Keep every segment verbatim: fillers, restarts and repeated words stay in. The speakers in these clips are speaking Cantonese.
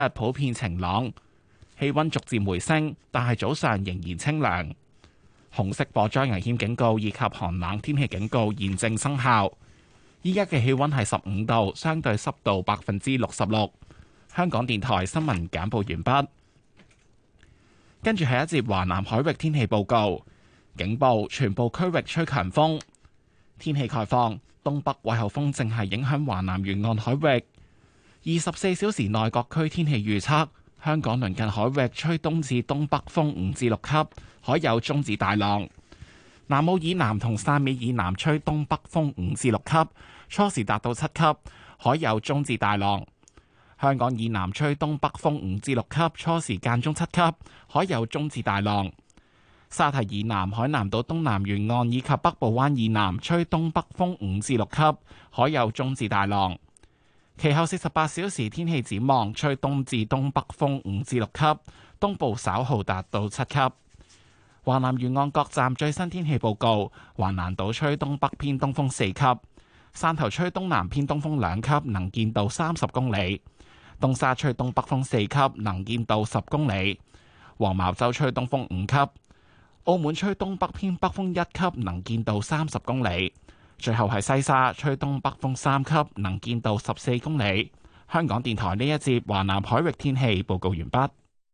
日普遍晴朗，氣溫逐漸回升，但係早上仍然清涼。紅色火災危險警告以及寒冷天氣警告現正生效。依家嘅氣溫係十五度，相對濕度百分之六十六。香港電台新聞簡報完畢。跟住係一節華南海域天氣報告，警報全部區域吹強風。天氣概況，東北季候風正係影響華南沿岸海域。二十四小時內各區天氣預測：香港鄰近海域吹東至東北風五至六級，海有中至大浪。南澳以南同汕尾以南吹東北風五至六級，初時達到七級，海有中至大浪。香港以南吹東北風五至六級，初時間中七級，海有中至大浪。沙堤以南海南島東南沿岸以及北部灣以南吹東北風五至六級，海有中至大浪。其後四十八小時天氣展望，吹東至東北風五至六級，東部稍後達到七級。華南沿岸各站最新天氣報告：橫瀾島吹東北偏東風四級，汕頭吹東南偏東風兩級，能見度三十公里。東沙吹東北風四級，能見度十公里；黃茅洲吹東風五級，澳門吹東北偏北風一級，能見度三十公里。最後係西沙吹東北風三級，能見度十四公里。香港電台呢一節華南海域天氣報告完畢。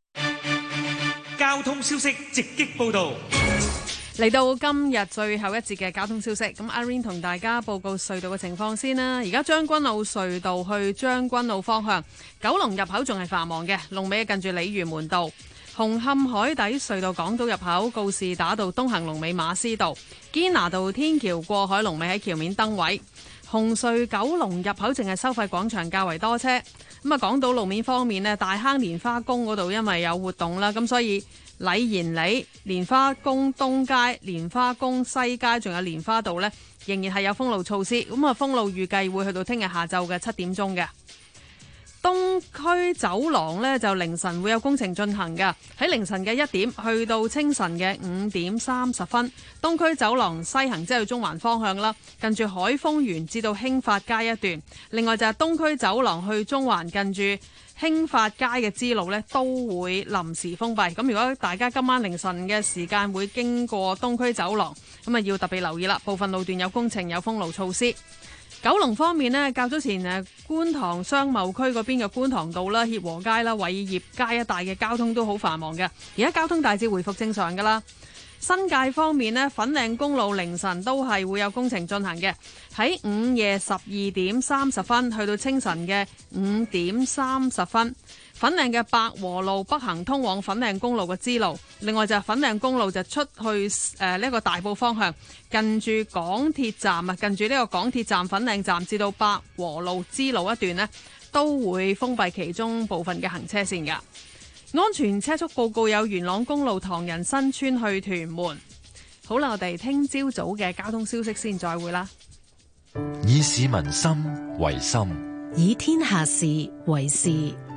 交通消息直擊報道。 嚟到今日最後一節嘅交通消息，咁阿 Rain 同大家報告隧道嘅情況先啦。而家將軍澳隧道去將軍澳方向，九龍入口仲係繁忙嘅，龍尾近住鯉魚門道。紅磡海底隧道港島入口，告士打道東行龍尾馬師道，堅拿道天橋過海龍尾喺橋面燈位。紅隧九龍入口淨係收費廣場較為多車。咁啊，港島路面方面呢，大坑蓮花宮嗰度因為有活動啦，咁所以禮賢里、蓮花宮東街、蓮花宮西街，仲有蓮花道呢，仍然係有封路措施。咁啊，封路預計會去到聽日下晝嘅七點鐘嘅。東區走廊呢，就凌晨會有工程進行嘅，喺凌晨嘅一點去到清晨嘅五點三十分。東區走廊西行即係去中環方向啦，近住海豐園至到興發街一段。另外就係東區走廊去中環近住興發街嘅支路呢，都會臨時封閉。咁如果大家今晚凌晨嘅時間會經過東區走廊，咁啊要特別留意啦，部分路段有工程有封路措施。九龍方面呢，較早前誒觀塘商貿區嗰邊嘅觀塘道啦、協和街啦、偉業街一帶嘅交通都好繁忙嘅，而家交通大致回復正常噶啦。新界方面呢，粉嶺公路凌晨都係會有工程進行嘅，喺午夜十二點三十分去到清晨嘅五點三十分。粉嶺嘅百和路北行通往粉嶺公路嘅支路，另外就係粉嶺公路就出去誒呢個大埔方向，近住港鐵站啊，近住呢個港鐵站粉嶺站至到百和路支路一段呢，都會封閉其中部分嘅行車線㗎。安全車速報告有元朗公路唐人新村去屯門。好啦，我哋聽朝早嘅交通消息先，再會啦。 以市民心為心， 以天下事為事。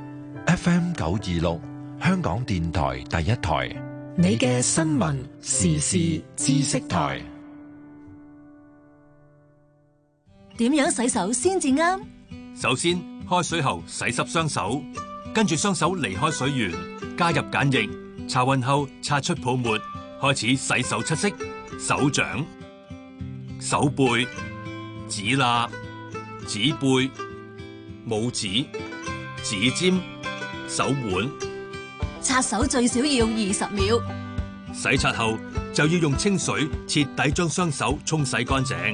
F M 九二六，香港電台第一台， 你嘅新聞時事知識台。點樣洗手先至啱？ 首先，開水後洗濕雙手，跟住雙手離開水源，加入鹼液，擦勻後擦出泡沫，開始洗手七式：手掌、手背、指罅、指背、拇指、指尖、手腕。 擦手最少要二十秒。 洗擦後就要用清水徹底將雙手沖洗乾淨。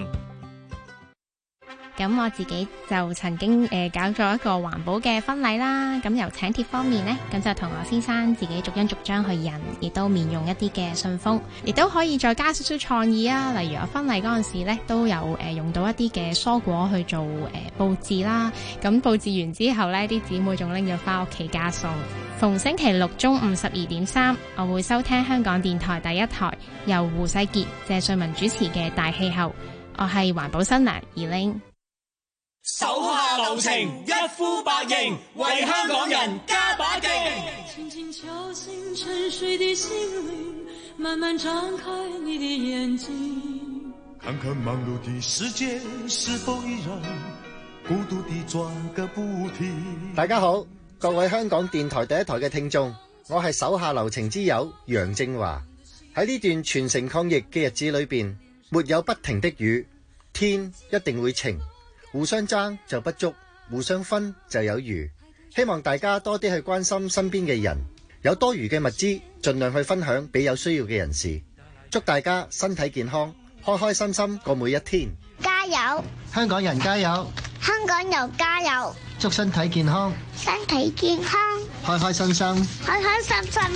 咁我自己就曾經誒、呃、搞咗一個環保嘅婚禮啦。咁由請帖方面呢，咁就同我先生自己逐張逐張去印，亦都免用一啲嘅信封，亦都可以再加少少創意啊。例如我婚禮嗰陣時呢，都有誒、呃、用到一啲嘅蔬果去做誒、呃、佈置啦。咁佈置完之後呢，啲姊妹仲拎咗翻屋企加餸。逢星期六中午十二點三，我會收聽香港電台第一台由胡世傑、謝瑞文主持嘅大氣候。我係環保新娘二玲。 手下留情，一呼百應，為香港人加把勁。 輕輕敲醒沉睡的心靈，慢慢張開你的眼睛， 看看忙碌的世界是否依然孤獨地轉個不停。 大家好， 各位香港電台第一台嘅聽眾，我係手下留情之友楊正華。喺呢段全城抗疫嘅日子裏邊，沒有不停的雨，天一定會晴。互相爭就不足，互相分就有餘。希望大家多啲去關心身邊嘅人，有多餘嘅物資盡量去分享俾有需要嘅人士。祝大家身體健康，開開心心過每一天。 加油！ 香港人加油！ 香港又加油！ 祝身體健康， 身體健康， 開開心心， 開開心心。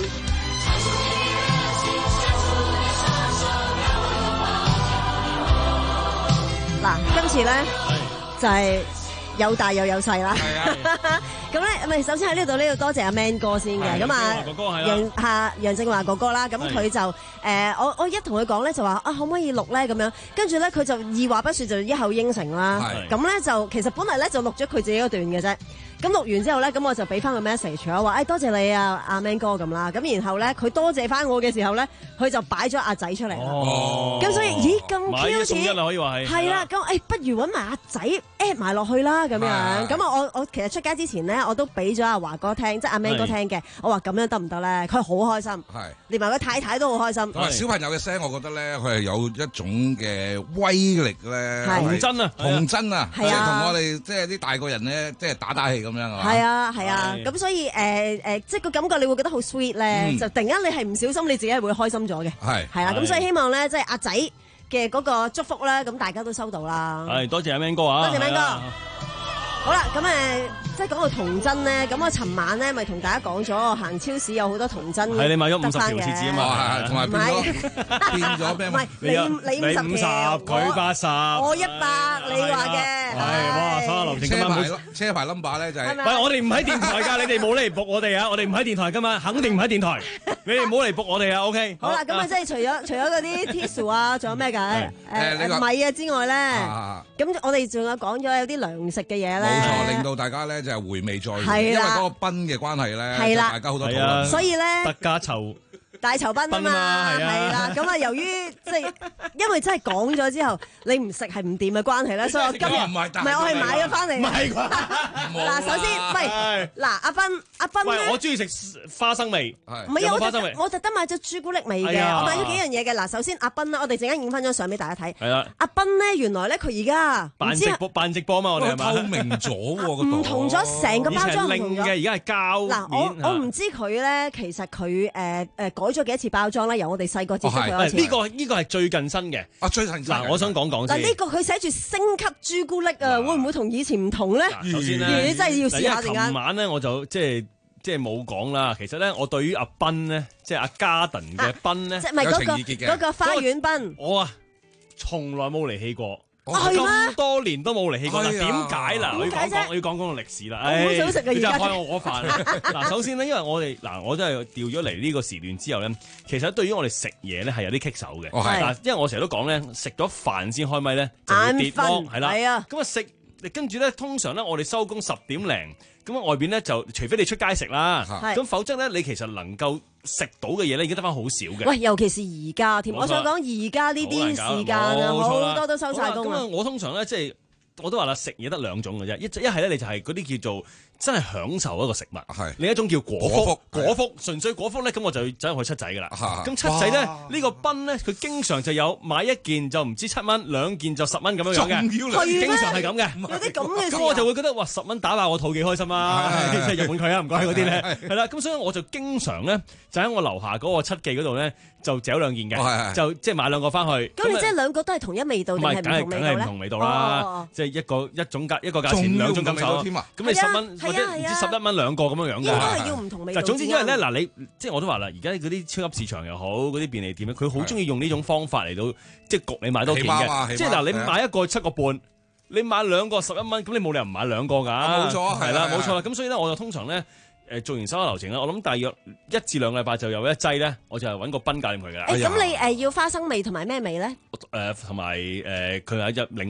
嗱，今次咧就係有大又有細啦。咁咧，唔係首先喺呢度呢度多謝阿 Man 哥先嘅。咁啊，楊嚇楊正華哥哥啦，咁佢就誒，我我一同佢講咧就話啊，可唔可以錄咧咁樣？跟住咧佢就二話不説就一口應承啦。咁咧就其實本嚟咧就錄咗佢自己嗰段嘅啫。咁錄完之後咧，咁我就俾翻個 message 我話誒多謝你啊，阿 Man 哥咁啦。咁然後咧佢多謝翻我嘅時候咧，佢就擺咗阿仔出嚟啦。咁所以咦咁 Q 錢？買一送一啦，可以話係。係啦，咁誒不如揾埋阿仔 add 埋落去啦咁樣。咁啊我我其實出街之前咧，我都俾咗阿華哥聽，即係阿 Man 哥聽嘅。我話咁樣得唔得咧？佢好開心，係連埋個太太都好開心。 同埋小朋友嘅聲，我覺得咧，佢係有一種嘅威力咧，童真啊，童真啊，即係同我哋即係啲大個人咧，即係打打氣咁樣啊。 係啊係啊，咁所以誒誒，即係個感覺，你會覺得好 sweet 咧，就突然間你係唔小心，你自己係會開心咗嘅。係係啦，咁所以希望咧，即係阿仔嘅嗰個祝福咧，咁大家都收到啦。 係多謝阿 Man 哥啊， 多謝 Man 哥。好啦，咁誒，即係講到童真咧，咁我尋晚咧咪同大家講咗，我行超市有好多童真係你買咗五十條廁紙啊嘛， 同埋變咗變咗咩？ 唔係你你五十條， 佢八十， 我一百，你話嘅係哇，手下留情。 車牌車牌 number 咧就係， 喂，我哋唔喺電台㗎，你哋冇嚟仆我哋啊！我哋唔喺電台㗎嘛，肯定唔喺電台，你哋唔好嚟仆我哋啊 ！OK。 好啦，咁啊，即係除咗除咗嗰啲 tissue 啊，仲有咩㗎？誒米啊之外咧，咁我哋仲有講咗有啲糧食嘅嘢咧。 冇錯，令到大家咧就係回味再現，因為嗰個賓嘅關係咧，大家好多討論， 所以咧特價籌大酬賓啊嘛，係啦，咁啊由於即係因為真係講咗之後，你唔食係唔掂嘅關係咧，所以我今日唔係我係買咗翻嚟。 唔係啩？ 嗱，首先喂，嗱阿斌阿斌咧， 我中意食花生味， 唔係我我特登買咗朱古力味嘅，我買咗幾樣嘢嘅。嗱，首先阿斌啦，我哋陣間影翻張相俾大家睇。係啦，阿斌咧原來咧佢而家扮直播扮直播嘛，我哋係嘛？ 透明咗喎， 唔同咗成個包裝唔同咗。 嘅而家係膠面。 嗱，我我唔知佢咧，其實佢誒誒改咗幾多次包裝啦，由我哋細個接觸佢開始。 呢個呢個係最近新嘅。 啊，最近嗱，我想講講先。 嗱，呢個佢寫住升級朱古力啊，會唔會同以前唔同咧？ 首先咧， 你真係要試下陣間。 琴晚咧我就即係即係冇講啦。其實咧，我對於阿斌咧，即係阿嘉頓嘅斌咧， 即係咪嗰個嗰個花園斌？ 我啊，從來冇離棄過。 係咩？ 咁多年都冇離棄過啦，點解嗱？我要講講，我要講講個歷史啦。我好想食嘅而家。你真係開我飯啦！嗱，首先咧，因為我哋嗱，我真係調咗嚟呢個時段之後咧，其實對於我哋食嘢咧係有啲棘手嘅。嗱，因為我成日都講咧，食咗飯先開咪咧就會跌喎，係啦。係啊。咁啊食，跟住咧通常咧我哋收工十點零，咁啊外邊咧就除非你出街食啦，咁否則咧你其實能夠食到嘅嘢咧已經得翻好少嘅。 喂，尤其是而家添，我想講而家呢啲時間啊，好多都收晒工。 咁啊，我通常咧即係我都話啦，食嘢得兩種嘅啫，一一係咧你就係嗰啲叫做真係享受一個食物，係另一種叫果腹。果腹純粹果腹咧，咁我就走去七仔噶啦。咁七仔咧呢個賓咧，佢經常就有買一件就唔知七蚊，兩件就十蚊咁樣樣嘅，經常係咁嘅。 有啲咁嘅事。 咁我就會覺得哇，十蚊打爆我肚幾開心啊！即係日本佢啊，唔該嗰啲咧，係啦。咁所以我就經常咧就喺我樓下嗰個七記嗰度咧就嚼兩件嘅，就即係買兩個翻去。 咁你即係兩個都係同一味道定係唔同味道咧？ 梗係唔同味道啦，即係一個一種價一個價錢兩種感受添啊！咁你十蚊或者唔知十一蚊兩個咁樣樣嘅，應該係要唔同味道。 嗱，總之因為咧嗱，你即係我都話啦，而家嗰啲超級市場又好，嗰啲便利店咧，佢好中意用呢種方法嚟到即係焗你買多件嘅。即係嗱，你買一個七個半，你買兩個十一蚊，咁你冇理由唔買兩個㗎。冇錯，係啦，冇錯啦。咁所以咧，我就通常咧。誒做完收收流程啦，我諗大約一至兩個禮拜就有一劑咧，我就係揾個賓搞掂佢㗎啦。 誒咁你誒要花生味同埋咩味咧？ 誒同埋誒佢係一隻檸檬咯。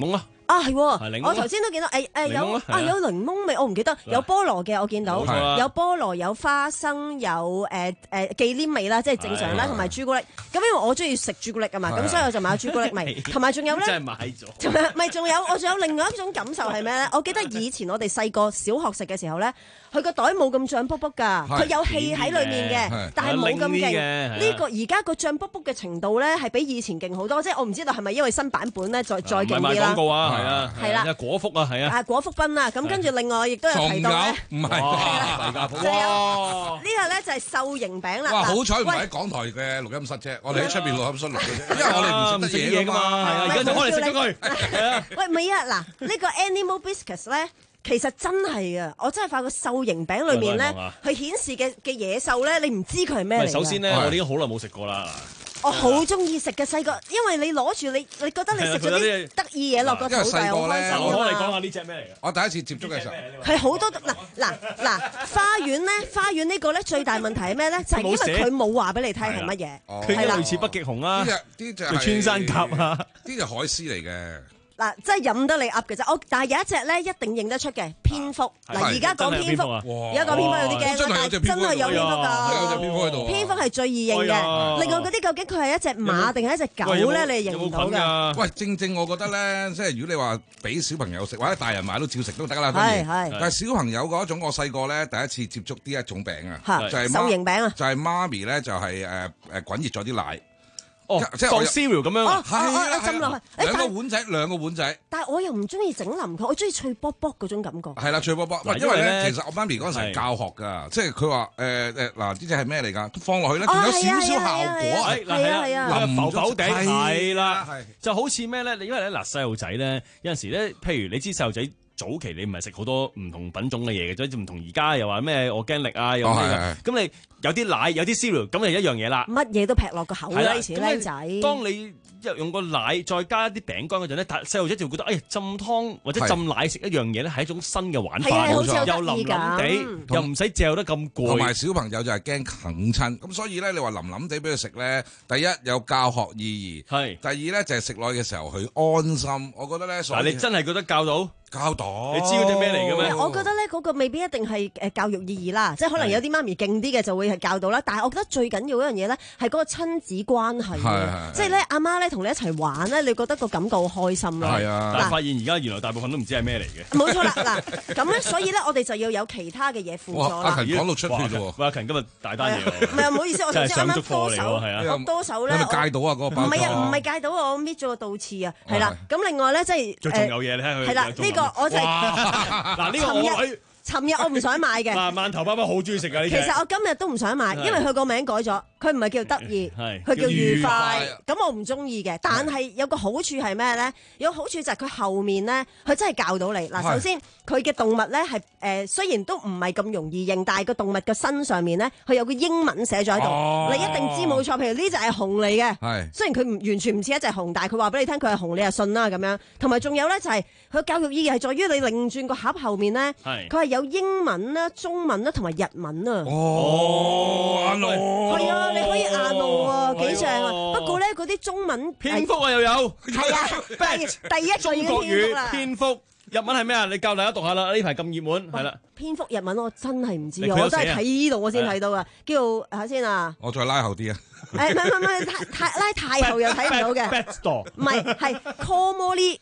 啊係，我頭先都見到誒誒有啊有檸檬味，我唔記得有菠蘿嘅，我見到有菠蘿有花生有誒誒忌廉味啦，即係正常啦，同埋朱古力。咁因為我中意食朱古力啊嘛，咁所以我就買咗朱古力味，同埋仲有咧， 真係買咗。 仲有咪仲有我仲有另外一種感受係咩咧？我記得以前我哋細個小學食嘅時候咧，佢個袋冇咁脹卜卜㗎，佢有氣喺裏面嘅，但係冇咁勁。呢個而家個脹卜卜嘅程度咧係比以前勁好多，即係我唔知道係咪因為新版本咧再再勁啲啦。唔係賣廣告啊，係啊，係啦，果腹啊，係啊，啊果腹賓啊，咁跟住另外亦都有提到咧， 唔係大家福哇！呢個咧就係瘦形餅啦。 哇！好彩唔係喺港台嘅錄音室啫，我哋喺出邊錄音室錄嘅啫，因為我哋唔食得嘢㗎嘛，係啊，而家就我哋食咗佢。係啊，喂，唔係啊，嗱，呢個 Animal Biscuits 咧。其實真係啊！我真係發覺瘦形餅裏面咧，佢顯示嘅嘅野獸咧，你唔知佢係咩嚟。 首先咧，我哋已經好耐冇食過啦。 我好中意食嘅細個，因為你攞住你，你覺得你食咗啲得意嘢落個肚就好開心。 我嚟講下呢隻咩嚟嘅？ 我第一次接觸嘅時候係好多嗱嗱嗱花園咧，花園呢個咧最大問題係咩咧？就係因為佢冇話俾你聽係乜嘢。 佢類似北極熊啊， 呢隻呢隻係穿山甲啊， 呢隻海獅嚟嘅。 嗱，真係飲得你噏嘅啫，我但係有一隻咧一定認得出嘅蝙蝠。嗱，而家講蝙蝠，而家講蝙蝠有啲驚，但係真係有蝙蝠㗎。 有隻蝙蝠喺度。 蝙蝠係最易認嘅。另外嗰啲究竟佢係一隻馬定係一隻狗咧？你係認唔到㗎。 喂，正正我覺得咧，即係如果你話俾小朋友食或者大人買都照食都得啦。 係係。 但係小朋友嗰種，我細個咧第一次接觸呢一種餅啊，就係瘦形餅啊， 就係媽咪咧就係誒誒滾熱咗啲奶。 哦，即係當 cereal 咁樣， 係啊，浸落去兩個碗仔，兩個碗仔。 但係我又唔中意整腍佢，我中意脆卜卜嗰種感覺。 係啦，脆卜卜。因為咧，其實我媽咪嗰陣時教學㗎，即係佢話誒誒嗱，呢隻係咩嚟㗎？放落去咧，仲有少少效果。 係啊係啊， 腍浮浮地係啦，就好似咩咧？你因為咧嗱，細路仔咧有陣時咧，譬如你知細路仔。早期你唔係食好多唔同品種嘅嘢嘅，即係唔同而家又話咩我驚力啊，又咩嘅，咁你有啲奶有啲 cereal，咁就一樣嘢啦。 乜嘢都劈落個口啦，以前僆仔。 當你用個奶再加一啲餅乾嗰陣咧，細路仔就會覺得，哎呀浸湯或者浸奶食一樣嘢咧，係一種新嘅玩法，又腍腍地，又唔使嚼得咁攰。 同埋小朋友就係驚啃親，咁所以咧，你話腍腍地俾佢食咧，第一有教學意義，係第二咧就係食落去嘅時候佢安心。我覺得咧， 嗱你真係覺得教到？ 教到， 你知嗰啲咩嚟嘅咩？ 我覺得咧嗰個未必一定係誒教育意義啦，即係可能有啲媽咪勁啲嘅就會係教到啦。但係我覺得最緊要嗰樣嘢咧係嗰個親子關係，即係咧阿媽咧同你一齊玩咧，你覺得個感覺好開心咯。 係啊，但係發現而家原來大部分都唔知係咩嚟嘅。 冇錯啦，嗱咁咧，所以咧我哋就要有其他嘅嘢輔助啦。 阿勤講到出血喎， 阿勤今日大單嘢喎。 唔係啊，唔好意思，我頭先啱啱多手，我多手咧， 戒到啊嗰個包裝。唔係啊， 唔係戒到啊，我搣咗個倒刺啊，係啦。咁另外咧即係仲有嘢你睇佢。 係啦，呢個我就係。 嗱呢個我尋日我唔想買嘅。 嗱，饅頭爸爸好中意食㗎呢啲。 其實我今日都唔想買，因為佢個名改咗，佢唔係叫得意，佢叫愉快。咁我唔中意嘅，但係有個好處係咩咧？有個好處就係佢後面咧，佢真係教到你。嗱，首先佢嘅動物咧係誒，雖然都唔係咁容易認，但係個動物嘅身上面咧，佢有個英文寫咗喺度，你一定知冇錯。譬如呢隻係熊嚟嘅，係雖然佢唔完全唔似一隻熊，但係佢話俾你聽佢係熊，你就信啦咁樣。同埋仲有咧就係佢教育意義係在於你擰轉個盒後面咧，佢係有英文啦、中文啦同埋日文啊。 哦，阿路係啊，你可以亞路啊，幾正啊！不過咧嗰啲中文蝙蝠啊又有， 係啊，第第一個已經蝙蝠啦。 蝙蝠日文係咩啊？你教大家讀下啦，呢排咁熱門係啦。 蝙蝠日文我真係唔知，我真係睇呢度我先睇到啊。叫做下先啊。 我再拉後啲啊。 誒唔係唔係太太拉太後又睇唔到嘅。唔係係 Komori。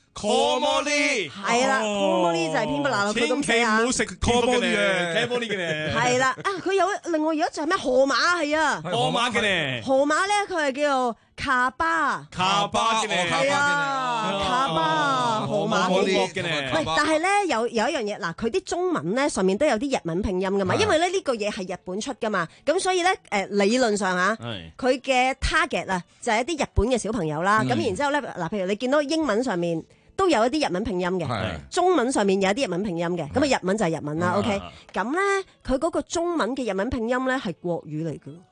Komori 係啦 ，Komori 就係蝙蝠嗱，佢咁寫啊。 千祈唔好食 Komori 嘅 Komori 嘅咧。 係啦，啊佢有另外有一隻咩河馬係啊。 河馬嘅咧。 河馬咧佢係叫做卡巴。 卡巴嘅咧。 係啊，卡巴河馬嘅咧。 喂，但係咧有有一樣嘢嗱，佢啲中文咧上面都有啲日文拼音噶嘛，因為咧呢個嘢係日本出噶嘛，咁所以咧誒理論上啊，佢嘅 target 啊就係一啲日本嘅小朋友啦，咁然之後咧嗱，譬如你見到英文上面都有一啲日文拼音嘅，中文上面有一啲日文拼音嘅，咁啊日文就係日文啦。OK，咁咧佢嗰個中文嘅日文拼音咧係國語嚟嘅。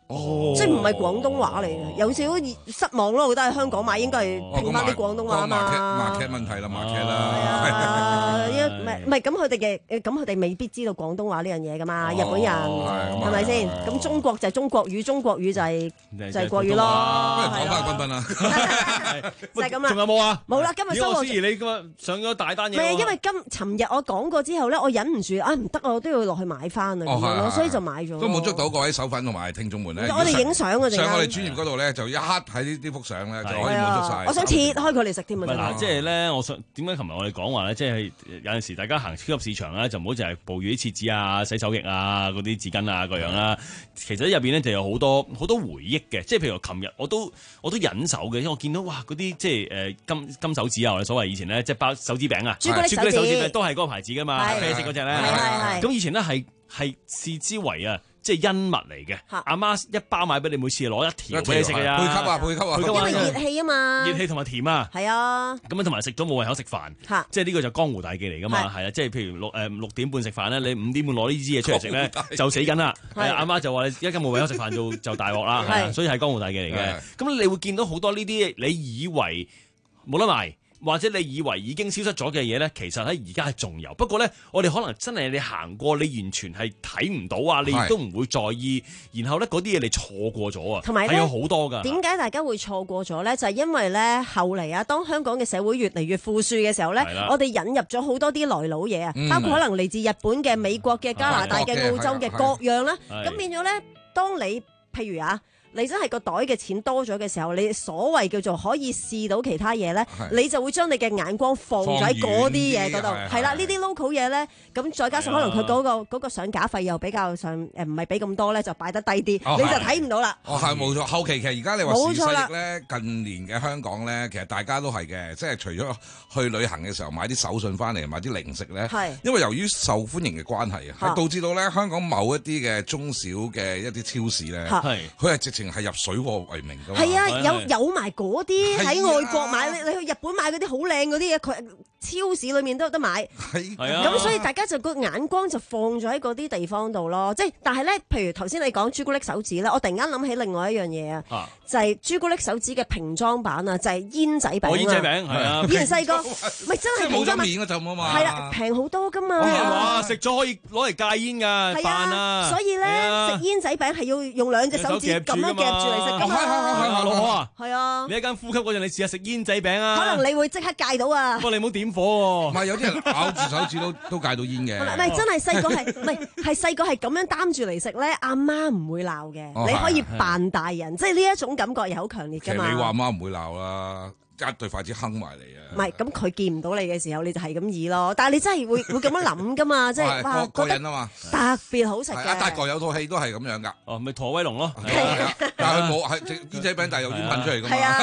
哦， 即係唔係廣東話嚟嘅，有少少失望咯。我覺得喺香港買應該係拼翻啲廣東話啊嘛。 馬劇問題啦，馬劇啦。 係啊，唔係唔係咁佢哋嘅，咁佢哋未必知道廣東話呢樣嘢噶嘛。日本人係咪先？咁中國就係中國語，中國語就係就係國語咯。 不如講翻君斌啦， 就係咁啦。 仲有冇啊？ 冇啦，今日收穫。 思怡，你今日上咗大單嘢。 唔係，因為今尋日我講過之後咧，我忍唔住啊，唔得啊，我都要落去買翻啊，所以就買咗。 都滿足到各位手粉同埋聽眾們咧。 我哋影相啊， 上我哋專業嗰度咧，就一刻睇呢啲幅相咧，就可以滿足晒。 我想切開佢嚟食添啊！ 嗱，即係咧，我想點解琴日我哋講話咧，即係有陣時大家行超級市場咧，就唔好淨係捕住啲廁紙啊、洗手液啊、嗰啲紙巾啊各樣啦。其實入邊咧就有好多好多回憶嘅，即係譬如琴日我都我都忍手嘅，因為我見到哇嗰啲即係誒金金手指啊，我哋所謂以前咧即係包手指餅啊， 朱古力手指都係嗰個牌子噶嘛，啡色嗰隻咧。咁以前咧係係視之為啊。即係恩物嚟嘅，阿媽一包買俾你，每次攞一條俾你食嘅咋， 配給啊配給啊， 因為熱氣啊嘛， 熱氣同埋甜啊， 係啊， 咁樣同埋食咗冇胃口食飯，即係呢個就江湖大忌嚟噶嘛，係啊，即係譬如六誒六點半食飯咧，你五點半攞呢支嘢出嚟食咧，就死緊啦，阿媽就話你一陣冇胃口食飯就就大鑊啦，係啊，所以係江湖大忌嚟嘅，咁你會見到好多呢啲你以為冇得賣。或者你以為已經消失咗嘅嘢咧，其實喺而家係仲有。不過咧，我哋可能真係你行過，你完全係睇唔到啊，你亦都唔會在意。然後咧，嗰啲嘢你錯過咗啊， 同埋係有好多㗎。 點解大家會錯過咗咧？就係、是、因為咧後嚟啊，當香港嘅社會越嚟越富庶嘅時候咧，我哋引入咗好多啲來佬嘢啊，嗯、包括可能嚟自日本嘅、美國嘅、加拿大嘅、澳洲嘅各樣啦。咁變咗咧，當你譬如啊。你真係個袋嘅錢多咗嘅時候，你所謂叫做可以試到其他嘢咧，你就會將你嘅眼光放咗喺嗰啲嘢嗰度，係啦，呢啲 local 嘢咧，咁再加上可能佢嗰個嗰個上架費又比較上誒唔係俾咁多咧，就擺得低啲，你就睇唔到啦。 哦，係冇錯，後期其實而家你話時勢咧，近年嘅香港咧，其實大家都係嘅，即係除咗去旅行嘅時候買啲手信翻嚟，買啲零食咧，因為由於受歡迎嘅關係啊，係導致到咧香港某一啲嘅中小嘅一啲超市咧，佢係直情係入水貨為名㗎嘛。 係啊，有有埋嗰啲喺外國買，你你去日本買嗰啲好靚嗰啲嘢，佢超市裏面都有得買。係啊，咁所以大家就個眼光就放咗喺嗰啲地方度咯。即係但係咧，譬如頭先你講朱古力手指咧，我突然間諗起另外一樣嘢啊，就係朱古力手指嘅瓶裝版啊，就係煙仔餅啊。 煙仔餅係啊， 以前細個咪真係冇咗面嗰陣啊嘛。 係啦，平好多㗎嘛。 哇！食咗可以攞嚟戒煙㗎，飯啊。 所以咧，食煙仔餅係要用兩隻手指咁樣夾住嚟食㗎嘛。 係係係，老婆啊。 係啊。 你一間呼吸嗰陣，你試下食煙仔餅啊。 可能你會即刻戒到啊。 不過你唔好點火喎。 唔係有啲人咬住手指都都戒到煙嘅。 唔係真係細個係唔係係細個係咁樣擔住嚟食咧，阿媽唔會鬧嘅。你可以扮大人，即係呢一種感覺又好強烈㗎嘛。 其實你話媽唔會鬧啦。一對筷子哼埋嚟啊！ 唔係，咁佢見唔到你嘅時候，你就係咁意咯。但係你真係會會咁樣諗噶嘛？即係哇， 過癮啊嘛！ 特別好食嘅。 阿達哥有套戲都係咁樣㗎。 哦，咪陀威龍咯。 係啊，但係佢冇係煙仔餅，但係有煙噴出嚟㗎嘛。係啊。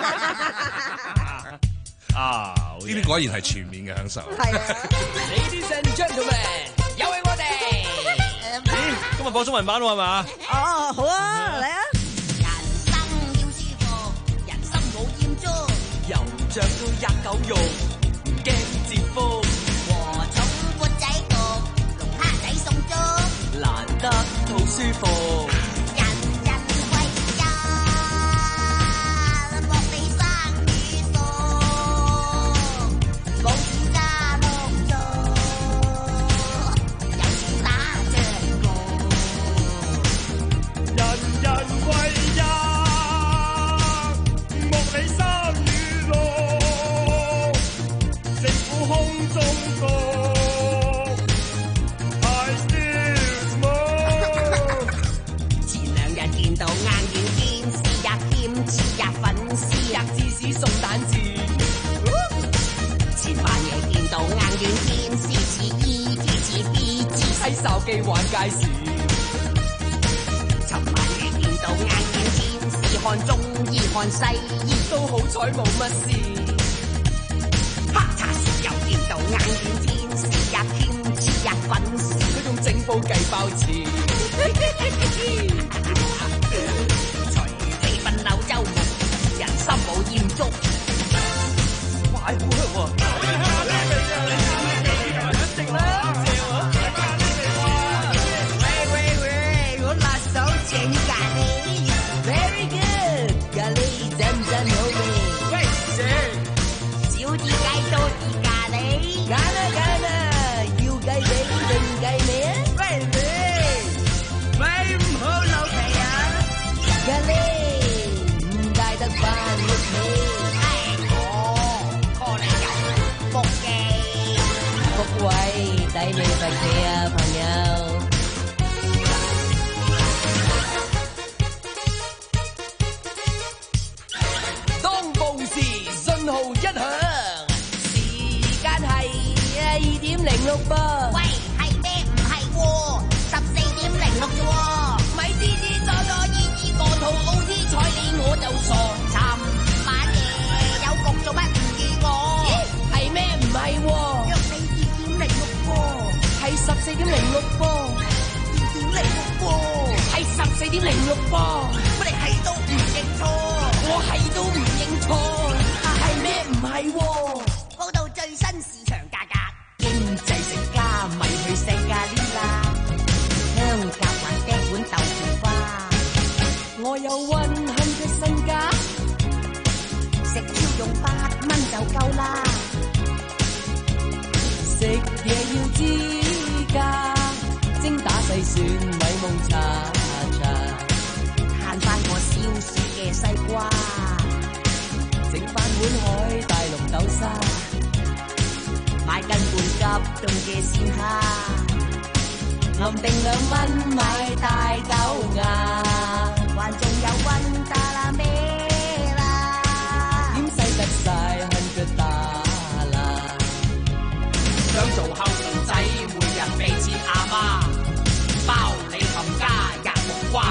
啊！呢啲果然係全面嘅享受。 係啊。 Ladies and gentlemen，有請我哋。 咦？今日播中文版喎係嘛？ 哦，好啊，嚟啊！ 着到吔狗肉，唔驚折福。 禾蟲缽仔焗，龍蝦仔送粥， 難得好舒服。 人人為人，博你生與福，冇錢家樂做，有錢打仗過。 人人為人，莫你生。空中國 I still smoke 前兩日見到硬軟天使呀兼似呀粉絲呀芝士送蛋治，前晚夜見到硬軟天使似 E T 似 B G 喺手機玩街市， 尋晚夜見到硬軟天使看中醫看西醫都好彩冇乜事。 又見到硬軟天使呀兼似呀粉絲， 佢仲整煲計包翅。 除非分柳周木，人心冇厭足。 快好香喎！食啦！ 喂喂喂，我辣手整咖喱。 八。喂，係咩？唔係喎，十四點零六啫喎。咪吱吱左左依依個肚 O T 彩你我就傻。尋晚夜有局做乜唔見我？咦，係咩？唔係喎，約你二點零六喎，係十四點零六噃。二點零六喎，係十四點零六噃。我哋係都唔認錯，我係都唔認錯，係咩？唔係喎。報道最新市場價格，經濟食家咪去聖咖喱啦，香夾還釘碗豆腐花。我有溫馨嘅身家，食超用八蚊就夠啦。食嘢要知價，精打細算咪蒙查查，慳翻我少少嘅西瓜，整翻碗海帶綠豆沙，買斤半急凍嘅鮮蝦，暗定兩蚊買大豆芽，還仲有溫達啦咩啦，點使得晒恨腳打啦，想做後生仔每日俾錢阿媽，包你冚家日木瓜。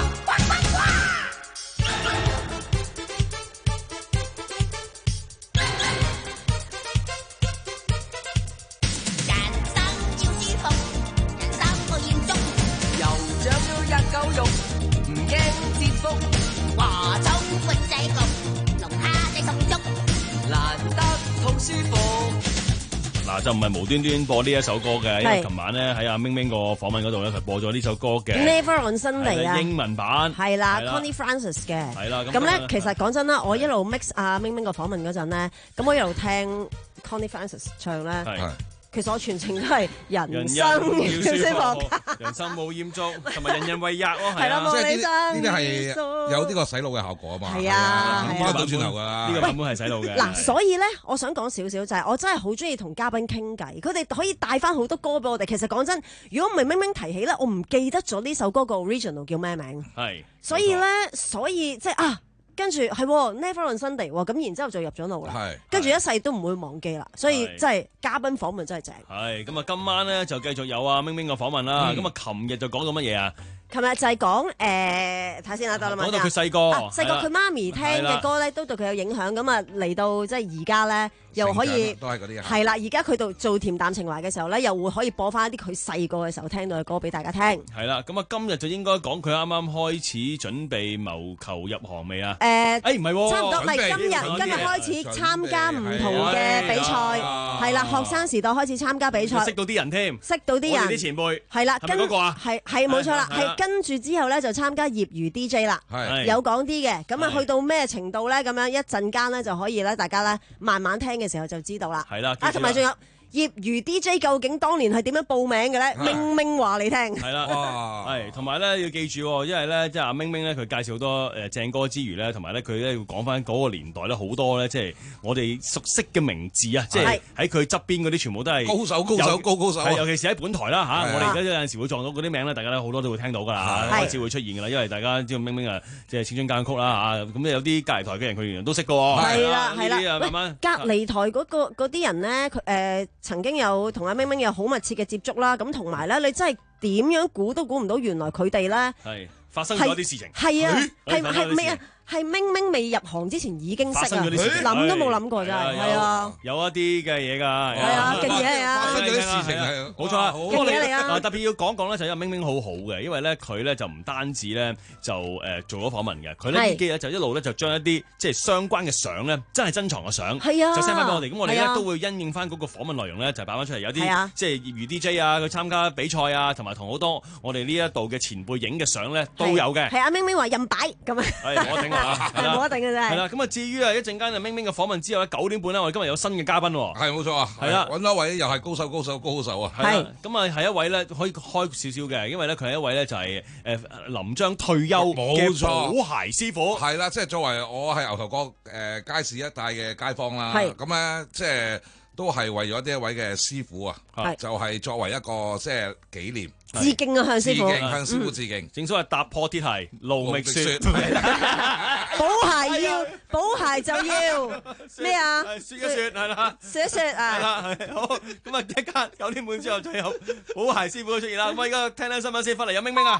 狗肉唔驚折福，華州域仔焗，龍蝦仔送粥，難得好舒服。 嗱，就唔係無端端播呢一首歌嘅，因為琴晚咧喺阿明明個訪問嗰度咧，佢播咗呢首歌嘅 Never on Sunday 啊， 英文版係啦 ，Connie Francis 嘅。 係啦， 咁咧其實講真啦，我一路 mix 阿明明個訪問嗰陣咧，咁我一路聽 Connie Francis 唱咧。其實我全程都係人生要舒服， 人生冇厭足，同埋人人為樂咯， 係啦，冇理想。 呢啲係有呢個洗腦嘅效果啊嘛。 係啊， 呢個倒轉頭㗎啦。 呢個版本係洗腦嘅。 嗱，所以咧，我想講少少就係，我真係好中意同嘉賓傾偈，佢哋可以帶翻好多歌俾我哋。其實講真，如果唔係明明提起咧，我唔記得咗呢首歌個 original 叫咩名。 係。 所以咧，所以即係啊。跟住係 Never on Sunday 喎，咁然之後就入咗腦啦。跟住一世都唔會忘記啦。所以真係嘉賓訪問真係正。 係咁啊！今晚咧就繼續有啊明明個訪問啦。咁啊，琴日就講到乜嘢啊？ 琴日就係講誒睇先啦，得啦嘛。 講到佢細個， 細個佢媽咪聽嘅歌咧，都對佢有影響。咁啊嚟到即係而家咧，又可以都係嗰啲係啦。而家佢度做甜淡情懷嘅時候咧，又會可以播翻一啲佢細個嘅時候聽到嘅歌俾大家聽。 係啦，咁啊今日就應該講佢啱啱開始準備謀求入行未啊？ 誒， 誒唔係喎， 差唔多，唔係今日今日開始參加唔同嘅比賽，係啦，學生時代開始參加比賽， 識到啲人添， 識到啲人， 我哋啲前輩係啦， 係咪嗰個啊？ 係係冇錯啦，係跟住之後咧就參加業餘 D J 啦，有講啲嘅，咁啊去到咩程度咧？咁樣一陣間咧就可以咧，大家咧慢慢聽嘅時候就知道啦。 係啦， 啊同埋仲有。業餘 D J 究竟當年係點樣報名嘅咧？明明話你聽。 係啦，係同埋咧要記住，因為咧即係阿明明咧佢介紹好多誒正歌之餘咧，同埋咧佢咧要講翻嗰個年代咧好多咧，即係我哋熟悉嘅名字啊！即係喺佢側邊嗰啲全部都係高手、高手、高高手。 尤其是喺本台啦嚇，我哋而家有陣時會撞到嗰啲名咧，大家咧好多都會聽到㗎啦，開始會出現㗎啦。因為大家知道明明啊，即係青春交響曲啦嚇，咁有啲隔離台嘅人佢原來都識㗎喎。 係啦，係啦。 慢慢隔離台嗰個嗰啲人咧，佢誒曾經有。同阿明明有好密切嘅接觸啦，咁同埋咧，你真係點樣估都估唔到，原來佢哋咧係發生咗啲事情， 係啊，係係咩啊？係明明未入行之前已經識啊，諗都冇諗過真係，係啊， 有一啲嘅嘢㗎，係啊，勁嘢嚟啊， 發生咗啲事情係冇錯啊， 勁嘢嚟啊！ 特別要講講咧，就因為明明好好嘅，因為咧佢咧就唔單止咧就誒做咗訪問嘅，佢呢呢幾日就一路咧就將一啲即係相關嘅相咧，真係珍藏嘅相， 係啊， 就 send 翻俾我哋，咁我哋咧都會因應翻嗰個訪問內容咧，就擺翻出嚟，有啲即係業餘 D J 啊，佢參加比賽啊，同埋同好多我哋呢一度嘅前輩影嘅相咧都有嘅。 係阿明明話任擺咁啊， 係冇得頂啊， 冇得頂嘅真係。 係啦，咁啊至於啊一陣間啊明明嘅訪問之後咧，九點半咧，我哋今日有新嘅嘉賓喎。 係冇錯啊，係啦，揾咗一位又係高手、高手、高手啊。 係咁啊，係一位咧可以開少少嘅，因為咧佢係一位咧就係誒臨將退休嘅補鞋師傅。 係啦，即係作為我係牛頭角誒街市一帶嘅街坊啦。係咁咧，即係都係為咗呢一位嘅師傅啊，就係作為一個即係紀念。 致敬啊，向師傅， 致敬向師傅致敬。 正所謂踏破鐵鞋路未雪， 補鞋要補鞋就要咩啊？ 雪一雪係啦， 雪一雪啊！ 係啦，係好咁啊！一間九點半之後就有補鞋師傅出現啦。咁啊，而家聽聽新聞先，翻嚟有明明啊！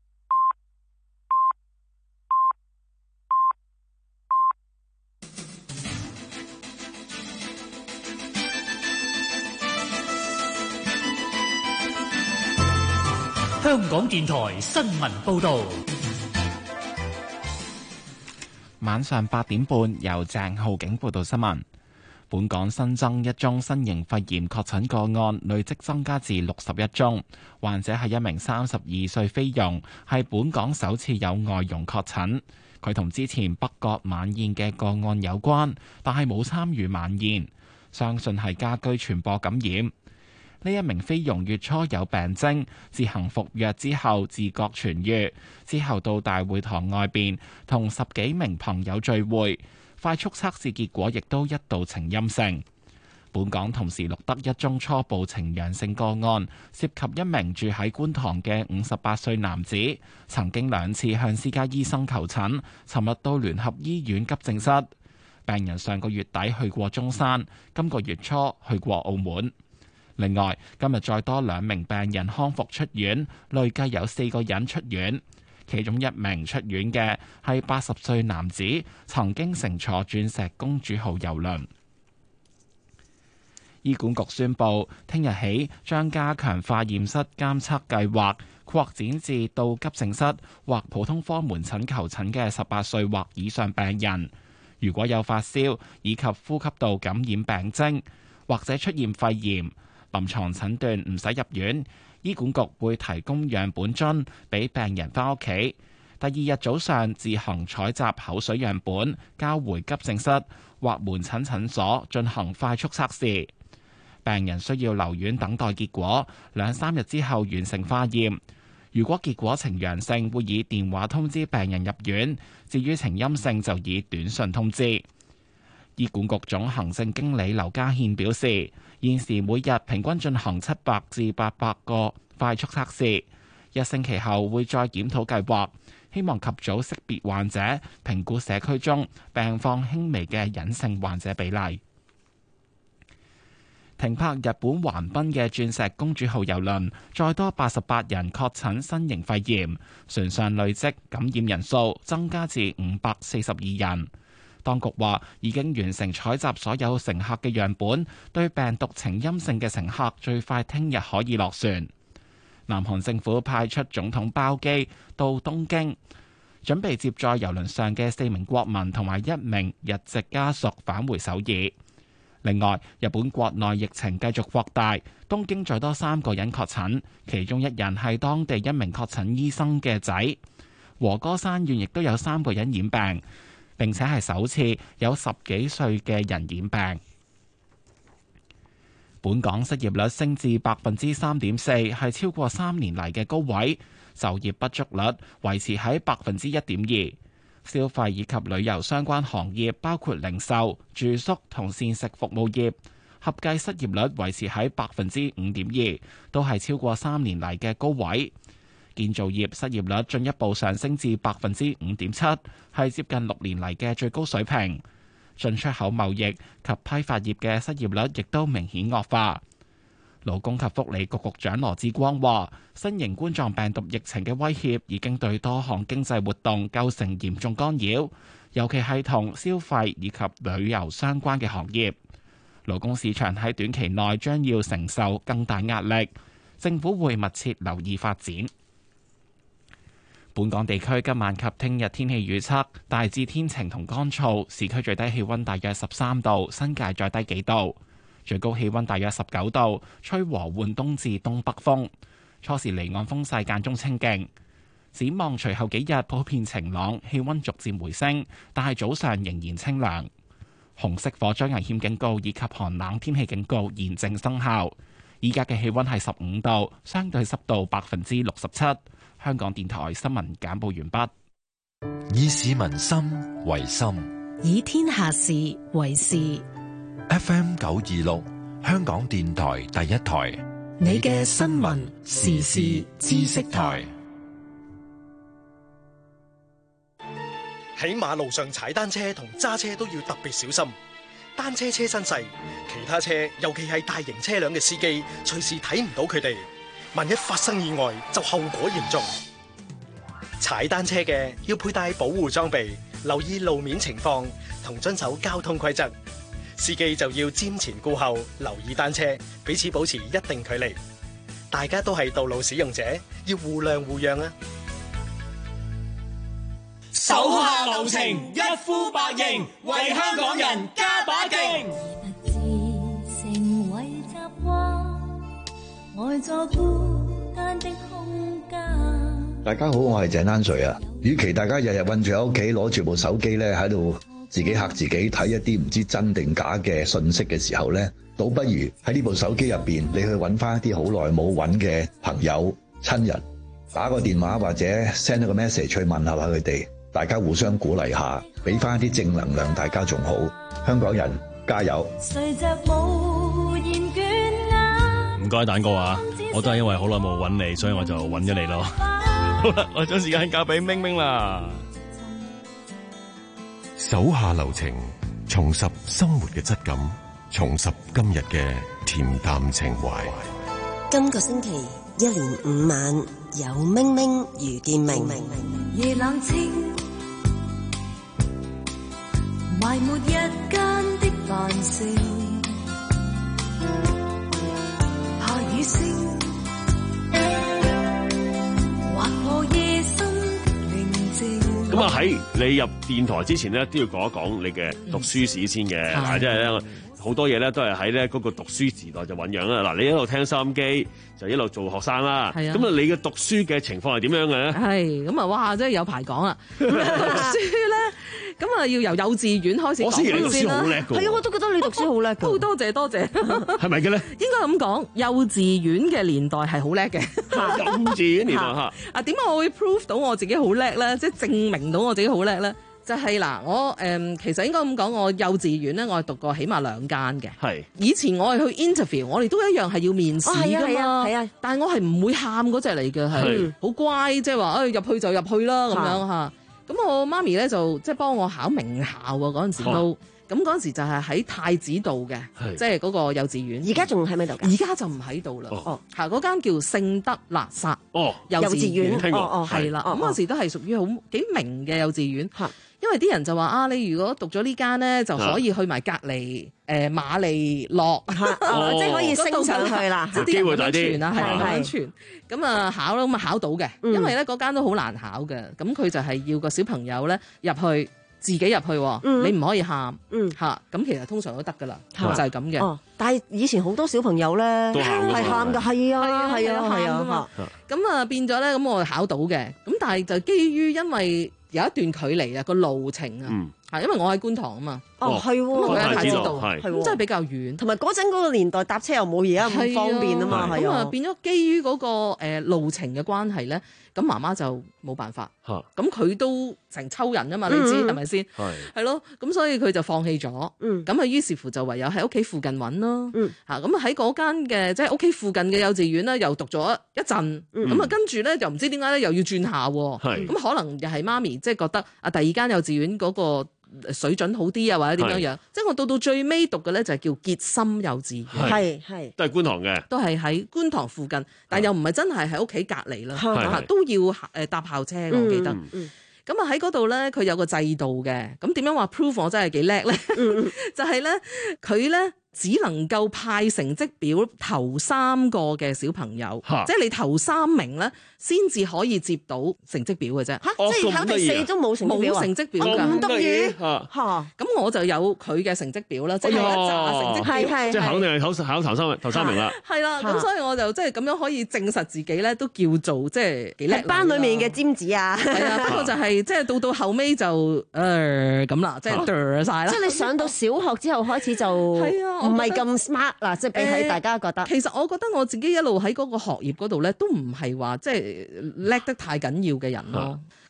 香港電台新聞報導， 晚上八點半由鄭浩景報道新聞。本港新增一宗新型肺炎確診個案，累積增加至六十一宗。患者係一名三十二歲菲傭，係本港首次有外傭確診。佢同之前北角晚宴嘅個案有關，但係冇參與晚宴，相信係家居傳播感染。呢一名菲傭月初有病徵，自行服藥之後自覺痊癒，之後到大會堂外邊同十幾名朋友聚會，快速測試結果亦都一度呈陰性。本港同時錄得一宗初步呈陽性個案，涉及一名住喺觀塘嘅五十八歲男子，曾經兩次向私家醫生求診，尋日到聯合醫院急症室。病人上個月底去過中山，今個月初去過澳門。另外，今日再多兩名病人康復出院，累計有四個人出院。其中一名出院嘅係八十歲男子，曾經乘坐鑽石公主號郵輪。醫管局宣布，聽日起將加強化驗室監測計劃擴展至到急症室或普通科門診求診嘅十八歲或以上病人。如果有發燒以及呼吸道感染病徵，或者出現肺炎，臨床診斷唔使入院，醫管局會提供樣本樽俾病人返屋企。第二日早上自行採集口水樣本，交回急症室或門診診所進行快速測試。病人需要留院等待結果，兩三日之後完成化驗。如果結果呈陽性，會以電話通知病人入院；至於呈陰性，就以短信通知。醫管局總行政經理劉家憲表示，現時每日平均進行七百至八百個快速測試，一星期後會再檢討計劃，希望及早識別患者，評估社區中病況輕微嘅隱性患者比例。停泊日本橫濱嘅鑽石公主號郵輪，再多八十八人確診新型肺炎，船上累積感染人數增加至五百四十二人。當局話已經完成採集所有乘客嘅樣本，對病毒呈陰性嘅乘客最快聽日可以落船。南韓政府派出總統包機到東京，準備接載郵輪上嘅四名國民同埋一名日籍家屬返回首爾。另外，日本國內疫情繼續擴大，東京再多三個人確診，其中一人係當地一名確診醫生嘅仔。和歌山縣亦都有三個人染病，並且係首次有十幾歲嘅人染病。本港失業率升至百分之三點四，係超過三年嚟嘅高位。就業不足率維持喺百分之一點二。消費以及旅遊相關行業，包括零售、住宿同膳食服務業，合計失業率維持喺百分之五點二，都係超過三年嚟嘅高位。建造業失業率進一步上升至百分之五點七，係接近六年嚟嘅最高水平。進出口貿易及批發業嘅失業率亦都明顯惡化。勞工及福利局局長羅致光話，新型冠狀病毒疫情嘅威脅已經對多項經濟活動構成嚴重干擾，尤其係同消費以及旅遊相關嘅行業。勞工市場喺短期內將要承受更大壓力，政府會密切留意發展。本港地區今晚及聽日天氣預測大致天晴同乾燥，市區最低氣溫大約十三度，新界再低幾度。最高氣溫大約十九度，吹和緩東至東北風，初時離岸風勢間中清勁。展望隨後幾日普遍晴朗，氣溫逐漸回升，但係早上仍然清涼。紅色火災危險警告以及寒冷天氣警告現正生效。依家嘅氣溫係十五度，相對濕度百分之六十七。香港電台新聞簡報完畢。 以市民心為心， 以天下事為事。 F M 九二六， 香港電台第一台， 你嘅新聞時事知識台。 喺馬路上踩單車同揸車都要特別小心。單車車身細，其他車尤其係大型車輛嘅司機隨時睇唔到佢哋，萬一發生意外就後果嚴重。踩單車嘅要佩戴保護裝備，留意路面情況同遵守交通規則。司機就要瞻前顧後，留意單車，彼此保持一定距離。大家都係道路使用者，要互諒互讓啊！ 手下留情，一呼百應，為香港人加把勁。 成為習慣，愛在孤單的空間。 大家好，我係鄭丹瑞啊。與其大家日日韞住喺屋企攞住部手機咧喺度自己嚇自己睇一啲唔知真定假嘅信息嘅時候咧，倒不如喺呢部手機入邊，你去揾翻一啲好耐冇揾嘅朋友親人，打個電話或者 send 一個 message 去問下佢哋，大家互相鼓勵下，俾翻一啲正能量，大家仲好。香港人加油！ 唔該蛋哥啊，我都係因為好耐冇揾你，所以我就揾咗你咯。好啦，我將時間交俾明明啦。 手下留情，重拾生活嘅質感，重拾今日嘅恬淡情懷。 今個星期一連五晚有明明遇見明， 夜冷清，埋沒日間的繁盛，下雨聲，劃破夜深寧靜。 咁啊喺你入電台之前咧，都要講一講你嘅讀書史先嘅。嗱、嗯，即係咧好多嘢咧都係喺咧嗰個讀書時代就醖釀啦。嗱，你一路聽收音機就一路做學生啦。係啊。咁啊，你嘅讀書嘅情況係點樣嘅咧？ 係咁啊！哇，真係有排講啦。讀書咧，咁啊要由幼稚園開始講先啦。我知你讀書好叻㗎。係啊，我都覺得你讀書好叻。都多謝多謝。係咪嘅咧？應該咁講，幼稚園嘅年代係好叻嘅。 幼稚園年代嚇。 啊，點解我會 prove 到我自己好叻咧？即係證明到我自己好叻咧？就係、是、嗱，我誒、嗯、其實應該咁講，我幼稚園咧，我係讀過起碼兩間嘅。係以前我係去 interview，我哋都一樣係要面試㗎嘛。係啊，係啊，啊。但係我係唔會喊嗰隻嚟嘅，係好乖，即係話誒入去就入去啦咁樣嚇。咁我媽咪咧就即係幫我考名校啊，嗰陣時都。咁嗰陣時就係喺太子道嘅，即係嗰個幼稚園。而家仲喺咪度？而家就唔喺度啦。哦，嚇嗰間叫聖德肋撒哦幼稚園。聽過哦，係啦。咁嗰陣時都係屬於好幾名嘅幼稚園。因為啲人就話啊，你如果讀咗呢間咧，就可以去埋隔離誒瑪利諾， 即係可以升上去啦。 即係啲人咁傳啦，係咁傳。咁啊考啦，咁啊考到嘅，因為咧嗰間都好難考嘅。咁佢就係要個小朋友咧入去。自己入去，嗯、你唔可以喊，嚇、嗯，咁其實通常都得噶啦，就係咁嘅。哦，但係以前好多小朋友咧係喊㗎，係啊，係啊，係啊，咁啊變咗咧，咁我考到嘅，咁但係就基於因為有一段距離啊，個路程啊。嗯係，因為我喺觀塘啊嘛。哦，係喎，我喺太子道，係咁真係比較遠。同埋嗰陣嗰個年代搭車又冇而家咁方便啊嘛，係啊。咁啊變咗基於嗰個誒路程嘅關係咧，咁媽媽就冇辦法。嚇！咁佢都成抽人啊嘛，你知係咪先？係係咯，咁所以佢就放棄咗。嗯。咁啊，於是乎就唯有喺屋企附近揾咯。嗯。嚇！咁啊喺嗰間嘅即係屋企附近嘅幼稚園咧，又讀咗一陣。嗯。咁啊跟住咧，又唔知點解咧，又要轉校喎。係。咁可能又係媽咪即係覺得啊，第二間幼稚園嗰個水準好啲啊，或者點樣樣，即係我到到最尾讀嘅咧就係叫傑心幼稚園，係係都係觀塘嘅，都係喺觀塘附近，但又唔係真係喺屋企隔離啦，都要誒搭校車，我記得。咁啊喺嗰度咧，佢有個制度嘅，咁點樣話 prove 我真係幾叻咧？就係咧，佢咧。只能夠派成績表頭三個嘅小朋友，即係你頭三名咧，先至可以接到成績表嘅啫。嚇，即係考第四都冇成績表啊？冇成績表㗎，咁得意嚇。咁我就有佢嘅成績表啦，即係有一紮成績表，即係肯定係考考頭三頭三名啦。係啦，咁所以我就即係咁樣可以證實自己咧，都叫做即係幾叻。班裡面嘅尖子啊，係啊，不過就係即係到到後尾就誒咁啦，即係哚曬啦。即係你上到小學之後開始就係啊。唔係咁 smart 啦，即係比起大家覺得。其實我覺得我自己一路喺嗰個學業嗰度咧，都唔係話即係叻得太緊要嘅人咯。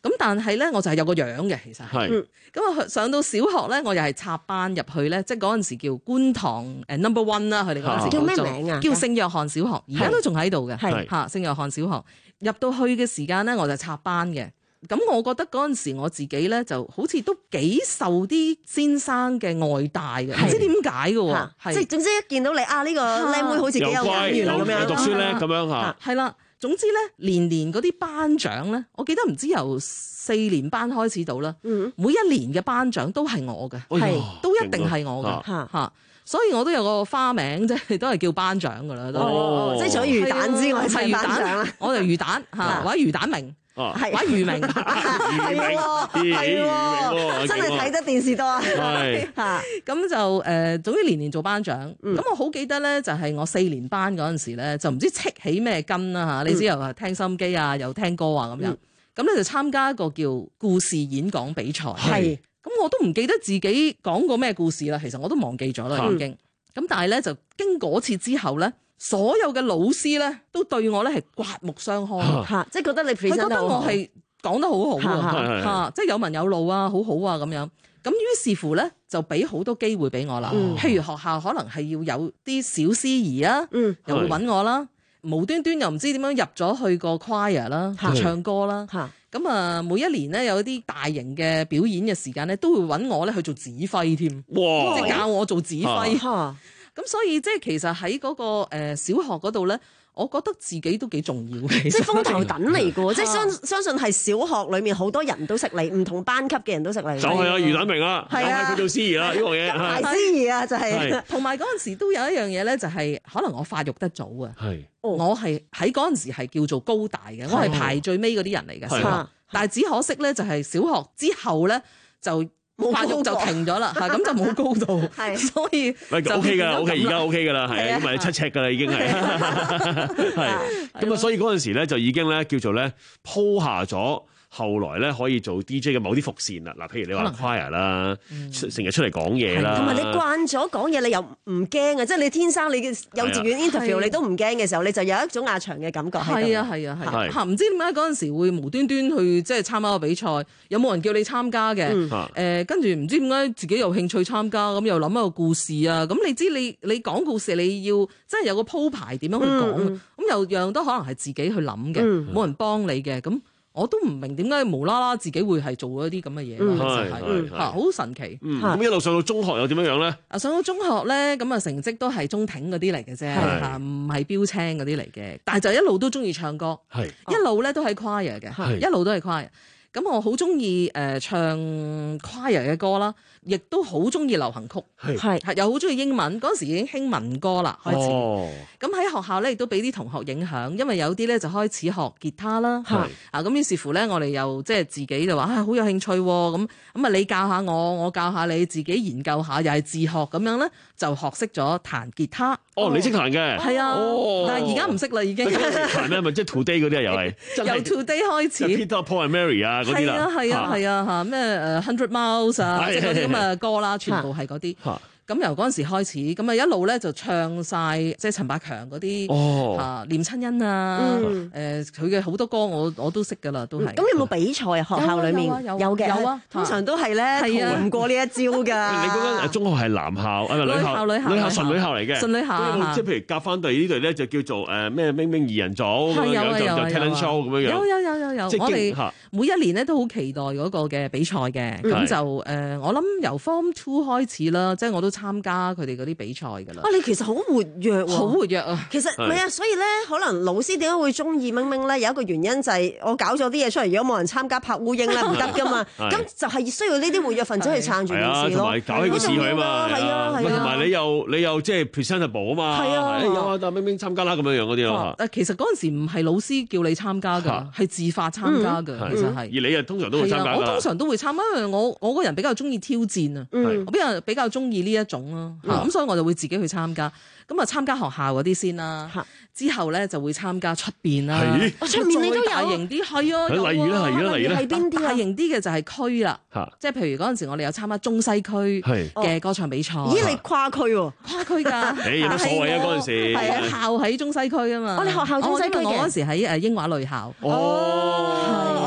咁但係咧，我就係有個樣嘅，其實係。咁啊，上到小學咧，我又係插班入去咧，即係嗰陣時叫觀塘誒 number one 啦，佢哋嗰陣時叫咩名啊？ 叫聖約翰小學，而家都仲喺度嘅。 係嚇，聖約翰小學入到去嘅時間咧，我就插班嘅。咁我覺得嗰陣時我自己咧就好似都幾受啲先生嘅愛戴嘅，唔知點解嘅喎。 即係總之一見到你啊，呢個靚妹好似幾有眼緣咁樣， 有讀書咧咁樣嚇。 係啦。總之咧，年年嗰啲班長咧，我記得唔知由四年班開始到啦，嗯、每一年嘅班長都係我嘅，係、哎、都一定係我嘅嚇、啊，所以我都有個花名，即係都係叫班長噶啦，都哦，即係除咗魚蛋之外，係班長啦， 我就魚蛋嚇，或者魚蛋明。 哦， 係玩漁明， 係喎，係喎，真係睇得電視多啊！ 係嚇，咁就誒，總之年年做班長。咁我好記得咧，就係我四年班嗰陣時咧，就唔知戚起咩筋啦嚇。你知又係聽心機啊，又聽歌啊咁樣。咁咧就參加一個叫故事演講比賽。係，咁我都唔記得自己講過咩故事啦。其實我都忘記咗啦已經。咁但係咧就經嗰次之後咧。所有嘅老師咧都對我咧係刮目相看， 嚇，即係覺得你佢覺得我係講得好好啊，嚇，即係有文有路啊，好好啊咁樣。咁於是乎咧就俾好多機會俾我啦。譬如學校可能係要有啲小司儀啊，又會揾我啦。無端端又唔知點樣入咗去個 choir 啦，唱歌啦。咁啊，每一年咧有啲大型嘅表演嘅時間咧，都會揾我咧去做指揮添， 哇！ 即係教我做指揮。咁所以即係其實喺嗰個誒小學嗰度咧，我覺得自己都幾重要嘅， 即係風頭躉嚟嘅喎，即係相相信係小學裏面好多人都識你，唔同班級嘅人都識你。 就係啊，魚蛋明啊，係啊，佢做司儀啦呢個嘢， 大司儀啊就係。 同埋嗰陣時都有一樣嘢咧，就係可能我發育得早啊， 係， 我係喺嗰陣時係叫做高大嘅，我係排最尾嗰啲人嚟嘅小學，但係只可惜咧就係小學之後咧就。發育就停咗啦，嚇咁就冇高度，係所以就 OK 㗎啦 ，OK 而家 OK 㗎啦，係因為七尺㗎啦已經係，係咁啊，所以嗰陣時咧就已經咧叫做咧鋪下咗。後來咧可以做 D J 嘅某啲伏線啦，嗱，譬如你話 choir 啦，成日出嚟講嘢啦， 同埋你慣咗講嘢，你又唔驚啊！即係你天生你嘅幼稚園 interview 你都唔驚嘅時候，你就有一種壓場嘅感覺。 係啊係啊係嚇，唔知點解嗰陣時會無端端去即係參加個比賽，有冇人叫你參加嘅？誒，跟住唔知點解自己有興趣參加，咁又諗一個故事啊！咁你知你你講故事你要真係有個鋪排點樣去講，咁又樣都可能係自己去諗嘅，冇人幫你嘅咁。我都唔明點解無啦啦自己會係做一啲咁嘅嘢咯，係嚇好神奇。 咁一路上到中學又點樣樣咧？ 啊，上到中學咧，咁啊成績都係中挺嗰啲嚟嘅啫，嚇唔係標青嗰啲嚟嘅。但係就一路都中意唱歌，係一路咧都係 choir 嘅，一路都係 choir。咁我好中意誒唱 choir 嘅歌啦，亦都好中意流行曲，係係又好中意英文。嗰陣時已經興民歌啦，開始。咁喺學校咧亦都俾啲同學影響，因為有啲咧就開始學吉他啦，啊咁於是乎咧我哋又即係自己就話啊好有興趣喎，咁咁啊你教下我，我教下你，自己研究下，又係自學咁樣咧就學識咗彈吉他。 哦，你識彈嘅？ 係啊，但係而家唔識啦已經。 彈咩？咪即係 Today 嗰啲啊？又係由 Today 開始。 Peter Paul and Mary 啊嗰啲啦。 係啊係啊係啊嚇咩誒 Hundred Miles 啊，即係嗰啲咁嘅歌啦，全部係嗰啲。咁由嗰陣時開始，咁啊一路咧就唱晒，即係陳百強嗰啲嚇念親恩啊，誒佢嘅好多歌我我都識㗎啦，都係。咁有冇比賽啊？學校裡面有嘅，有啊，通常都係咧逃唔過呢一招㗎。 你嗰間中學係男校啊？係咪女校？女校純女校嚟嘅。 純女校即係譬如夾翻隊呢隊咧，就叫做誒咩明明二人組咁樣，就就 talent show 咁樣樣。 有有有有有，我哋每一年咧都好期待嗰個嘅比賽嘅，咁就誒我諗由 Form Two 開始啦，即係我都參加佢哋嗰啲比賽㗎啦。 啊，你其實好活躍喎！ 好活躍啊！ 其實唔係啊，所以咧，可能老師點解會中意明明咧？有一個原因就係我搞咗啲嘢出嚟，如果冇人參加拍烏蠅咧，唔得㗎嘛。咁就係需要呢啲活躍分子去撐住件事咯。 同埋搞起個事佢啊嘛。 係啊係啊。 同埋你又你又即係 presentable 啊嘛。 係啊。 有啊，但明明參加啦咁樣樣嗰啲咯。 但其實嗰陣時唔係老師叫你參加㗎，係自發參加㗎。其實係。而你啊，通常都會參加。 我通常都會參加，因為我我個人比較中意挑戰啊。我比較比較中意呢一種咯。咁所以我就會自己去參加，咁啊參加學校嗰啲先啦，之後咧就會參加出邊啦。 出面你都有大型啲，係啊， 例如啦，例如啦，例如啦， 係邊啲大型啲嘅就係區啦，即係譬如嗰陣時我哋有參加中西區嘅歌唱比賽。 咦，你跨區喎？ 跨區㗎。 誒有乜所謂啊？嗰陣時係啊，校喺中西區啊嘛。 我哋學校中西區嘅。 我嗰陣時喺誒英華女校。 哦，咁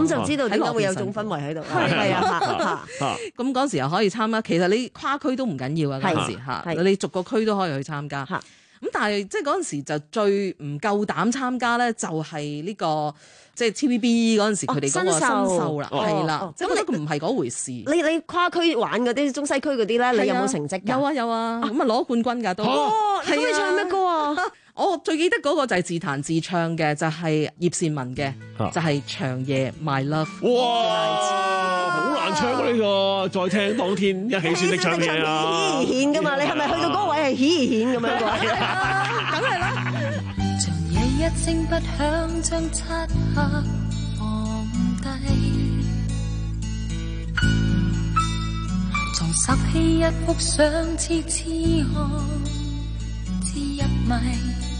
咁就知道點解會有種氛圍喺度。係啊， 咁嗰時又可以參加。其實你跨區都唔緊要啊，嗰陣時嚇，你逐個區都可以去參加。咁但係即係嗰陣時就最唔夠膽參加咧，就係呢個即係 T V B 嗰陣時佢哋嗰個新秀啦，係啦，咁呢個唔係嗰回事。 你你跨區玩嗰啲中西區嗰啲咧，你有冇成績㗎？ 有啊有啊，咁啊攞冠軍㗎都。 哦，咁你唱咩歌啊？ 我最記得嗰個就係自彈自唱嘅，就係葉倩文嘅，就係長夜 My Love。 哇，好難唱啊呢個！再聽當天一起算的唱嘢啊！ 顯而顯㗎嘛，你係咪去到嗰位係顯而顯咁樣㗎？ 梗係啦。 長夜一聲不響，將漆黑放低，重拾起一幅相，痴痴看，知一迷。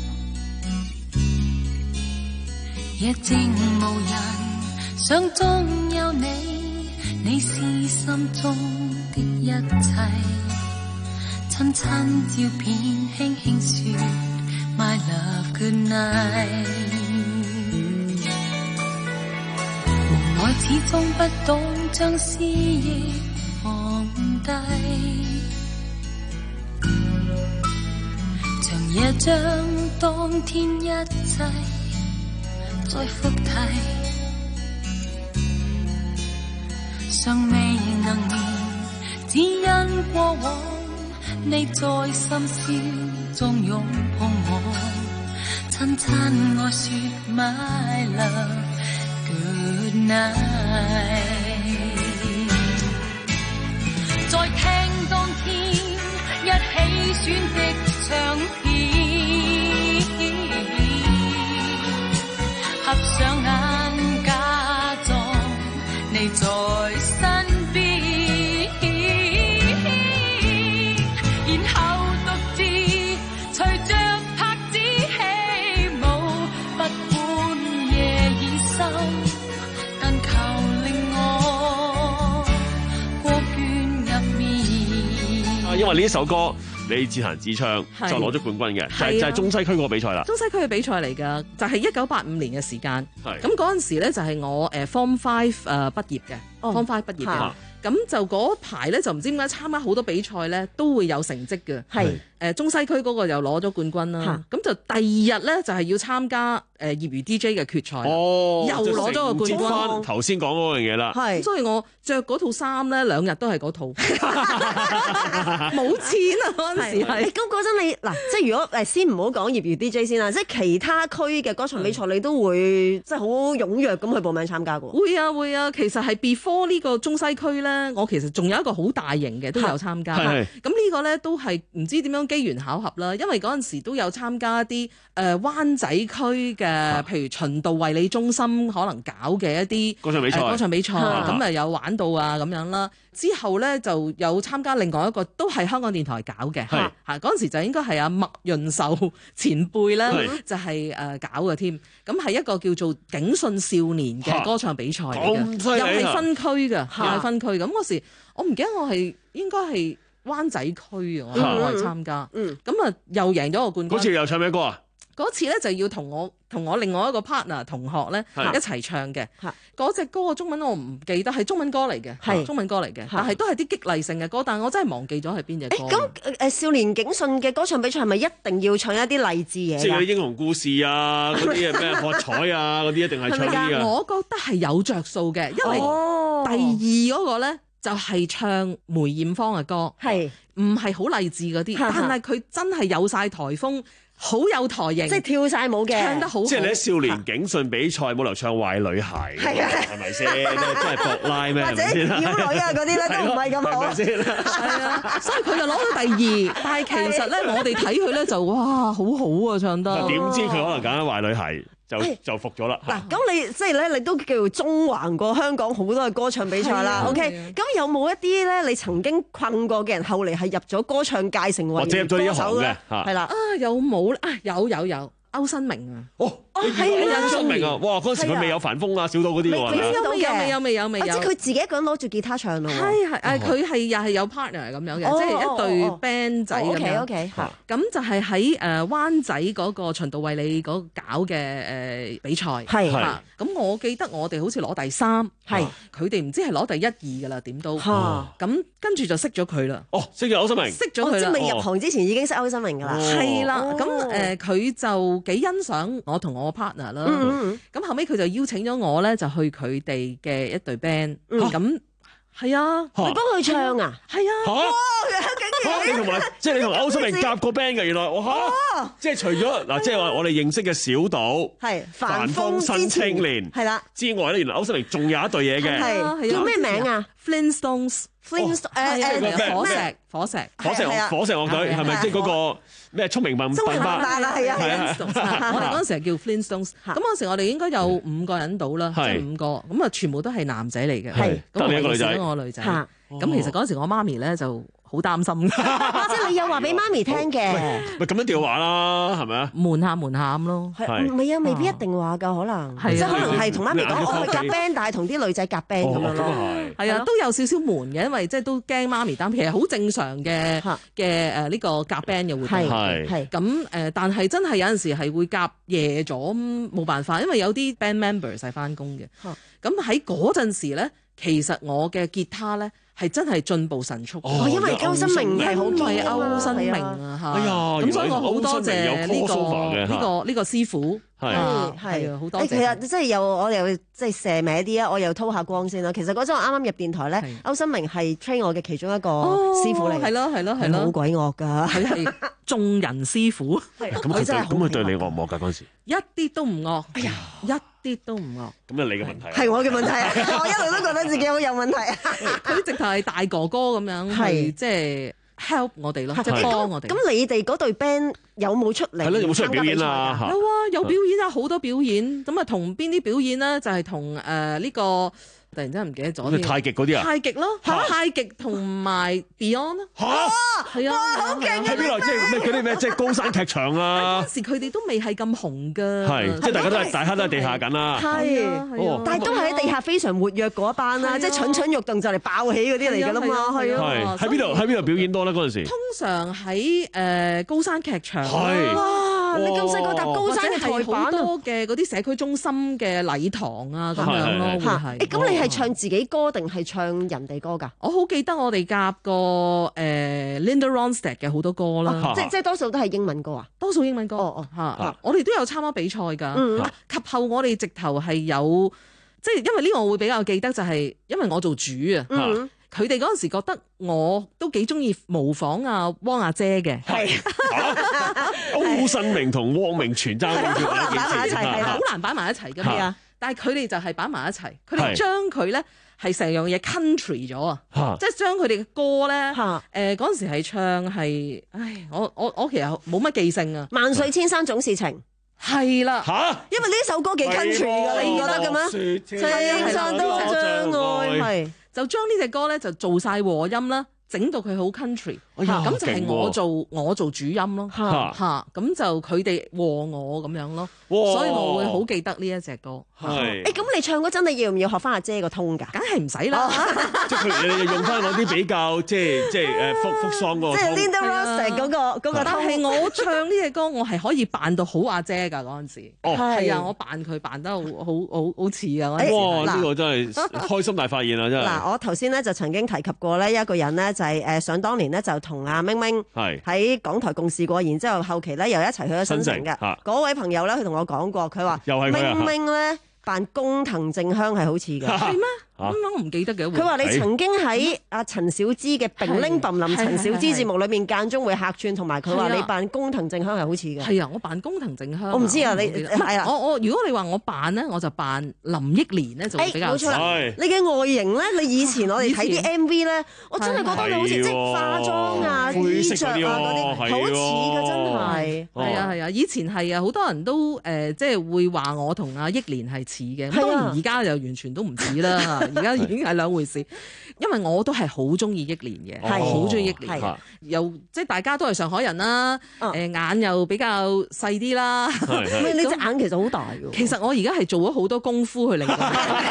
夜靜無人，想中有你，你是心中的一切。親親照片，輕輕說 My love good night。無奈始終不懂將思憶放低，長夜將當天一切再複提，尚未能眠，只因過往你在深宵中擁抱我，親親我說 My love good night。 再聽當天一起選的唱片，合上眼假裝你在身邊，然後獨自隨着拍子起舞，不管夜已深，但求令我過倦入眠。 啊，因為呢一首歌你自彈自唱就攞咗冠軍嘅，就係就係中西區嗰個比賽啦。 中西區嘅比賽嚟㗎，就係一九八五年嘅時間。 係咁嗰陣時咧，就係我誒 Form Five 誒畢業嘅，Form Five 畢業嘅。咁就嗰排咧就唔知點解參加好多比賽咧都會有成績嘅。係誒中西區嗰個又攞咗冠軍啦。咁就第二日咧就係要參加誒業餘 D J 嘅決賽。 哦， 又攞咗個冠軍。 頭先講嗰樣嘢啦。 係，咁所以我着嗰套衫咧兩日都係嗰套。冇錢啊嗰陣時係。 咁嗰陣你嗱，即係如果誒先唔好講業餘 D J 先啦，即係其他區嘅歌唱比賽你都會即係好踴躍咁去報名參加㗎。 會啊會啊，其實係 before 呢個中西區咧。我其實仲有一個好大型嘅都有參加，咁呢個咧都係唔知點樣機緣巧合啦。因為嗰陣時都有參加一啲誒、呃、灣仔區嘅，譬如循道衛理中心可能搞嘅一啲歌唱比賽， 呃、歌唱比賽咁啊有玩到啊咁樣啦。之後咧就有參加另外一個都係香港電台搞嘅，嚇嗰陣時就應該係阿麥潤壽前輩咧，就係、是、誒、呃、搞嘅添。咁係一個叫做警訊少年嘅歌唱比賽嚟嘅，又係分區嘅，又係分區。咁嗰時我唔記得我係應該係灣仔區啊，我係參加。咁啊又贏咗個冠軍。 嗰次又唱咩歌啊？ 嗰次咧就要同我同我另外一個 partner 同學咧一齊唱嘅。嗰隻歌嘅中文我唔記得，係中文歌嚟嘅，係中文歌嚟嘅，但係都係啲激勵性嘅歌，但係我真係忘記咗係邊隻歌。 咁誒少年警訊嘅歌唱比賽係咪一定要唱一啲勵志嘢？ 即係啲英雄故事啊，嗰啲咩博彩啊，嗰啲一定係唱啲啊。 我覺得係有着數嘅，因為第二嗰個咧就係唱梅艷芳嘅歌，係唔係好勵志嗰啲？但係佢真係有晒颱風。好有台型， 即係跳晒舞嘅， 唱得好好。 即係你喺少年警訊比賽冇留唱壞女孩，係咪先？真係博拉咩？ 或者妖女啊嗰啲咧都唔係咁好， 係咪先？ 係啊，所以佢就攞到第二。但係其實咧，我哋睇佢咧就哇，好好啊，唱得。 點知佢可能揀緊壞女孩？就就服咗啦。 嗱，咁你即係咧，你都叫做縱橫過香港好多嘅歌唱比賽啦。OK，咁有冇一啲咧，你曾經困過嘅人，後嚟係入咗歌唱界成為或者入咗呢一行嘅？ 係啦。 啊，有冇啊？有有有。 歐新明啊！ 哦，係歐新明啊！哇，嗰陣時佢未有凡風啊、小島嗰啲喎。 未有未有未有未有未有。 即係佢自己一個人攞住吉他唱咯。 係係誒，佢係又係有 partner 咁樣嘅，即係一隊 band 仔咁樣。 O K 咁就係喺誒灣仔嗰個循道衛理嗰搞嘅誒比賽。 係嚇。咁我記得我哋好似攞第三，係佢哋唔知係攞第一二㗎啦，點都。咁跟住就識咗佢啦。 哦，識咗歐新明。 識咗佢啦。 即係未入行之前已經識歐新明㗎啦。 係啦，咁誒佢就幾欣賞我同我 partner 啦。咁後尾佢就邀請咗我咧，就去佢哋嘅一隊 band。咁係啊， 你幫佢唱啊？ 係啊。 嚇！你同埋即係你同歐新明夾過 band 嘅原來，哇嚇！即係除咗嗱，即係話我哋認識嘅小島係凡風新青年係啦之外咧，原來歐新明仲有一隊嘢嘅， 係叫咩名啊 ？Flintstones。 Flintstones 誒火石火石火石火石樂隊係咪即係嗰個咩聰明笨笨伯？ 係啊係啊！ 我哋嗰陣時係叫 Flintstones。咁嗰陣時我哋應該有五個人到啦，即係五個咁啊，全部都係男仔嚟嘅。係得你一個女仔， 我女仔。咁其實嗰陣時我媽咪咧就好擔心， 即係你有話俾媽咪聽嘅， 咪咁樣調話啦，係咪啊？ 瞞下瞞下咁咯， 係唔係啊？未必一定話㗎，可能即係可能係同媽咪講，我去夾 band，但係同啲女仔夾 band 咁樣咯。 係啊，都有少少瞞嘅，因為即係都驚媽咪擔心，其實好正常嘅嘅誒呢個夾 band 嘅活動。 係係咁誒，但係真係有陣時係會夾夜咗，冇辦法，因為有啲 band members 係翻工嘅。咁喺嗰陣時咧，其實我嘅吉他咧。係真係進步神速， 哦，因為歐新明係好因為歐新明啊嚇， 哎呀， 咁所以我好多謝呢個呢個呢個師傅， 係係好多謝。 其實即係又我又即係射歪啲啊，我又偷下光先啦。其實嗰陣我啱啱入電台咧，歐新明係 train 我嘅其中一個師傅嚟， 係咯係咯係咯， 好鬼惡㗎， 佢係眾人師傅， 咁佢對咁佢對你惡唔惡㗎嗰陣時？ 一啲都唔惡，哎呀一。啲都唔惡， 咁係你嘅問題， 係我嘅問題啊！我一路都覺得自己好有問題啊！ 佢直頭係大哥哥咁樣，係即係 help 我哋咯，即係幫我哋。 咁你哋嗰隊 band 有冇出嚟？ 係咯，有冇出嚟表演啊？ 有啊，有表演啊，好多表演。咁啊，同邊啲表演咧？就係同誒呢個。突然之間唔記得咗太極嗰啲啊！ 太極咯，太極同埋 Beyond 咯。 嚇！ 係啊， 好勁啊！ 喺邊度？即係咩嗰啲咩？即係高山劇場啊！ 嗰時佢哋都未係咁紅㗎。 係，即係大家都係大家都係地下緊啦。 係，但係都係喺地下非常活躍嗰一班啦，即係蠢蠢欲動就嚟爆起嗰啲嚟㗎啦嘛。係啊。喺邊度？喺邊度表演多咧？嗰陣時。 通常喺誒高山劇場。 係。 哇！你咁細個搭高山嘅台板好多嘅嗰啲社區中心嘅禮堂啊咁樣咯，會係。 誒咁你係唱自己歌定係唱人哋歌㗎？ 我好記得我哋夾過誒 Linda Ronstadt 嘅好多歌啦， 即即係多數都係英文歌啊？ 多數英文歌。哦哦嚇，我哋都有參加比賽㗎。及後我哋直頭係有，即係因為呢個我會比較記得，就係因為我做主啊。佢哋嗰陣時覺得我都幾中意模仿啊汪阿姐嘅。係。 歐新明同汪明荃爭好難擺埋一齊， 好難擺埋一齊㗎嘛。但係佢哋就係擺埋一齊，佢哋將佢咧係成樣嘢 country 咗啊！即係將佢哋嘅歌咧，誒嗰陣時係唱係，唉，我我我其實冇乜記性啊！ 萬水千山總是情， 係啦， 嚇， 因為呢首歌幾 country 㗎，你唔覺得嘅咩？千山都將愛，係就將呢隻歌咧就做晒和音啦。整到佢好 country，咁就係我做我做主音咯，嚇咁就佢哋和我咁樣咯，所以我會好記得呢一隻歌。 係， 誒咁你唱嗰陣你要唔要學翻阿姐個通㗎？ 梗係唔使啦， 即係佢你用翻嗰啲比較即係即係誒復復喪嗰個。 即係 Linda Ronstadt 嗰個嗰個。 但係我唱呢隻歌，我係可以扮到好阿姐㗎嗰陣時。哦，係啊，我扮佢扮得好好好好似啊！ 哇，呢個真係開心大發現啊！真係。 嗱，我頭先咧就曾經提及過咧一個人咧就係誒想當年咧就同阿明明喺港台共事過，然之後後期咧又一齊去咗新城嘅。嗰位朋友咧佢同我講過，佢話明明咧扮工藤靜香係好似嘅。 係咩？咁我唔記得嘅。 佢話你曾經喺阿陳小芝嘅《並拎冧林》陳小芝節目裏面間中會客串，同埋佢話你扮工藤靜香係好似嘅。 係啊，我扮工藤靜香。 我唔知啊，你係啊。 我我如果你話我扮咧，我就扮林憶蓮咧就會比較似。 你嘅外形咧，你以前我哋睇啲 M V 咧，我真係覺得你好似即係化妝啊、衣着啊嗰啲，好似㗎真係。 係啊係啊，以前係啊，好多人都誒即係會話我同阿憶蓮係似嘅。當然而家就完全都唔似啦。 而家已經係兩回事。因為我都係好中意憶蓮嘅，好中意憶蓮，又即係大家都係上海人啦，誒眼又比較細啲啦。 你隻眼其實好大㗎。 其實我而家係做咗好多功夫去令到。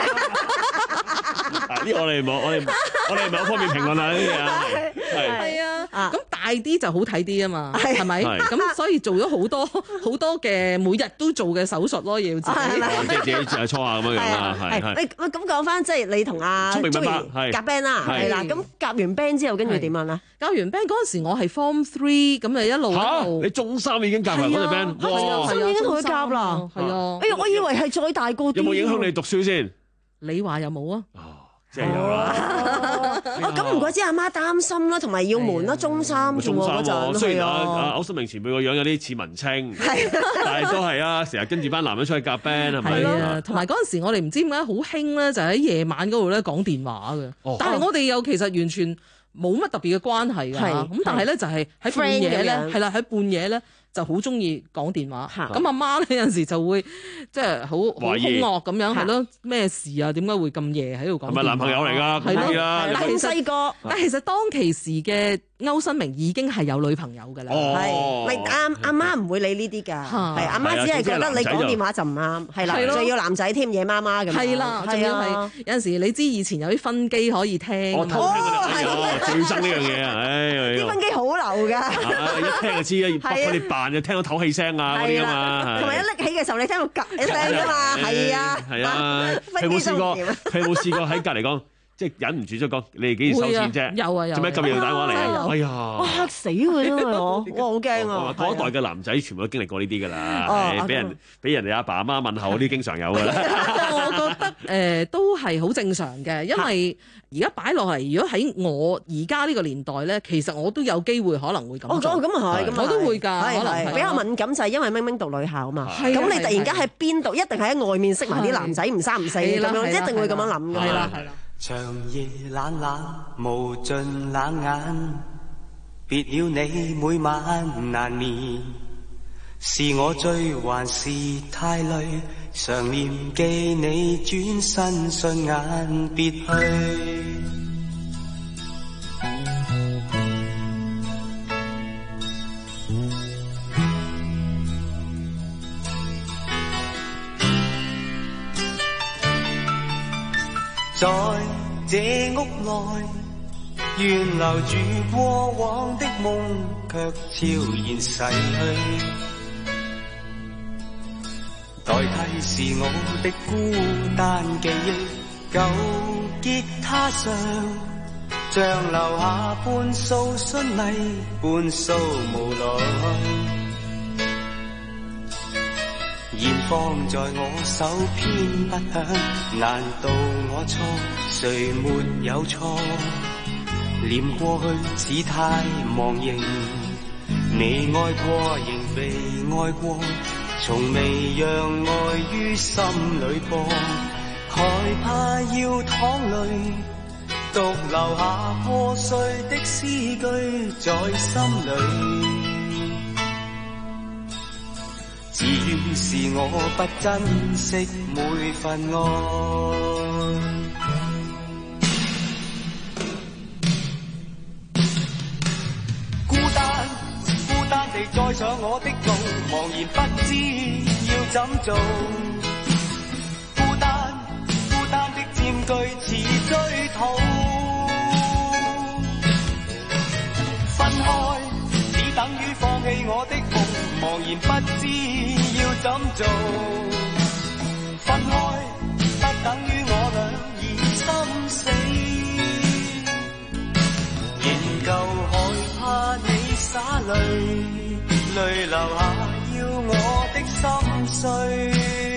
呢我哋冇，我哋我哋唔係好方便評論啊呢啲嘢。 係啊，咁大啲就好睇啲啊嘛，係咪？咁所以做咗好多好多嘅每日都做嘅手術咯，要自己即係自己誒搓下咁樣樣啦，係係。 喂，咁講翻即係你同阿 Joey 夾 band 啦，係啦，咁夾完 band 之後跟住點樣咧？ 夾完 band 嗰陣時我係 Form Three，咁啊一路一路。 你中三已經夾埋嗰隻 band， 哇！已經同佢夾啦， 係啊。 哎呀，我以為係再大個啲。 有冇影響你讀書先？ 你話有冇啊？ 即係有啦。 哦，咁唔怪之阿媽擔心啦，同埋要瞞啦，中三啫喎嗰陣。 雖然阿阿歐心明前輩個樣有啲似文青，但係都係啊，成日跟住班男人出去夾 band 係咪？ 係啊，同埋嗰陣時我哋唔知點解好興咧，就喺夜晚嗰度咧講電話嘅。但係我哋又其實完全冇乜特別嘅關係㗎。咁但係咧就係喺半夜咧，係啦喺半夜咧。就好中意講電話，咁阿媽咧有陣時就會即係好好兇惡咁樣，係咯，咩事啊？點解會咁夜喺度講電話？ 係咪男朋友嚟㗎？ 係咯， 但係其實細個， 但係其實當其時嘅歐新明已經係有女朋友㗎啦。 係，咪阿阿媽唔會理呢啲㗎，係阿媽只係覺得你講電話就唔啱，係啦，仲要男仔添，夜媽媽咁。 係啦，仲要係有陣時你知以前有啲分機可以聽， 我偷聽嗰啲，最憎呢樣嘢啊！唉， 啲分機好流㗎， 一聽就知啊，要佢哋扮就聽到唞氣聲啊嗰啲啊嘛， 同埋一拎起嘅時候你聽到格一聲㗎嘛，係啊， 係啊，佢冇試過，佢冇試過喺隔離講。即係忍唔住咗講，你哋幾時收錢啫？ 有啊有。 做咩咁夜打電話嚟啊？哎呀！ 哇嚇死佢啦我，哇好驚啊！ 嗰一代嘅男仔全部都經歷過呢啲㗎啦，俾人俾人哋阿爸阿媽問候嗰啲經常有㗎啦。 我覺得誒都係好正常嘅，因為而家擺落嚟，如果喺我而家呢個年代咧，其實我都有機會可能會咁做。 哦咁啊係，咁我都會㗎，可能比較敏感就係因為明明讀女校啊嘛。咁你突然間喺邊度，一定係喺外面識埋啲男仔，唔三唔四咁樣，一定會咁樣諗㗎。 係啦係啦。 長夜冷冷無盡冷眼，別了你每晚難眠，是我醉還是太累，常念記你轉身順眼別去。在這屋內，願留住過往的夢，卻悄然逝去。代替是我的孤單記憶，舊吉他上，像留下半數絢麗，半數無奈。現放在我手偏不響，難道我錯？誰沒有錯？念過去似太忘形，你愛過仍被愛過，從未讓愛於心裏播，害怕要淌淚，獨留下破碎的詩句在心裏。只怨是我不珍惜每份愛，孤單孤單地載上我的路，茫然不知要怎做。孤單孤單的佔據似追討，分開只等於放棄我的夢，茫然不知要怎做，分開不等於我倆已心死，仍舊害怕你灑淚，淚流下要我的心碎，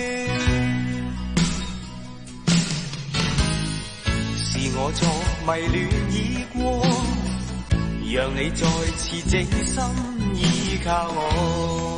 是我錯迷戀已過，讓你再次靜心依靠我。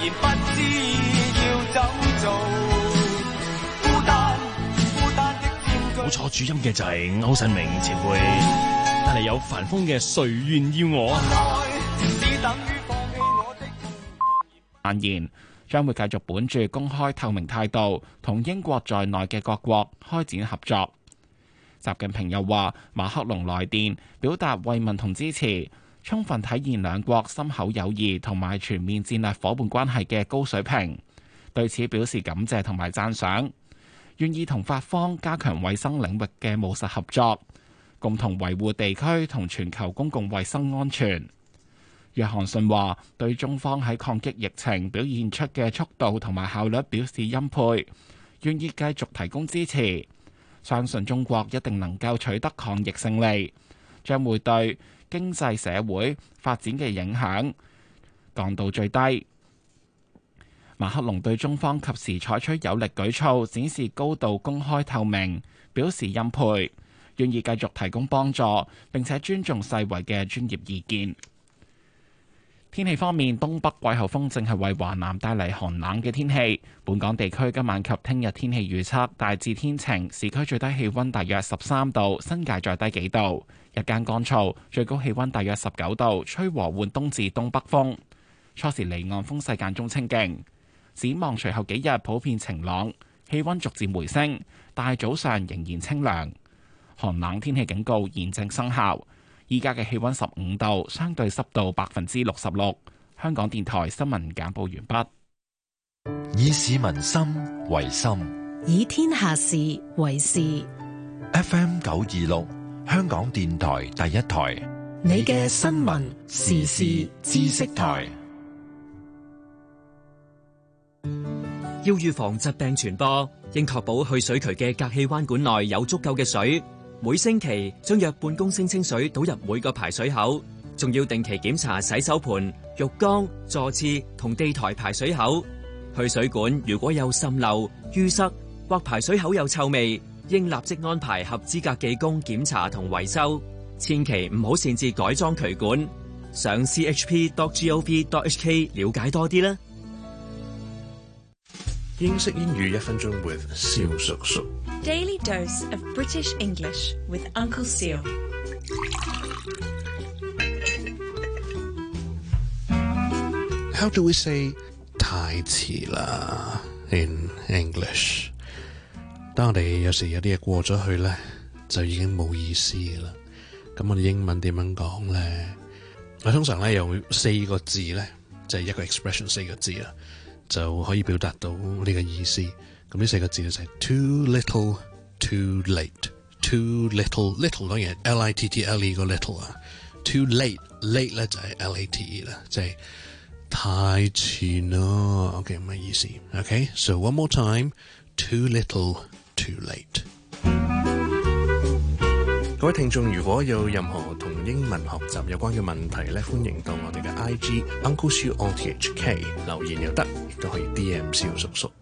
然不知要怎做。孤單孤單的佔據。 冇錯，主音嘅就係歐振明前輩，但係有凡風嘅誰願要我。 只等於放棄我的坦言將會繼續本住公開透明態度，同英國在內嘅各國開展合作。習近平又話，馬克龍來電表達慰問同支持，充分體現兩國深厚友誼同埋全面戰略夥伴關係嘅高水平，對此表示感謝同埋讚賞，願意同法方加強衛生領域嘅務實合作，共同維護地區同全球公共衛生安全。約翰遜話，對中方喺抗擊疫情表現出嘅速度同埋效率表示欽佩，願意繼續提供支持，相信中國一定能夠取得抗疫勝利，將會對經濟社會發展嘅影響降到最低。馬克龍對中方及時採取有力舉措展示高度公開透明表示欽佩，願意繼續提供幫助，並且尊重世衛嘅專業意見。天氣方面，東北季候風正係為華南帶嚟寒冷嘅天氣。本港地區今晚及聽日天氣預測大致天晴，市區最低氣溫大約十三度，新界再低幾度。日間乾燥，最高氣溫大約十九度，吹和緩東至東北風。初時離岸風勢間中清勁。展望隨後幾日普遍晴朗，氣溫逐漸回升，但係早上仍然清涼。寒冷天氣警告現正生效。依家嘅氣溫十五度，相對濕度百分之六十六。香港電台新聞簡報完畢。 以市民心為心， 以天下事為事。 F M 九二六，香港電台第一台， 你嘅新聞時事知識台。 要預防疾病傳播，應確保去水渠嘅隔氣彎管內有足夠嘅水。每星期將約半公升清水倒入每個排水口，仲要定期檢查洗手盆、浴缸、座廁同地台排水口。去水管如果有滲漏、淤塞或排水口有臭味，應立即安排合資格技工檢查同維修。千祈唔好擅自改裝渠管。上 c h p dot gov dot h k 了解多啲啦。 英式英語一分鐘 with 蕭叔叔。 Daily dose of British English with Uncle Seal. How do we say 太遲啦 in English？ 當我哋有時有啲嘢過咗去咧，就已經冇意思啦。咁我哋英文點樣講咧？我通常咧有四個字咧，就係一個 expression 四個字啊，就可以表達到呢個意思。咁呢四個字咧就係 too little, too late, too little, little 當然係 L I T T L E 個 little 啊 ，too late, late 咧就係 L A T E 啦，即係太遲咯。OK 咁嘅意思。OK, so one more time, too little, too late。各位聽眾，如果有任何同英文學習有關嘅問題咧，歡迎到我哋嘅 I G Uncle Siu O T H K 留言又得，亦都可以 D M 蕭叔叔。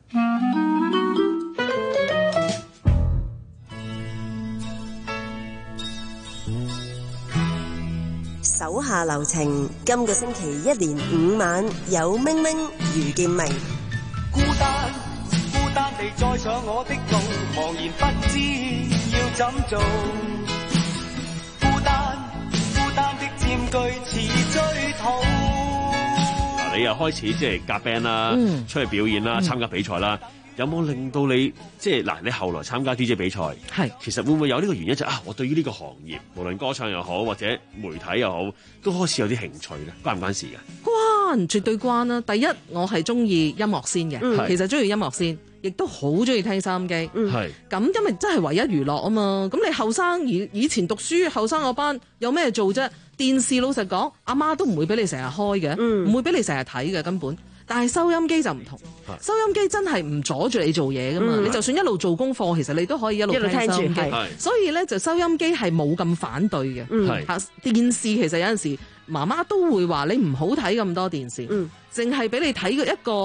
手下留情，今個星期一連五晚有明明余建明。 孤單孤單地載上我的路，茫然不知要怎做。孤單孤單的佔據似追討。 嗱，你又開始即係夾 band 啦，嗯、出去表演啦，參加比賽啦。有冇令到你即係嗱？你後來參加 D J 比賽，係其實會唔會有呢個原因就係、啊？我對於呢個行業，無論歌唱又好或者媒體又好，都開始有啲興趣咧，關唔關事嘅？ 關，絕對關啦！第一，我係中意音樂先嘅，嗯、其實中意音樂先，亦都好中意聽收音機。係、嗯、咁，因為真係唯一娛樂啊嘛。咁你後生以以前讀書後生嗰班有咩做啫？電視老實講，阿媽都唔會俾你成日開嘅，唔、嗯、會俾你成日睇嘅根本。但係收音機就唔同，收音機真係唔阻住你做嘢噶嘛、嗯，你就算一路做功課，其實你都可以一路聽收音機。所以咧就收音機係冇咁反對嘅。嚇、嗯，電視其實有陣時媽媽都會話你唔好睇咁多電視，淨係俾你睇一個嗰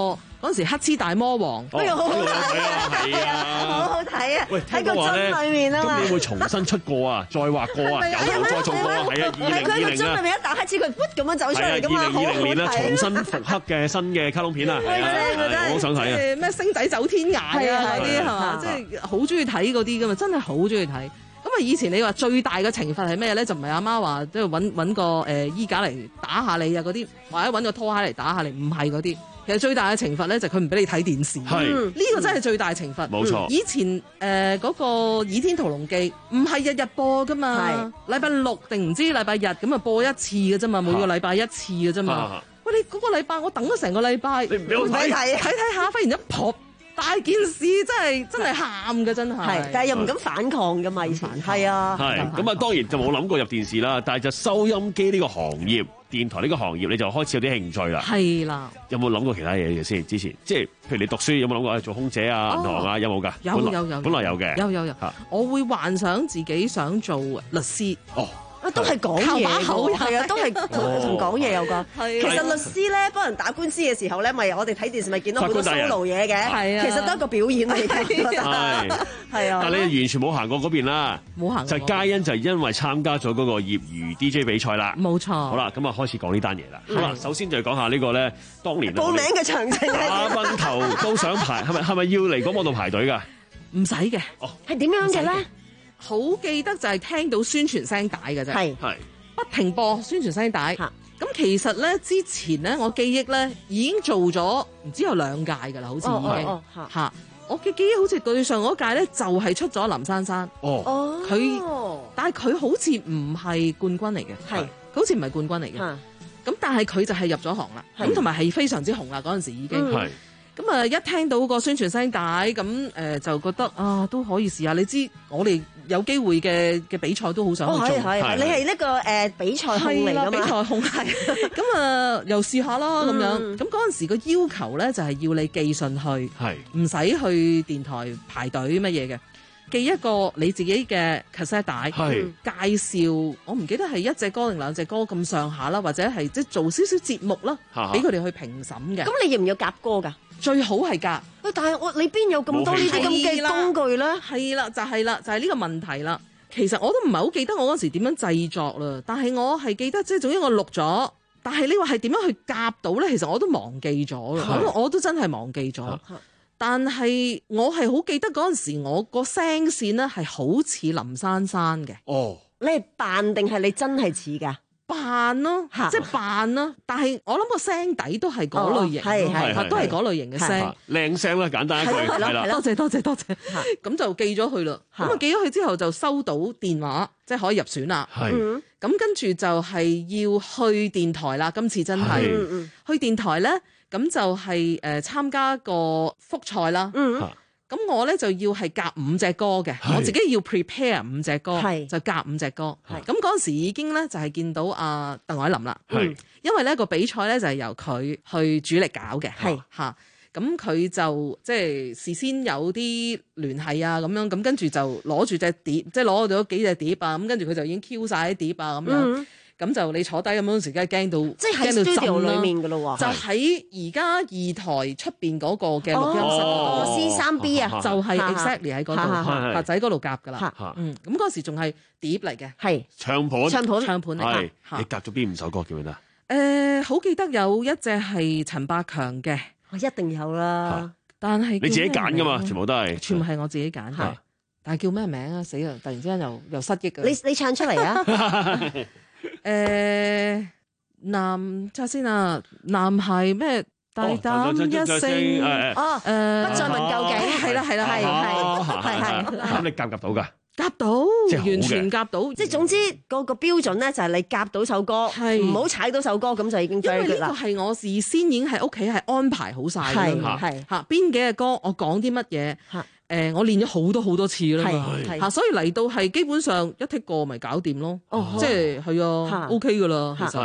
嗰陣時黑黐大魔王， 哎呀好好睇啊，係啊， 好好睇啊！ 喂， 喺個樽裏面啊嘛， 今年會重新出過啊，再畫過啊，有有再做過啊，係啊，二零二零啊， 喺個樽裏面一打黑黐佢，噗咁樣走出嚟㗎嘛， 二零二零年啦，重新復刻嘅新嘅卡通片啊，係啊，我好想睇啊， 咩星仔走天涯啊嗰啲係嘛，即係好中意睇嗰啲㗎嘛，真係好中意睇。咁啊！以前你話最大嘅懲罰係咩咧？就唔係阿媽話即係揾揾個誒衣架嚟打下你啊嗰啲，或者揾個拖鞋嚟打下你，唔係嗰啲。其實最大嘅懲罰咧就係佢唔俾你睇電視。 係呢、 嗯、個真係最大懲罰。 冇錯。 以前誒嗰、呃那個《倚天屠龍記》唔係日日播噶嘛，禮拜六定唔知禮拜日咁啊播一次嘅啫嘛，每個禮拜一次嘅啫嘛。喂，你嗰個禮拜我等咗成個禮拜，你唔俾我睇睇睇下，忽然一撲。大件事真係真係喊嘅真係， 係，但係又唔敢反抗㗎嘛以前，係啊， 係咁啊，當然就冇諗過入電視啦，但係就收音機呢個行業、電台呢個行業，你就開始有啲興趣啦。係啦，有冇諗過其他嘢嘅先？之前即係譬如你讀書有冇諗過做空姐啊、銀行啊？有冇㗎？ 有有有， 本來有嘅， 有有有。我會幻想自己想做律師。哦。 都係講嘢嘅，係啊，都係同同講嘢有關。其實律師咧幫人打官司嘅時候咧，咪我哋睇電視咪見到好多 solo 嘢嘅，係啊，其實都係一個表演嚟嘅。係係啊， 但係你完全冇行過嗰邊啦， 冇行。 就嘉欣就係因為參加咗嗰個業餘 D J 比賽啦， 冇錯。好啦，咁啊開始講呢單嘢啦。好啦，首先就係講下呢個咧，當年報名嘅詳情係打崩頭都想排，係咪係咪要嚟廣播度排隊㗎？ 唔使嘅， 哦， 係點樣嘅咧？ 好記得就係聽到宣傳聲帶嘅啫， 係係。 不停播宣傳聲帶，咁其實咧之前咧我記憶咧已經做咗唔知有兩屆㗎啦，好似已經嚇、哦哦哦。我嘅記憶好似對上嗰屆咧就係出咗林珊珊， 哦， 佢但係佢好似唔係冠軍嚟嘅，係佢好似唔係冠軍嚟嘅，咁但係佢就係入咗行啦，咁同埋係非常之紅啦嗰陣時已經。 係咁啊！一聽到個宣傳聲帶，咁誒、呃、就覺得啊，都可以試下。你知我哋有機會嘅嘅比賽都好想去做。 係、哦、係，你係呢個誒、呃、比賽控嚟㗎嘛？ 比賽控係。咁啊，又試下啦咁樣。咁嗰陣時個要求咧，就係要你寄信去，係唔使去電台排隊乜嘢嘅。寄一個你自己嘅 cassette 帶，介紹我唔記得係一隻歌定兩隻歌咁上下啦，或者係即係做少少節目啦，俾佢哋去評審嘅。 咁你要唔要夾歌㗎？ 最好係夾。喂， 但係我你邊有咁多呢啲咁嘅工具咧？ 係啦，就係啦，就係呢個問題啦。其實我都唔係好記得我嗰時點樣製作啦，但係我係記得即係總之我錄咗，但係你話係點樣去夾到咧？其實我都忘記咗啦，咁我都真係忘記咗。但係我係好記得嗰陣時，我個聲線咧係好似林珊珊嘅。 哦， 你係扮定係你真係似㗎？ 扮咯，即係扮咯。但係我諗個聲底都係嗰類型，係係都係嗰類型嘅聲， 靚聲啦，簡單一句係啦。 多謝多謝多謝。咁就寄咗去啦。咁啊寄咗去之後就收到電話，即係可以入選啦。係。咁跟住就係要去電台啦。今次真係去電台咧。咁就係誒參加個複賽啦。嗯，咁我咧就要係夾五隻歌嘅，我自己要 prepare 五隻歌，就夾五隻歌。咁嗰陣時已經咧就係見到阿鄧藹霖啦。嗯，因為咧個比賽咧就係由佢去主力搞嘅。係嚇，咁佢就即係事先有啲聯繫啊咁樣，咁跟住就攞住隻碟，即係攞咗幾隻碟啊，咁跟住佢就已經 Q 晒啲碟啊咁樣。咁就你坐低咁嗰陣時，梗係驚到， 即係喺 studio 裏面㗎咯喎。 就喺而家二台出邊嗰個嘅錄音室， 哦 C 三 B 啊， 就係 exactly 喺嗰度，白仔嗰度夾㗎啦。嗯，咁嗰時仲係碟嚟嘅， 係唱盤， 唱盤， 唱盤嚟嘅。 你夾咗邊五首歌記唔記得？ 誒，好記得有一隻係陳百強嘅， 我一定有啦。但係你自己揀㗎嘛？全部都係， 全部係我自己揀嘅。但係叫咩名啊？死啦！突然之間又又失憶㗎。 你你唱出嚟啊！ 誒，男睇下先啊，男孩咩大膽一聲哦，誒，不再問究竟， 係啦係啦係係係係。 咁你夾唔夾到㗎？ 夾到，完全夾到。 即係總之嗰個標準咧，就係你夾到首歌，唔好踩到首歌，咁就已經 very good 啦。 因為呢個係我事先已經喺屋企係安排好晒㗎啦，係嚇邊幾隻歌，我講啲乜嘢。誒，我練咗好多好多次啦嘛，嚇，所以嚟到係基本上一剔過咪搞掂咯，即係係啊 ，OK 噶啦，其實係。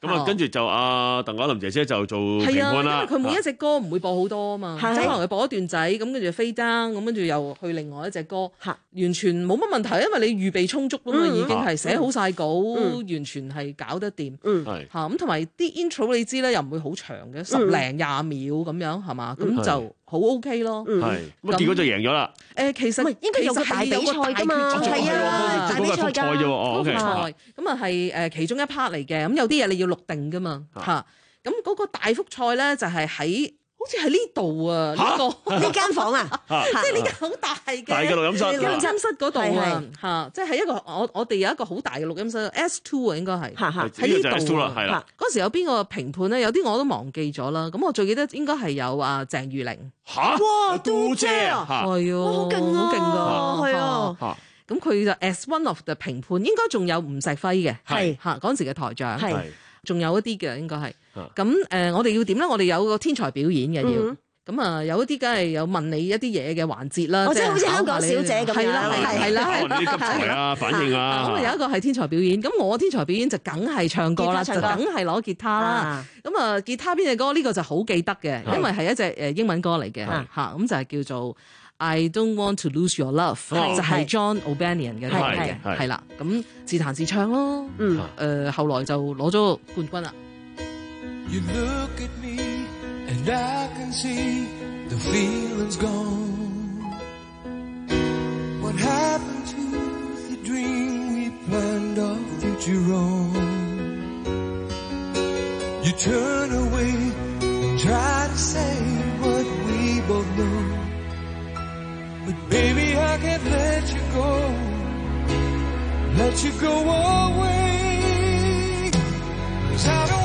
咁啊，跟住就阿鄧凱琳姐姐就做評係啊， 判啦。 因為佢每一隻歌唔會播好多啊嘛，即係可能佢播一段仔，咁跟住飛 down，咁跟住又去另外一隻歌，完全冇乜問題，因為你預備充足啊嘛，已經係寫好晒稿，完全係搞得掂。嚇咁同埋啲 intro 你知咧，又唔會好長嘅，十零廿秒咁樣係嘛，咁就好 OK 咯。 係咁結果就贏咗啦。 誒，其實應該有個大比賽㗎嘛，係啊，大比賽㗎。 復賽咁啊係誒其中一 part 嚟嘅，咁有啲嘢你要錄定㗎嘛嚇。咁嗰個大複賽咧就係喺好似喺呢度啊，呢個呢間房啊， 即係呢間好大嘅大嘅錄音室， 錄音室嗰度啊嚇，即係喺一個我我哋有一個好大嘅錄音室 S two 啊應該係喺呢度啊。嗰時有邊個評判咧？有啲我都忘記咗啦。咁我最記得應該係有啊鄭裕玲。 嚇！ 哇，杜姐啊， 係啊， 好勁啊， 好勁㗎， 係啊。 咁佢就 as one of the 評判，應該仲有吳石輝嘅， 係嚇嗰陣時嘅台長， 係仲有一啲嘅應該係。咁誒、呃，我哋要點咧？我哋有個天才表演嘅要，咁、嗯、啊有一啲梗係有問你一啲嘢嘅環節啦， 即係好似香港小姐咁樣， 係啦係啦， 考你啲急才啊、反應啊。 咁啊有一個係天才表演，咁我天才表演就梗係唱歌啦，就梗係攞吉他啦。咁啊吉他邊隻歌呢、呢個就好記得嘅，因為係一隻誒英文歌嚟嘅嚇，咁就係叫做 I Don't Want to Lose Your Love， 就係 John O'Banion 嘅歌嚟嘅，係啦。咁自彈自唱咯，嗯誒後來就攞咗冠軍啦。 You look at me and I can see the feeling's gone. What happened to the dream we planned our future on? You turn away and try to say what we both know. But baby I can't let you go, let you go away. 'Cause I don't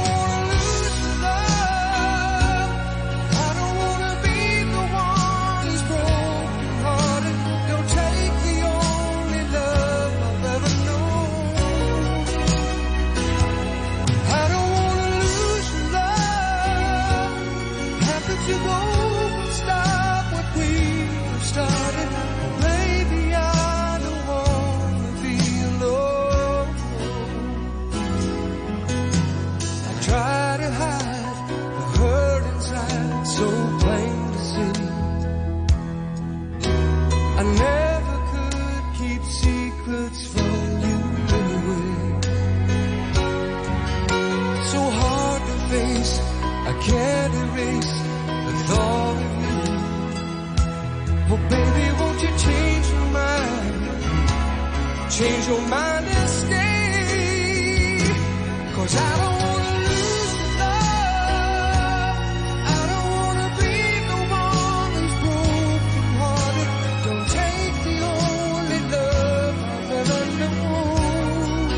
can't erase the thought of you. Oh baby, won't you change your mind? Change your mind and stay. 'Cause I don't wanna lose your love. I don't wanna be the one who's broken hearted. Don't take the only love I've ever known.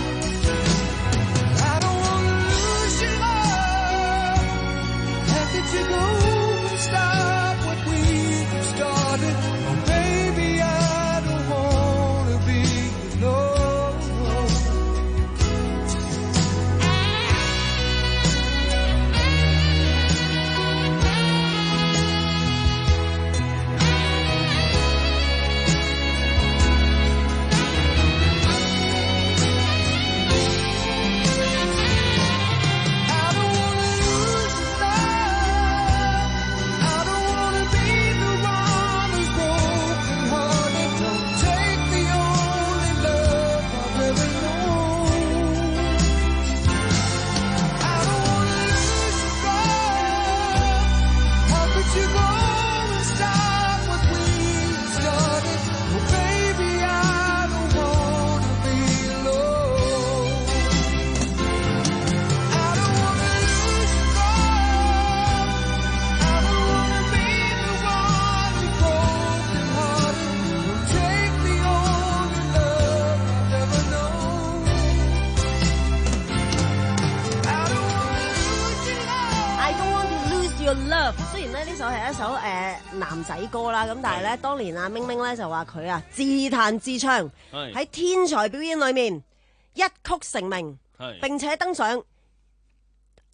I don't wanna lose your love. Let you go and stop what we started. Oh baby, I don't wanna be alone. Love 雖然咧呢首係一首誒、呃、男仔歌啦，咁但係咧當年阿明明咧就話佢啊自彈自唱喺天才表演裏面一曲成名，並且登上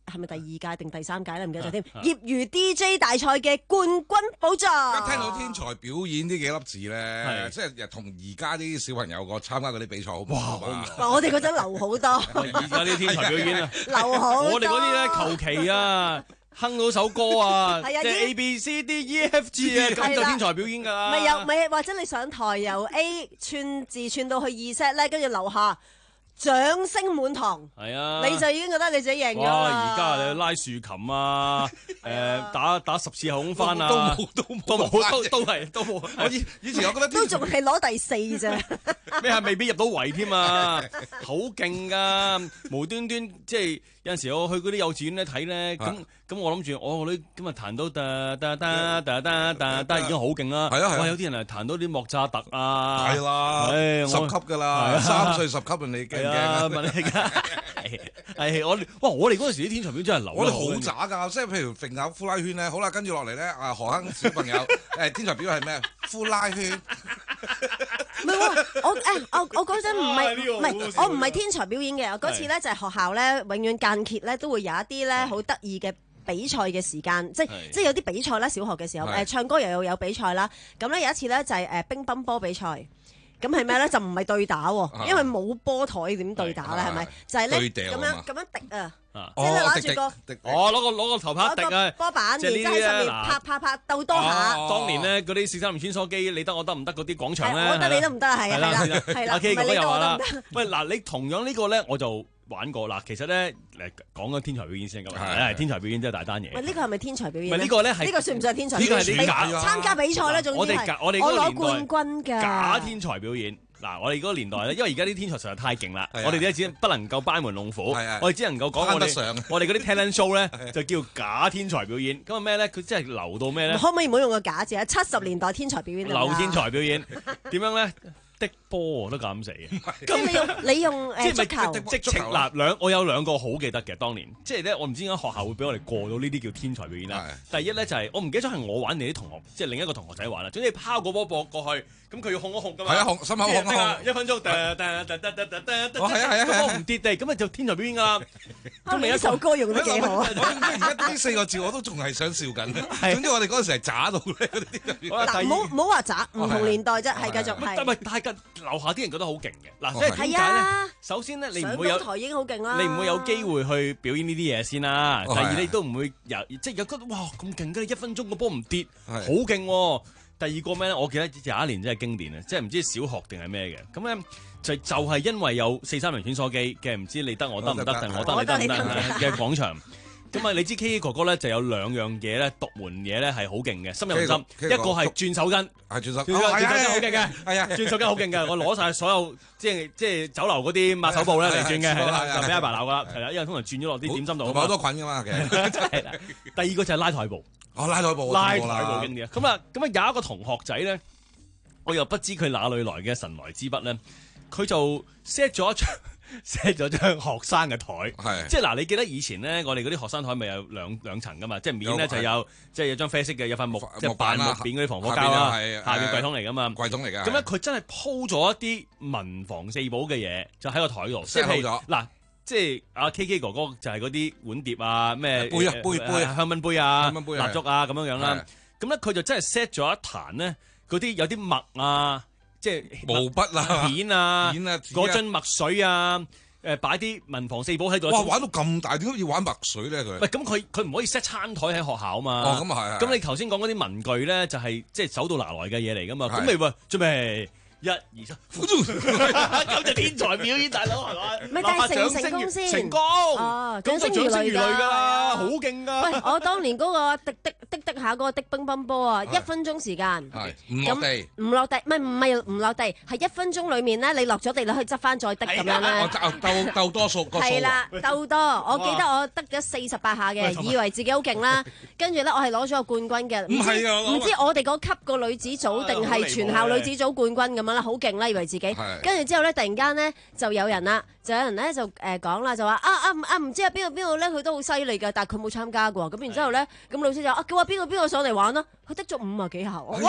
係咪第二屆定第三屆咧？唔記得咗添。業餘 D J 大賽嘅冠軍寶座。 一聽到天才表演呢幾粒字咧，即係同而家啲小朋友個參加嗰啲比賽好唔同啊！ 我哋嗰陣流好多。 而家啲天才表演啊， 流好多。 我哋嗰啲咧求其啊。哼到首歌啊， 即係 A B C D E F G 啊，咁就天才表演㗎啦。 咪有咪或者你上台由 A 串字串到去二 set 咧，跟住樓下掌聲滿堂， 係啊， 你就已經覺得你自己贏咗啦。 而家你拉豎琴啊，誒打打十次後空翻啊， 都冇都冇都都係都冇。我以以前我覺得都仲係攞第四啫。 咩係未必入到圍添啊，好勁㗎！無端端即係有陣時我去嗰啲幼稚園咧睇咧，咁咁我諗住我啲今日彈到噠噠噠噠噠噠噠已經好勁啦。係啊係啊，有啲人係彈到啲莫扎特啊， 係啦，十級㗎啦，三歲十級人哋驚唔驚啊？ 問你㗎，係我哇！我哋嗰陣時啲天才表真係流， 我哋好渣㗎，即係譬如揈下呼啦圈咧，好啦，跟住落嚟咧，啊何坑小朋友誒天才表係咩？呼啦圈。 唔係喎，我誒我我嗰陣唔係唔係我唔係天才表演嘅，我嗰次咧就係學校咧永遠間歇咧都會有一啲咧好得意嘅比賽嘅時間，即係即係有啲比賽啦，小學嘅時候誒唱歌又有有比賽啦，咁咧有一次咧就係誒乒乓波比賽，咁係咩咧？就唔係對打喎，因為冇波台點對打咧？係咪？就係咧咁樣咁樣滴啊！即係攞住個， 哦攞個攞個頭拍滴啊！ 波板，然之後喺上面拍拍拍鬥多下。 當年咧嗰啲四三零穿梭機，你得我得唔得嗰啲廣場咧？ 我得你得唔得啊？係啊係啦係啦， 阿 K 哥又話啦，喂嗱， 嗱你同樣呢個咧我就玩過嗱，其實咧誒講緊天才表演先咁啊，係天才表演真係大單嘢。 喂，呢個係咪天才表演？ 呢個咧係呢個算唔算天才表演？ 呢個係你參加比賽咧，總之係我攞冠軍㗎。 假天才表演。嗱，我哋嗰個年代咧，因為而家啲天才實在太勁啦，我哋咧只不能夠班門弄斧，我哋只能夠講我哋我哋嗰啲 talent show 咧就叫假天才表演。咁啊咩咧？佢真係流到咩咧？ 可唔可以唔好用個假字啊？七十年代天才表演流天才表演點樣咧？的波都咁死嘅， 即係你用你用誒足球即即嗱兩，我有兩個好記得嘅當年，即係咧我唔知點解學校會俾我哋過到呢啲叫天才表演啦。第一咧就係我唔記得咗係我玩定啲同學，即係另一個同學仔玩啦。總之拋個波搏過去，咁佢要控一控㗎嘛。 係啊，控心口控一控， 一分鐘，噠噠噠噠噠噠噠， 係啊係啊， 個波唔跌地，咁啊就天才表演㗎啦。 咁你一首歌用得幾好啊！ 而家呢四個字我都仲係想笑緊。總之我哋嗰陣時係渣到咧嗰啲。 嗱，唔好唔好話渣，唔同年代啫，係繼續係。 但係大家樓下啲人覺得好勁嘅，嗱，即係點解咧？首先咧，你唔會有台已經好勁啦， 你唔會有機會去表演呢啲嘢先啦。第二，你都唔會有，即係有覺得哇咁勁嘅，一分鐘個波唔跌，好勁。第二個咩咧？我記得有一年真係經典啊，即係唔知小學定係咩嘅。咁咧就就係因為有四三零穿梭機嘅，唔知你得我得唔得定我得你得唔得嘅廣場。咁啊，你知 K K 哥哥咧就有兩樣嘢咧，獨門嘢咧係好勁嘅，深入民心。一個係轉手巾， 係轉手， 轉手巾好勁嘅， 係啊， 轉手巾好勁嘅。我攞晒所有即係即係酒樓嗰啲抹手布咧嚟轉嘅，係啦，就俾阿爸鬧噶啦，係啦，因為通常轉咗落啲點心度， 好多菌噶嘛，其實係啦。第二個就係拉台步， 哦，拉台步， 拉台步經典。咁啊，咁啊有一個同學仔咧，我又不知佢哪裏來嘅神來之筆咧，佢就 set 咗一張。set 咗張學生嘅台，即係嗱，你記得以前咧，我哋嗰啲學生台咪有兩兩層噶嘛，即係面咧就有，即係有張啡色嘅，有塊木即係扮木片嗰啲防火膠啦，下邊櫃桶嚟噶嘛， 櫃桶嚟噶。 咁咧佢真係鋪咗一啲文房四寶嘅嘢，就喺個台度，即係嗱，即係阿 K K 哥哥就係嗰啲碗碟啊，咩杯啊杯杯香檳杯啊，蠟燭啊咁樣樣啦。咁咧佢就真係 set 咗一壇咧，嗰啲有啲墨啊。即係毛筆啊、 片啊、 片啊、 嗰樽墨水啊，誒擺啲文房四寶喺度。 哇！玩到咁大，點解要玩墨水咧？佢喂，咁佢佢唔可以 set 餐台喺學校啊嘛。 哦，咁啊係。 咁你頭先講嗰啲文具咧，就係即係手到拿來嘅嘢嚟噶嘛。咁你話準備一二三，咁就天才表演大佬係嘛？ 咪但係成唔成功先？ 成功哦， 掌聲如雷㗎， 好勁㗎！ 喂，我當年嗰個滴滴滴滴下嗰個滴乒乓波啊，一分鐘時間， 唔落地， 唔落地，唔係唔係唔落地，係一分鐘裡面咧，你落咗地你可以執翻再滴咁樣咧。 鬥鬥多數個數。 係啦，鬥多，我記得我得咗四十八下嘅，以為自己好勁啦。跟住咧，我係攞咗個冠軍嘅。 唔係啊！ 唔知我哋嗰級個女子組定係全校女子組冠軍咁樣啦，好勁啦，以為自己。跟住之後咧，突然間咧就有人啦，就有人咧就誒講啦，就話啊啊啊唔知啊邊個邊個咧，佢都好犀利㗎，但係佢冇參加過。咁然之後咧，咁老師就啊叫話邊個邊個上嚟玩啦，佢得咗五啊幾下，哇！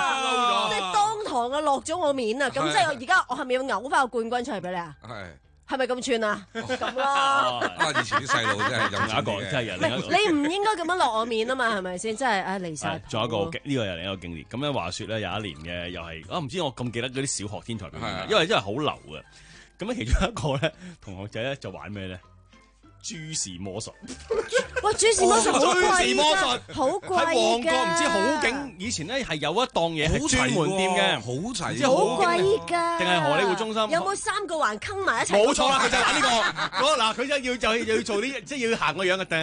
即係當堂啊落咗我面啊！咁即係而家我係咪要嘔翻個冠軍出嚟俾你啊？係。 係咪咁串啊？咁咯。 啊！以前啲細路真係有一個真係人。 唔係你唔應該咁樣落我面啊嘛，係咪先？真係啊離曬。 仲有一個呢個又另一個經典。咁咧話説咧有一年嘅又係啊唔知我咁記得嗰啲小學天才表演，因為真係好流嘅。咁咧其中一個咧同學仔咧就玩咩咧？諸事魔術， 哇！諸事魔術好貴魔術好貴㗎。 喺旺角唔知好景，以前咧係有一檔嘢係專門店嘅， 好齊， 即係好貴㗎。 定係荷里活中心？ 有冇三個環坑埋一齊？ 冇錯啦，佢就玩呢個。嗱，佢就要就又要做啲，即係要行個樣嘅。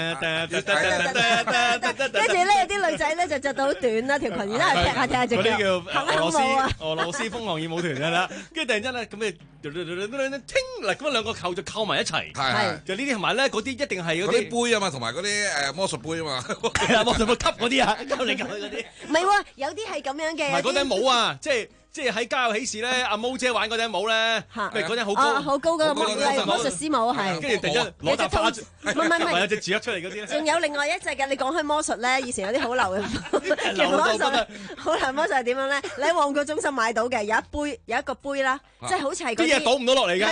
跟住咧，有啲女仔咧就着到好短啦，條裙然之後踢下踢下隻腳。 嗰啲叫俄羅斯啊， 俄羅斯風浪舞舞團㗎啦。跟住突然間咧，咁你聽嗱，咁兩個扣就扣埋一齊。 係就呢啲同埋咧，嗰啲一定係嗰啲杯啊嘛，同埋嗰啲誒魔術杯啊嘛， 係啊，魔術杯吸嗰啲啊，吸嚟吸去嗰啲。 唔係喎，有啲係咁樣嘅。 唔係嗰頂帽啊，即係即係喺家有喜事咧，阿毛姐玩嗰頂帽咧，咪嗰頂好高， 好高嘅魔魔術師帽係。 跟住突然間攞笪花， 唔係唔係唔係， 有隻字出嚟嗰啲咧。 仲有另外一隻嘅，你講開魔術咧，以前有啲好流嘅魔術，好流魔術係點樣咧？你喺旺角中心買到嘅，有一杯有一個杯啦，即係好似係嗰啲嘢倒唔到落嚟㗎。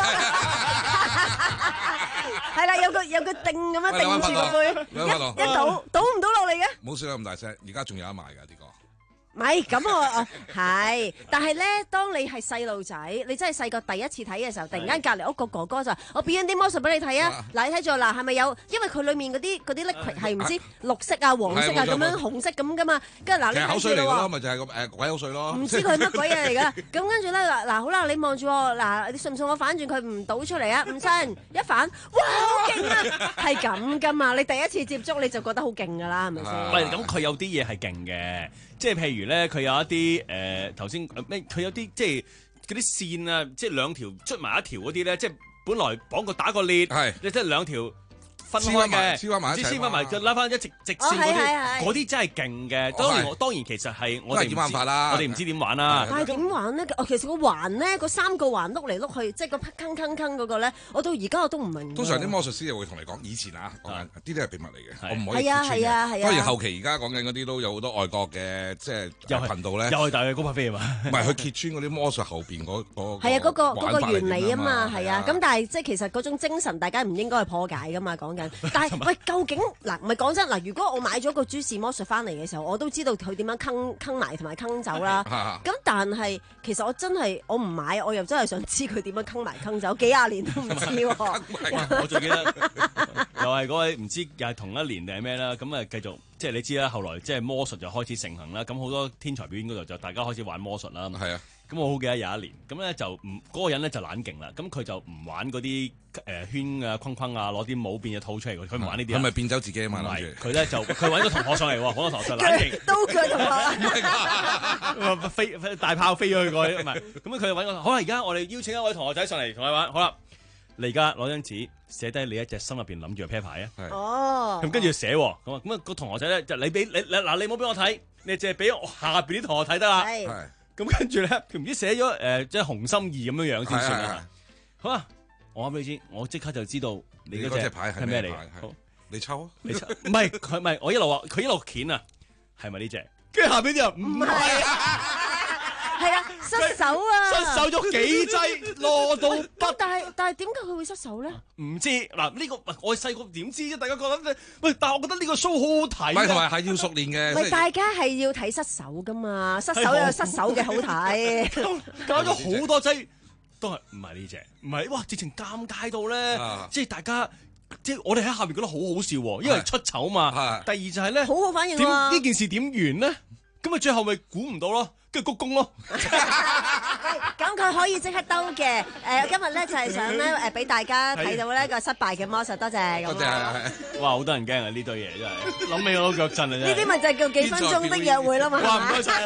係啦，有個有個定咁樣定住個杯，一一倒倒唔到落嚟嘅。 唔好笑得咁大聲，而家仲有得賣㗎呢個。 唔係咁我我係，但係咧，當你係細路仔，你真係細個第一次睇嘅時候，突然間隔離屋個哥哥就話：我表演啲魔術俾你睇啊！嗱，你睇咗嗱，係咪有？因為佢裡面嗰啲嗰啲 liquid 係唔知綠色啊、黃色啊咁樣紅色咁噶嘛。跟住嗱，你睇住咯， 咪就係個誒鬼口水咯。 唔知佢係乜鬼嘢嚟㗎？咁跟住咧嗱嗱好啦，你望住我嗱，你信唔信我反轉佢唔倒出嚟啊？唔信，一反，哇好勁啊！係咁噶嘛，你第一次接觸你就覺得好勁㗎啦，係咪先？ 唔係咁，佢有啲嘢係勁嘅。即係譬如咧，佢有一啲誒頭先咩？佢、呃、有啲即係嗰啲線啊，即係兩條出埋一條嗰啲咧，即係本來綁個打個裂，係即係兩條分開嘅， 黐翻埋一齊， 黐翻埋就拉翻一直直線嗰啲，嗰啲真係勁嘅。當然我當然其實係我哋唔知啦，我哋唔知點玩啦。 但係點玩咧？哦，其實個環咧，個三個環碌嚟碌去，即係個坑坑坑嗰個咧，我到而家我都唔明。 通常啲魔術師又會同你講，以前啊，講緊呢啲係秘密嚟嘅，我唔可以係啊係啊係啊。 當然後期而家講緊嗰啲都有好多外國嘅即係頻道咧， 又係大嘅高柏飛啊嘛。 唔係佢揭穿嗰啲魔術後邊嗰嗰係啊嗰個嗰個原理啊嘛，係啊。咁但係即係其實嗰種精神，大家唔應該去破解噶嘛。講緊，但係喂。究竟嗱，唔係講真嗱，如果我買咗個諸事魔術翻嚟嘅時候，我都知道佢點樣坑坑埋同埋坑走啦。咁但係其實我真係我唔買，我又真係想知佢點樣坑埋坑走，幾廿年都唔知喎。 我最記得又係嗰位唔知又係同一年定係咩啦，咁啊繼續即係你知啦，後來即係魔術就開始盛行啦，咁好多天才表演嗰度就大家開始玩魔術啦。 係啊。 咁我好記得有一年，咁咧就唔嗰、嗰個人咧就懶勁啦，咁佢就唔玩嗰啲誒圈啊、框框啊，攞啲帽變隻套出嚟，佢唔玩呢啲。 佢咪變走自己啊嘛？ 唔係，佢咧就佢揾個同學上嚟喎，好多同學就懶勁。 刀鋸同學。 飛飛大炮飛咗去過去，唔係，咁佢就揾個好啦。而家我哋邀請一位同學仔上嚟同你玩，好啦，你而家攞張紙寫低你一隻心入邊諗住嘅啤牌啊。 哦。咁跟住寫喎，咁啊咁啊個同學仔咧就你俾你你嗱你唔好俾我睇，你淨係俾下邊啲同學睇得啦。係。咁跟住咧，佢唔知寫咗誒，即係紅心二咁樣樣先算啦。好啊，我話俾你知，我即刻就知道你嗰隻牌係咩嚟。好， 你抽啊？ 你抽？唔係佢唔係，我一路話佢一路鉗啊，係咪呢隻？跟住下邊啲人唔係啊， 係啊，失手啊， 失手咗幾劑，攞到筆。 但係但係點解佢會失手咧？ 唔知嗱，呢個我細個點知啫？大家覺得喂，但係我覺得呢個 show 好好睇。 唔係同埋係要熟練嘅。 喂，大家係要睇失手噶嘛？失手有失手嘅好睇。 搞咗好多劑，都係唔係呢隻？唔係哇！直情尷尬到咧，即係大家即係我哋喺下邊覺得好好笑，因為出醜嘛。第二就係咧， 好好反應點呢件事點完咧？咁咪最後咪估唔到咯，跟住鞠躬咯。 咁佢可以即刻兜嘅。誒，今日咧就係想咧誒俾大家睇到呢個失敗嘅魔術，多謝。 多謝。 哇！好多人驚啊！呢堆嘢真係諗起我都腳震啊！真係。 呢啲咪就係叫幾分鐘的約會啦嘛。 哇！唔該晒。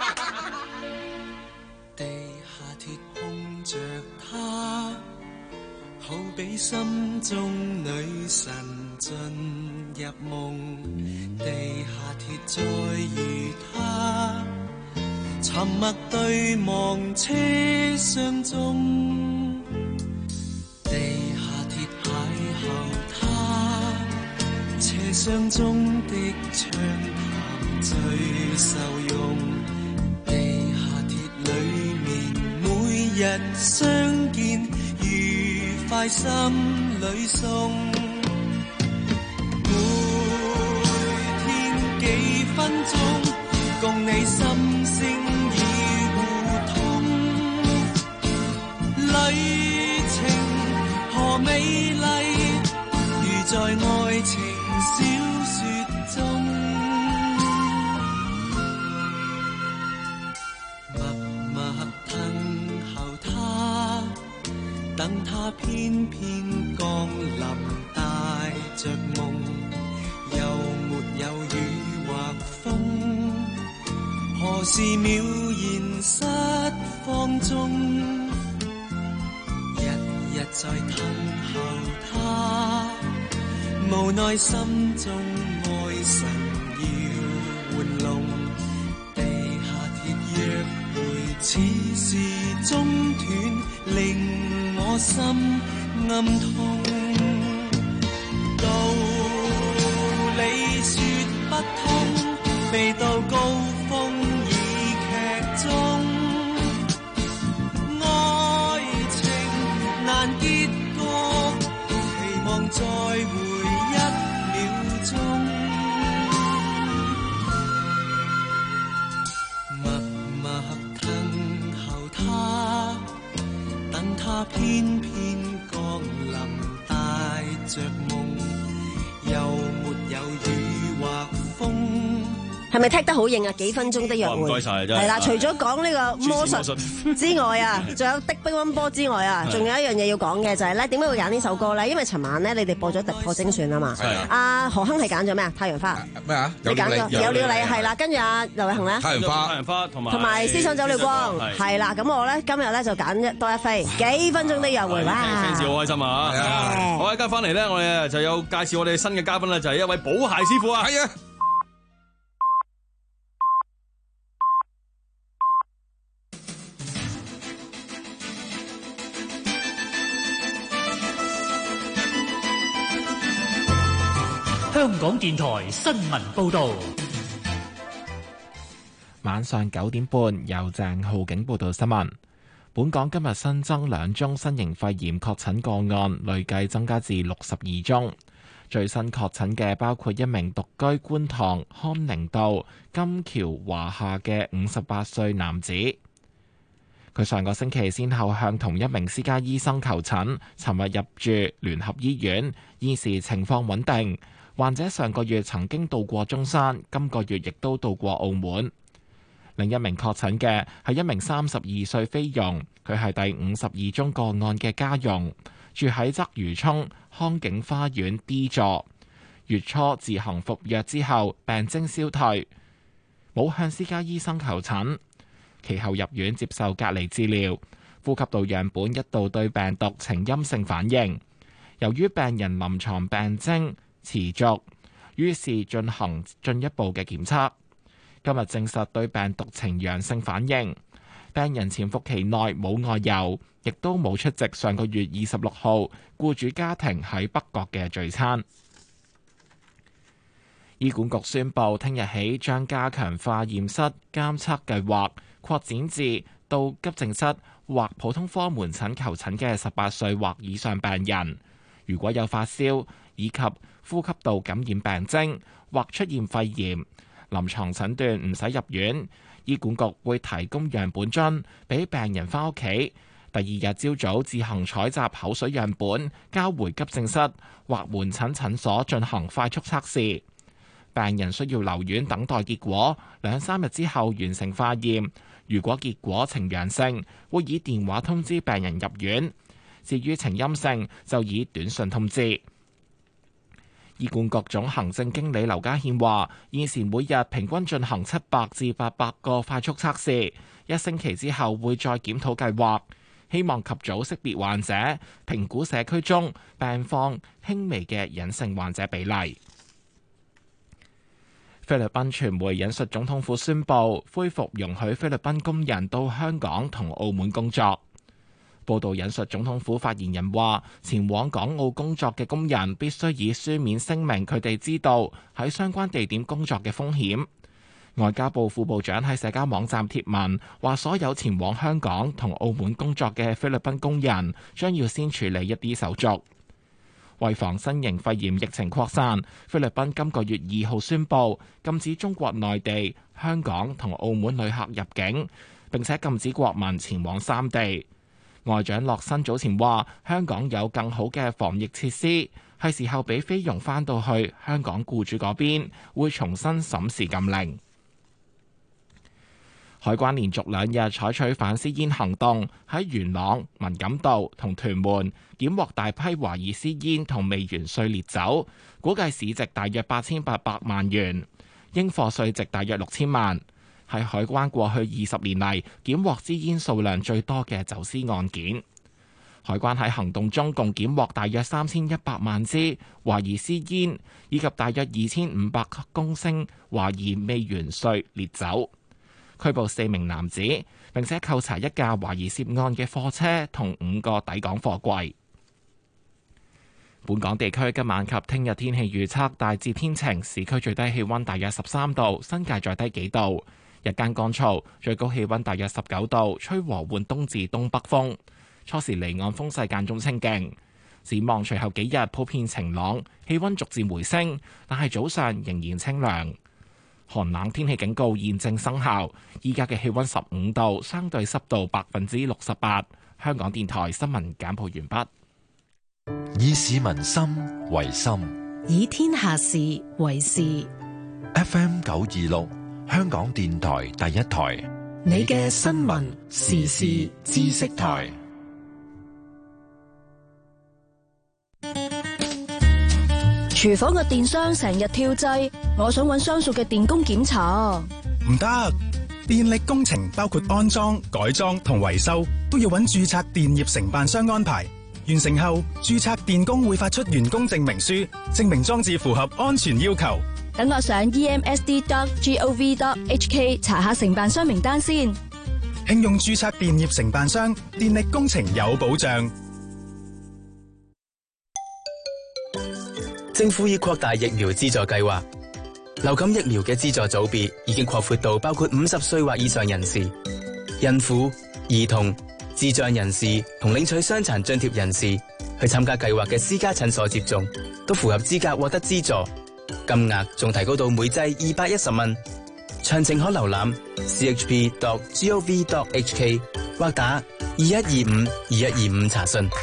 地下鐵碰着他，好比心中女神進入夢。地下鐵再遇他，沉默對望車廂中。地下鐵邂逅他，車廂中的暢談最受用。地下鐵裏面每日相見如快心裏送，每天幾分鐘，共你心聲已互通。旅程何美麗，如在愛情小說中。默默等候他，等他偏偏降臨，帶着夢，又沒有雨或風。何時渺然失放縱，日日在等候他，無奈心中愛神要玩弄，地下鐵約會似是中斷，令我心暗痛。道理說不通，未到高峰已劇終，愛情難結局，期望再會一秒鐘。默默等候他，等他偏偏降臨，帶着夢，又沒有雨或風。 係咪踢得好型啊？幾分鐘的約會， 唔該晒，真係。 係啦，除咗講呢個魔術之外啊，仲有的乒乓波之外啊，仲有一樣嘢要講嘅就係咧，點解會揀呢首歌咧？因為尋晚咧，你哋播咗突破精選啊嘛。係啊。阿何鏗係揀咗咩啊？太陽花。 咩啊？ 你揀咗有料禮係啦，跟住阿劉偉恒咧。 太陽花。 太陽花同埋。 同埋思想走了光係啦，咁我咧今日咧就揀多一飛幾分鐘的約會哇 fans 好開心啊！好，一間翻嚟咧，我哋就有介紹我哋新嘅嘉賓咧，就係一位補鞋師傅啊。 係啊。 香港電台新聞報導， 晚上九點半由鄭浩景報道新聞。本港今日新增兩宗新型肺炎確診個案，累計增加至六十二宗。最新確診嘅包括一名獨居觀塘康寧道金橋華廈嘅五十八歲男子。佢上個星期先後向同一名私家醫生求診，尋日入住聯合醫院，現時情況穩定。患者上個月曾經到過中山，今個月亦都到過澳門。另一名確診嘅係一名三十二歲菲傭，佢係第五十二宗個案嘅家傭，住喺鰂魚涌康景花園 D 座。月初自行服藥之後，病徵消退，冇向私家醫生求診，其後入院接受隔離治療。呼吸道樣本一度對病毒呈陰性反應，由於病人臨床病徵持續，於是進行進一步嘅檢測。今日證實對病毒呈陽性反應。病人潛伏期內冇外遊，亦都冇出席上個月二十六號僱主家庭喺北角嘅聚餐。醫管局宣布，聽日起將加強化驗室監測計劃擴展至到急症室或普通科門診求診嘅十八歲或以上病人，如果有發燒以及呼吸道感染病徵或出現肺炎，臨床診斷唔使入院，醫管局會提供樣本樽俾病人返屋企，第二日朝早自行採集口水樣本，交回急症室或門診診所進行快速測試。病人需要留院等待結果，兩三日之後完成化驗，如果結果呈陽性，會以電話通知病人入院，至於呈陰性就以短信通知。醫管局總行政經理劉家憲話：現時每日平均進行七百至八百個快速測試，一星期之後會再檢討計劃，希望及早識別患者，評估社區中病況輕微嘅隱性患者比例。菲律賓傳媒引述總統府宣布，恢復容許菲律賓工人到香港同澳門工作。報道引述總統府發言人話，前往港澳工作嘅工人必須以書面聲明佢哋知道喺相關地點工作嘅風險。 外交部副部長喺社交網站貼文，話所有前往香港同澳門工作嘅菲律賓工人將要先處理一啲手續。為防新型肺炎疫情擴散，菲律賓今個月二號宣布禁止中國內地、香港同澳門旅客入境，並且禁止國民前往三地。外長洛辛早前話，香港有更好嘅防疫設施，係時候俾菲傭返到去香港僱主嗰邊，會重新審視禁令。海關連續兩日採取反私煙行動，喺元朗、文錦渡同屯門檢獲大批懷疑私煙同未完稅烈酒，估計市值大約八千八百萬元，應課稅值大約六千萬，係海關過去二十年嚟檢獲私煙數量最多嘅走私案件。海關喺行動中共檢獲大約三千一百萬支懷疑私煙，以及大約二千五百公升懷疑未完稅烈酒。拘捕四名男子，並且扣查一架懷疑涉案嘅貨車同五個抵港貨櫃。本港地區今晚及聽日天氣預測大致天晴，市區最低氣溫大約十三度，新界再低幾度。日間乾燥，最高氣溫大約十九度，吹和緩東至東北風。初時離岸風勢間中清勁。展望隨後幾日普遍晴朗，氣溫逐漸回升，但係早上仍然清涼。寒冷天氣警告現正生效，依家嘅氣溫十五度，相對濕度百分之六十八。香港電台新聞簡報完畢。 以市民心為心， 以天下事為事。 F M 九二六，香港電台第一台， 你嘅新聞時事知識台。 廚房嘅電箱成日跳掣，我想揾相熟嘅電工檢查。 唔得，電力工程包括安裝、改裝同維修，都要揾註冊電業承辦商安排。完成後，註冊電工會發出完工證明書，證明裝置符合安全要求。 等我上 e m s d dot gov dot h k 查下承辦商名單先。 慶用註冊電業承辦商，電力工程有保障。 政府已擴大疫苗資助計劃，流感疫苗嘅資助組別已經擴闊到包括五十歲或以上人士、孕婦、兒童、智障人士同領取傷殘津貼人士去參加計劃嘅私家診所接種，都符合資格獲得資助，金額仲提高到每劑二百一十蚊。詳情可瀏覽 c h p dot gov dot h k 或打二一二五二一二五查詢。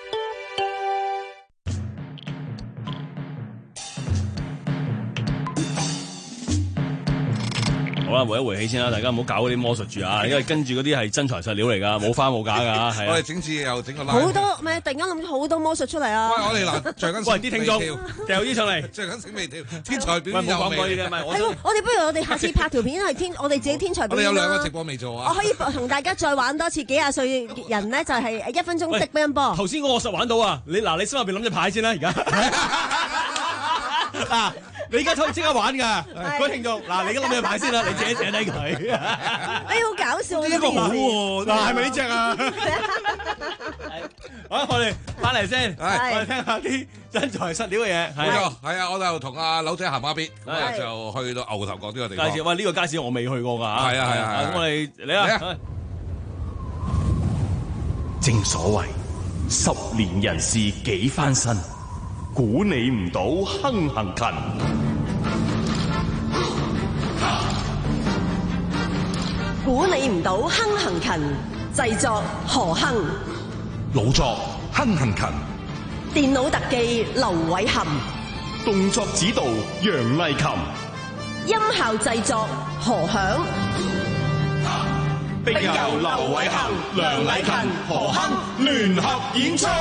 好啦，回一回氣先啦，大家唔好搞嗰啲魔術住啊，因為跟住嗰啲係真材實料嚟噶，冇花冇假噶，係啊。 我哋整次又整個拉。 好多咩？突然間諗好多魔術出嚟啊！ 喂，我哋嗱，着緊。 喂，啲聽眾掉啲上嚟， 着緊醒未跳，天才表演有未？ 係喎，我哋不如我哋下次拍條片係天，我哋自己天才表演啦。 我哋有兩個直播未做啊！ 我可以同大家再玩多次，幾廿歲人咧就係一分鐘的乒乓波。 頭先我實玩到啊！你嗱，你心入邊諗隻牌先啦，而家。嗱，你而家可以即刻玩噶，各位聽眾，嗱，你而家諗住買先啦，你自己寫低佢。 你好搞笑， 呢個好喎，嗱，係咪呢隻啊？好，我哋翻嚟先，我哋聽下啲真材實料嘅嘢。 冇錯，係啊，我就同阿柳仔行馬邊，咁啊就去到牛頭角呢個地方。 介紹，喂，呢個街市我未去過㗎。 係啊係啊， 咁我哋嚟啊！ 正所謂十年人事幾番新。估你唔到亨行勤， 估你唔到亨行勤，製作何亨， 老作亨行勤， 電腦特技劉偉含， 動作指導楊麗琴， 音效製作何響， 並由劉偉含、梁麗琴、何亨聯合演出。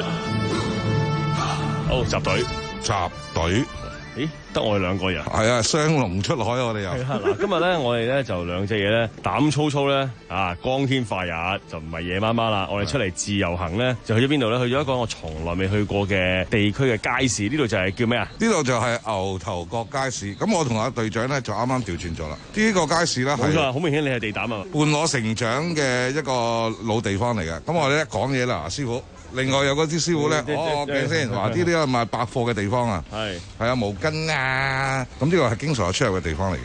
好，集隊， 集隊。 咦，得我哋兩個人？ 係啊，雙龍出海我哋又。 嗱，今日咧，我哋咧就兩隻嘢咧，膽粗粗咧，啊，光天化日就唔係夜媽媽啦。我哋出嚟自由行咧，就去咗邊度咧？去咗一個我從來未去過嘅地區嘅街市。呢度就係叫咩啊？ 呢度就係牛頭角街市。咁我同阿隊長咧就啱啱調轉咗啦。呢個街市咧， 冇錯，好明顯你係地膽啊！ 伴我成長嘅一個老地方嚟嘅。咁我哋咧講嘢啦，師傅。另外有嗰啲師傅咧，我講先，話呢啲係賣百貨嘅地方啊，係係啊毛巾啊，咁呢個係經常有出入嘅地方嚟嘅。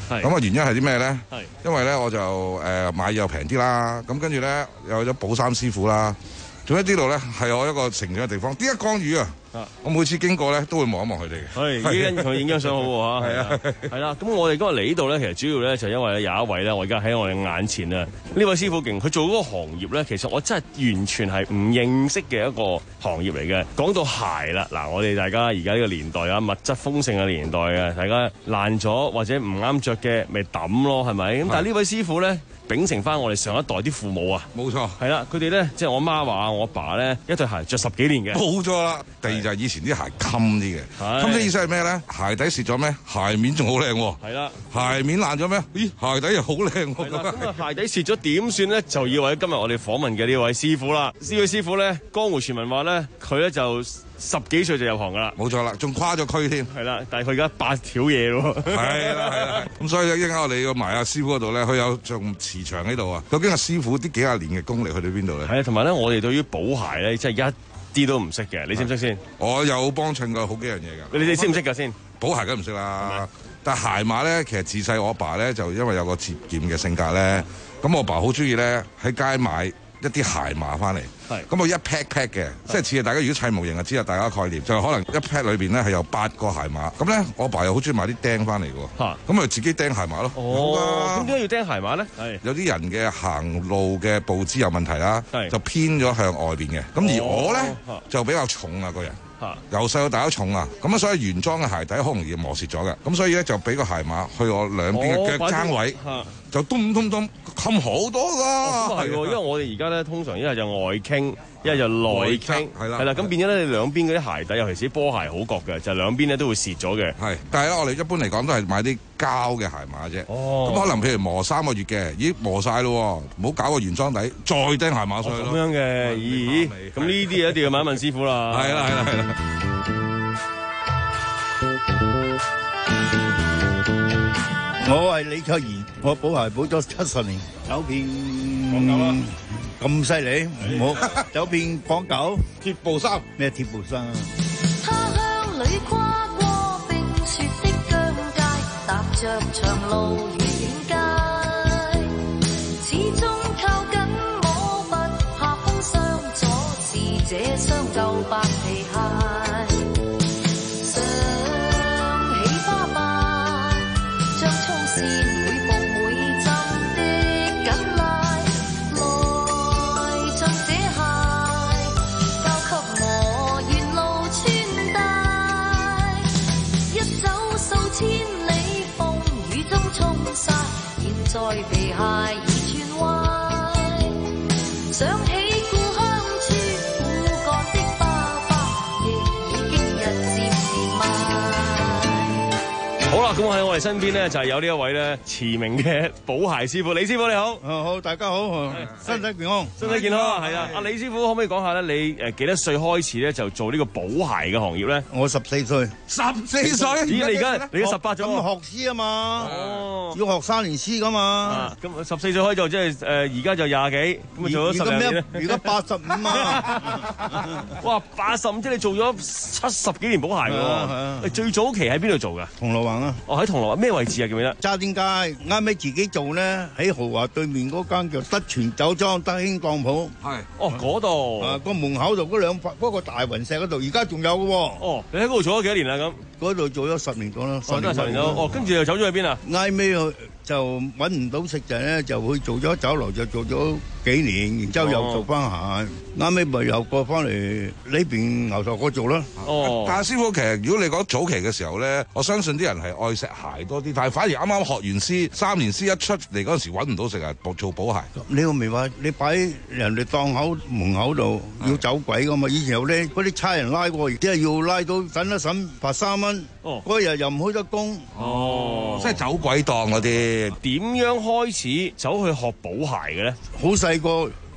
咁啊原因係啲咩咧？因為咧我就誒買嘢又平啲啦，咁跟住咧有咗寶山師傅啦，仲有呢度咧係我一個成長嘅地方。點解江魚啊？我每次經過咧都會望一望佢哋嘅。 係，影同佢影張相好喎嚇。係啊，係啦。咁我哋今日嚟呢度咧，其實主要咧就因為有一位咧，我而家喺我哋眼前啊，呢位師傅勁，佢做嗰個行業咧，其實我真係完全係唔認識嘅一個行業嚟嘅。講到鞋啦，嗱，我哋大家而家呢個年代啊，物質豐盛嘅年代啊，大家爛咗或者唔啱着嘅，咪抌咯，係咪？咁但係呢位師傅咧，秉承翻我哋上一代啲父母啊， 冇錯， 係啦，佢哋咧即係我媽話我阿爸咧一對鞋着十幾年嘅， 冇錯啦。第二就係以前啲鞋襟啲嘅，襟啲意思係咩咧？鞋底蝕咗咩？鞋面仲好靚喎。 係啦， 鞋面爛咗咩？咦，鞋底又好靚喎。 咁啊，鞋底蝕咗點算咧？就要為今日我哋訪問嘅呢位師傅啦。呢位師傅咧，江湖傳聞話咧，佢咧就十幾歲就入行噶啦， 冇錯啦，仲跨咗區添。 係啦，但係佢而家八條嘢咯。 係啦係啦，咁所以一陣間我哋要埋阿師傅嗰度咧，佢有仲磁場喺度啊。究竟阿師傅啲幾廿年嘅功力去到邊度咧？ 係啊，同埋咧，我哋對於補鞋咧，真係一啲都唔識嘅。你識唔識先？ 我有幫襯過好幾樣嘢㗎。 你哋識唔識㗎先？ 補鞋梗唔識啦，但係鞋碼咧，其實自細我阿爸咧就因為有個節儉嘅性格咧，咁我阿爸好中意咧喺街買一啲鞋碼翻嚟。咁我一 pack pack 嘅，即係似大家如果砌模型就知道大家概念，就係可能一 pack 裏邊咧係有八個鞋碼。咁咧我阿爸又好中意買啲釘翻嚟嘅喎，咁咪自己釘鞋碼咯。 哦，咁點解要釘鞋碼咧？係有啲人嘅行路嘅步姿有問題啦，就偏咗向外邊嘅。咁而我咧就比較重啊個人。由細到大都重啊，咁啊所以原裝嘅鞋底好容易磨蝕咗嘅，咁所以咧就俾個鞋碼去我兩邊嘅腳踭位，就咚咚咚冚好多㗎。 咁係喎，因為我哋而家咧通常一係就外傾，一係就內傾，係啦，係啦，咁變咗咧你兩邊嗰啲鞋底，尤其是波鞋好覺嘅，就兩邊咧都會蝕咗嘅。 係，但係咧我哋一般嚟講都係買啲膠嘅鞋碼啫。 哦， 咁可能譬如磨三個月嘅，咦磨晒咯，唔好搞個原裝底，再釘鞋碼上去咯。 咁樣嘅，咦？咁呢啲嘢一定要問一問師傅啦。 係啦，係啦，係啦。 我係李卓賢，我補鞋補咗七十年，走遍港九啦，咁犀利，唔好走遍港九， 鐵布衫咩鐵布衫？ 他鄉裏跨過冰雪的疆界，踏着長路與遠街，始終靠緊我，不怕風霜阻，是這雙舊白皮鞋。在皮鞋已轉彎，想起故鄉處枯乾的花瓣，亦已經日漸變賣。 好啦，咁喺我哋身邊咧就係有呢一位咧馳名嘅補鞋師傅，李師傅你好。 啊好，大家好，身體健康， 身體健康係啊。阿李師傅可唔可以講下咧？你誒幾多歲開始咧就做呢個補鞋嘅行業咧？ 我十四歲， 十四歲， 咦？你而家你都十八咗？ 咁學師啊嘛，哦，要學三年師噶嘛。 咁十四歲開就即係誒，而家就廿幾，咁啊做咗十年咧。 而家八十五啊！ 哇，八十五即係你做咗七十幾年補鞋喎。你最早期喺邊度做㗎？ 銅鑼灣啊。 哦，喺銅鑼灣咩位置啊？記唔記得？ 渣甸街啱尾自己做咧，喺豪華對面嗰間叫德全酒莊德興當鋪。 係。 哦，嗰度。 啊，個門口度嗰兩塊嗰個大雲石嗰度，而家仲有嘅喎。 哦，你喺嗰度做咗幾多年啦？咁嗰度做咗十年到啦。 哦，都係十年到。哦，跟住又走咗去邊啊？ 挨尾去就揾唔到食就咧，就去做咗酒樓，就做咗幾年，然之後又做翻鞋。啱尾咪又過翻嚟呢邊牛頭角做啦。 哦，但係師傅其實如果你講早期嘅時候咧，我相信啲人係愛惜鞋多啲，但係反而啱啱學完師三年師一出嚟嗰陣時揾唔到食啊，做補鞋。 你又明話你擺人哋檔口門口度要走鬼噶嘛？以前有咧嗰啲差人拉過，即係要拉到審一審罰三蚊。哦，嗰日又唔開得工。 哦， 即係走鬼檔嗰啲。 點樣開始走去學補鞋嘅咧？ 好細個。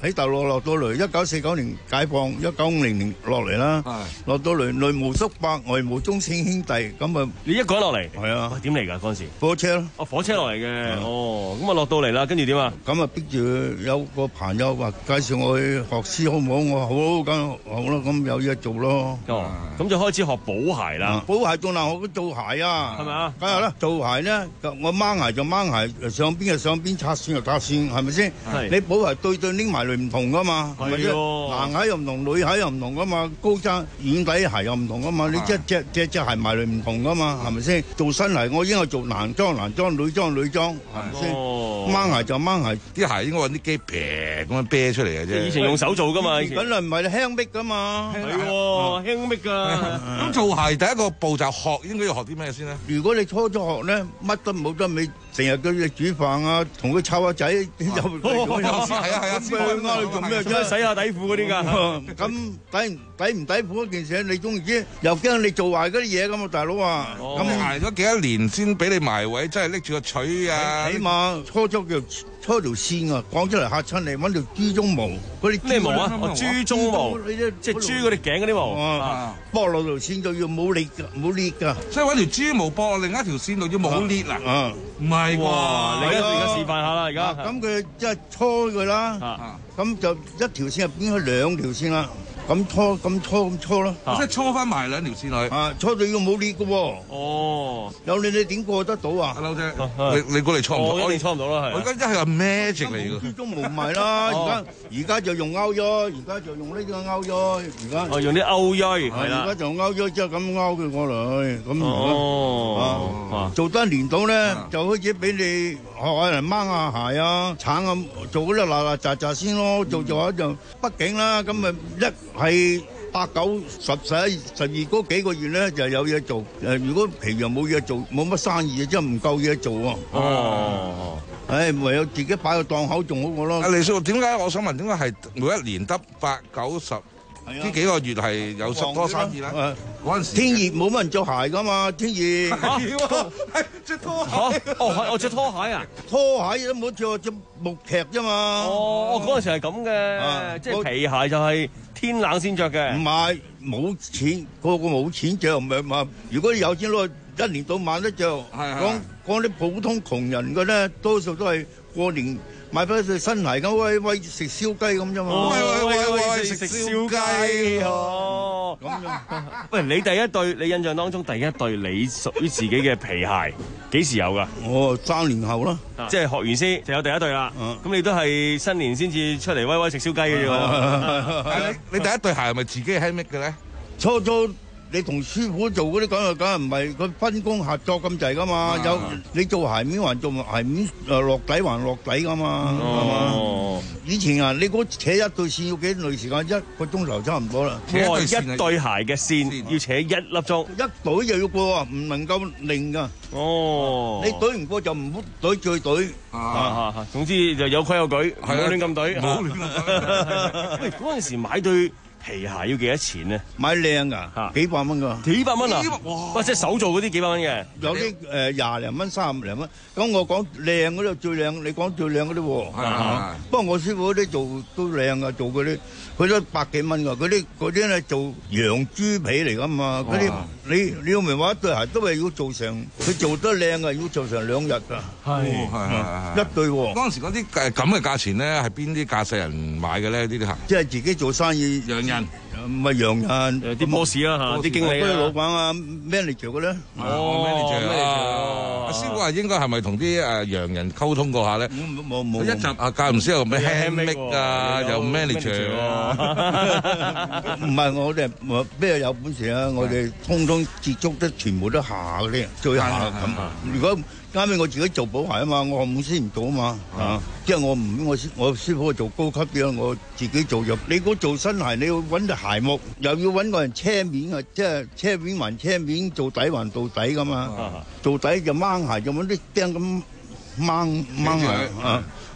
喺大陸落到嚟，一九四九年解放，一九五零年落嚟啦，落到嚟內無叔伯，外無中聖兄弟，咁啊， 你一個人落嚟？ 係啊， 點嚟㗎嗰陣時？ 火車咯， 哦，火車落嚟嘅，哦，咁啊落到嚟啦，跟住點啊？ 咁啊逼住有個朋友話介紹我去學師好唔好？我話好，咁好啦，咁有嘢做咯。 哦，咁就開始學補鞋啦。 補鞋仲難學過做鞋啊， 係咪啊？ 梗係啦，做鞋咧，我掹鞋就掹鞋，上邊就上邊，拆線就拆線，係咪先？你補鞋對對拎埋嚟唔同噶嘛，係咪先？男鞋又唔同，女鞋又唔同噶嘛，高踭軟底鞋又唔同噶嘛，你隻隻隻隻鞋埋嚟唔同噶嘛，係咪先？做新鞋我應該做男裝男裝，女裝女裝，係咪先？掹鞋就掹鞋， 啲鞋應該揾啲機劈咁樣啤出嚟嘅啫。 以前用手做噶嘛，以前梗係唔係輕逼噶嘛？ 係喎，輕逼㗎。 咁做鞋第一個步驟學應該要學啲咩先咧？ 如果你初初學咧，乜都冇得尾，成日叫佢煮飯啊，同佢湊下仔，又係啊係啊， 咁佢啱你做咩啫？ 洗下底褲嗰啲㗎。 咁抵唔抵唔抵褲嗰件事，你中意知？又驚你做壞嗰啲嘢咁嘛，大佬啊！ 咁捱咗幾多年先俾你埋位，真係拎住個錘啊！ 起碼初初叫搓條線啊，講出嚟嚇親你，揾條豬鬃毛嗰啲咩毛啊？哦，豬鬃毛，即係豬嗰啲頸嗰啲毛。 剝落條線就要冇裂㗎，冇裂㗎。 所以揾條豬毛駁落另一條線度要冇裂啦。 啊， 唔係喎， 你而家而家示範下啦，而家。 咁佢即係搓佢啦，咁就一條線入變咗兩條線啦。咁搓咁搓咁搓咯， 即係搓翻埋兩條線落去。 啊，搓到要冇裂嘅喎。 哦， 有你你點過得到啊？ 阿嬲姐，你你過嚟搓唔到？ 我一定搓唔到啦，係。 我而家一係話 magic 嚟嘅。 豬鬃毛唔係啦，而家而家就用勾咗，而家就用呢個勾咗，而家。 哦，用啲勾鋥係啦。 而家就勾咗，即係咁勾佢過嚟，咁哦， 做得一年到咧，就開始俾你學下人掹下鞋啊、鏟啊，做嗰啲嗱嗱喳喳先咯，做做下就畢竟啦，咁咪一係。八九十十一十二嗰幾個月咧就有嘢做，誒如果平日冇嘢做，冇乜生意，真係唔夠嘢做喎。 哦， 誒唯有自己擺個檔口仲好過咯。 阿黎叔，點解我想問點解係每一年得八九十呢幾個月係有十多生意咧？嗰陣時天熱冇乜人着鞋噶嘛，天熱係着拖鞋。 哦，我着拖鞋啊， 拖鞋都冇着，着木屐啫嘛。 哦，嗰陣時係咁嘅，即係皮鞋就係。天冷先着嘅， 唔係冇錢，個個冇錢着，唔係嘛？如果有錢攞，一年到晚都着。講講啲普通窮人嘅咧，多數都係過年買翻對新鞋咁，喂喂食燒雞咁啫嘛。 喂喂喂喂食燒雞哦。咁樣。喂，你第一對，你印象當中第一對你屬於自己嘅皮鞋，幾時有㗎？ 我三年後啦， 即係學完師就有第一對啦。咁你都係新年先至出嚟威威食燒雞嘅啫喎。 你第一對鞋係咪自己 handmade 嘅咧？ 初初你同師傅做嗰啲咁啊，梗係唔係佢分工合作咁滯噶嘛？有你做鞋面還做鞋面，誒落底還落底噶嘛？係嘛？以前啊，你嗰扯一對線要幾耐時間？一個鐘頭差唔多啦。 哇！一對鞋嘅線要扯一粒鐘， 一隊就要過啊，唔能夠擰噶。 哦， 你隊唔過就唔好隊再隊。 啊，總之就有規有矩，唔好亂咁隊。唔好亂咁隊。喂，嗰陣時買對皮鞋要幾多錢咧？ 買靚噶，幾百蚊噶， 幾百蚊啊！哇！即係手做嗰啲幾百蚊嘅， 有啲誒廿零蚊、三十零蚊。咁我講靚嗰啲最靚，你講最靚嗰啲喎。不過我師傅嗰啲做都靚噶，做嗰啲佢都百幾蚊噶。嗰啲嗰啲咧做羊豬皮嚟噶嘛。嗰啲你你要明話一對鞋都係要做成，佢做得靚啊，要做成兩日噶。 係係一對喎。 嗰陣時嗰啲誒咁嘅價錢咧，係邊啲駕駛人買嘅咧？呢啲鞋即係自己做生意。 洋人唔係洋人， 啲 boss 啦嚇，啲經理嗰啲老闆啊，manager 嘅咧。 哦，manager。阿師傅話應該係咪同啲誒洋人溝通過下咧？ 冇冇冇。 一集啊，間唔時又咩 handmade 啊，又 manager 啊。 唔係我哋邊有本事啊？我哋通通接觸得全部都下嗰啲，最下咁。如果啱啱我自己做補鞋啊嘛，我冇師唔做啊嘛，啊，即係我唔我師我師傅做高級啲啊，我自己做入。你估做新鞋，你要揾隻鞋木，又要揾個人車面啊，即係車面還車面，做底還到底咁啊。做底就掹鞋，就揾啲釘咁掹掹鞋啊。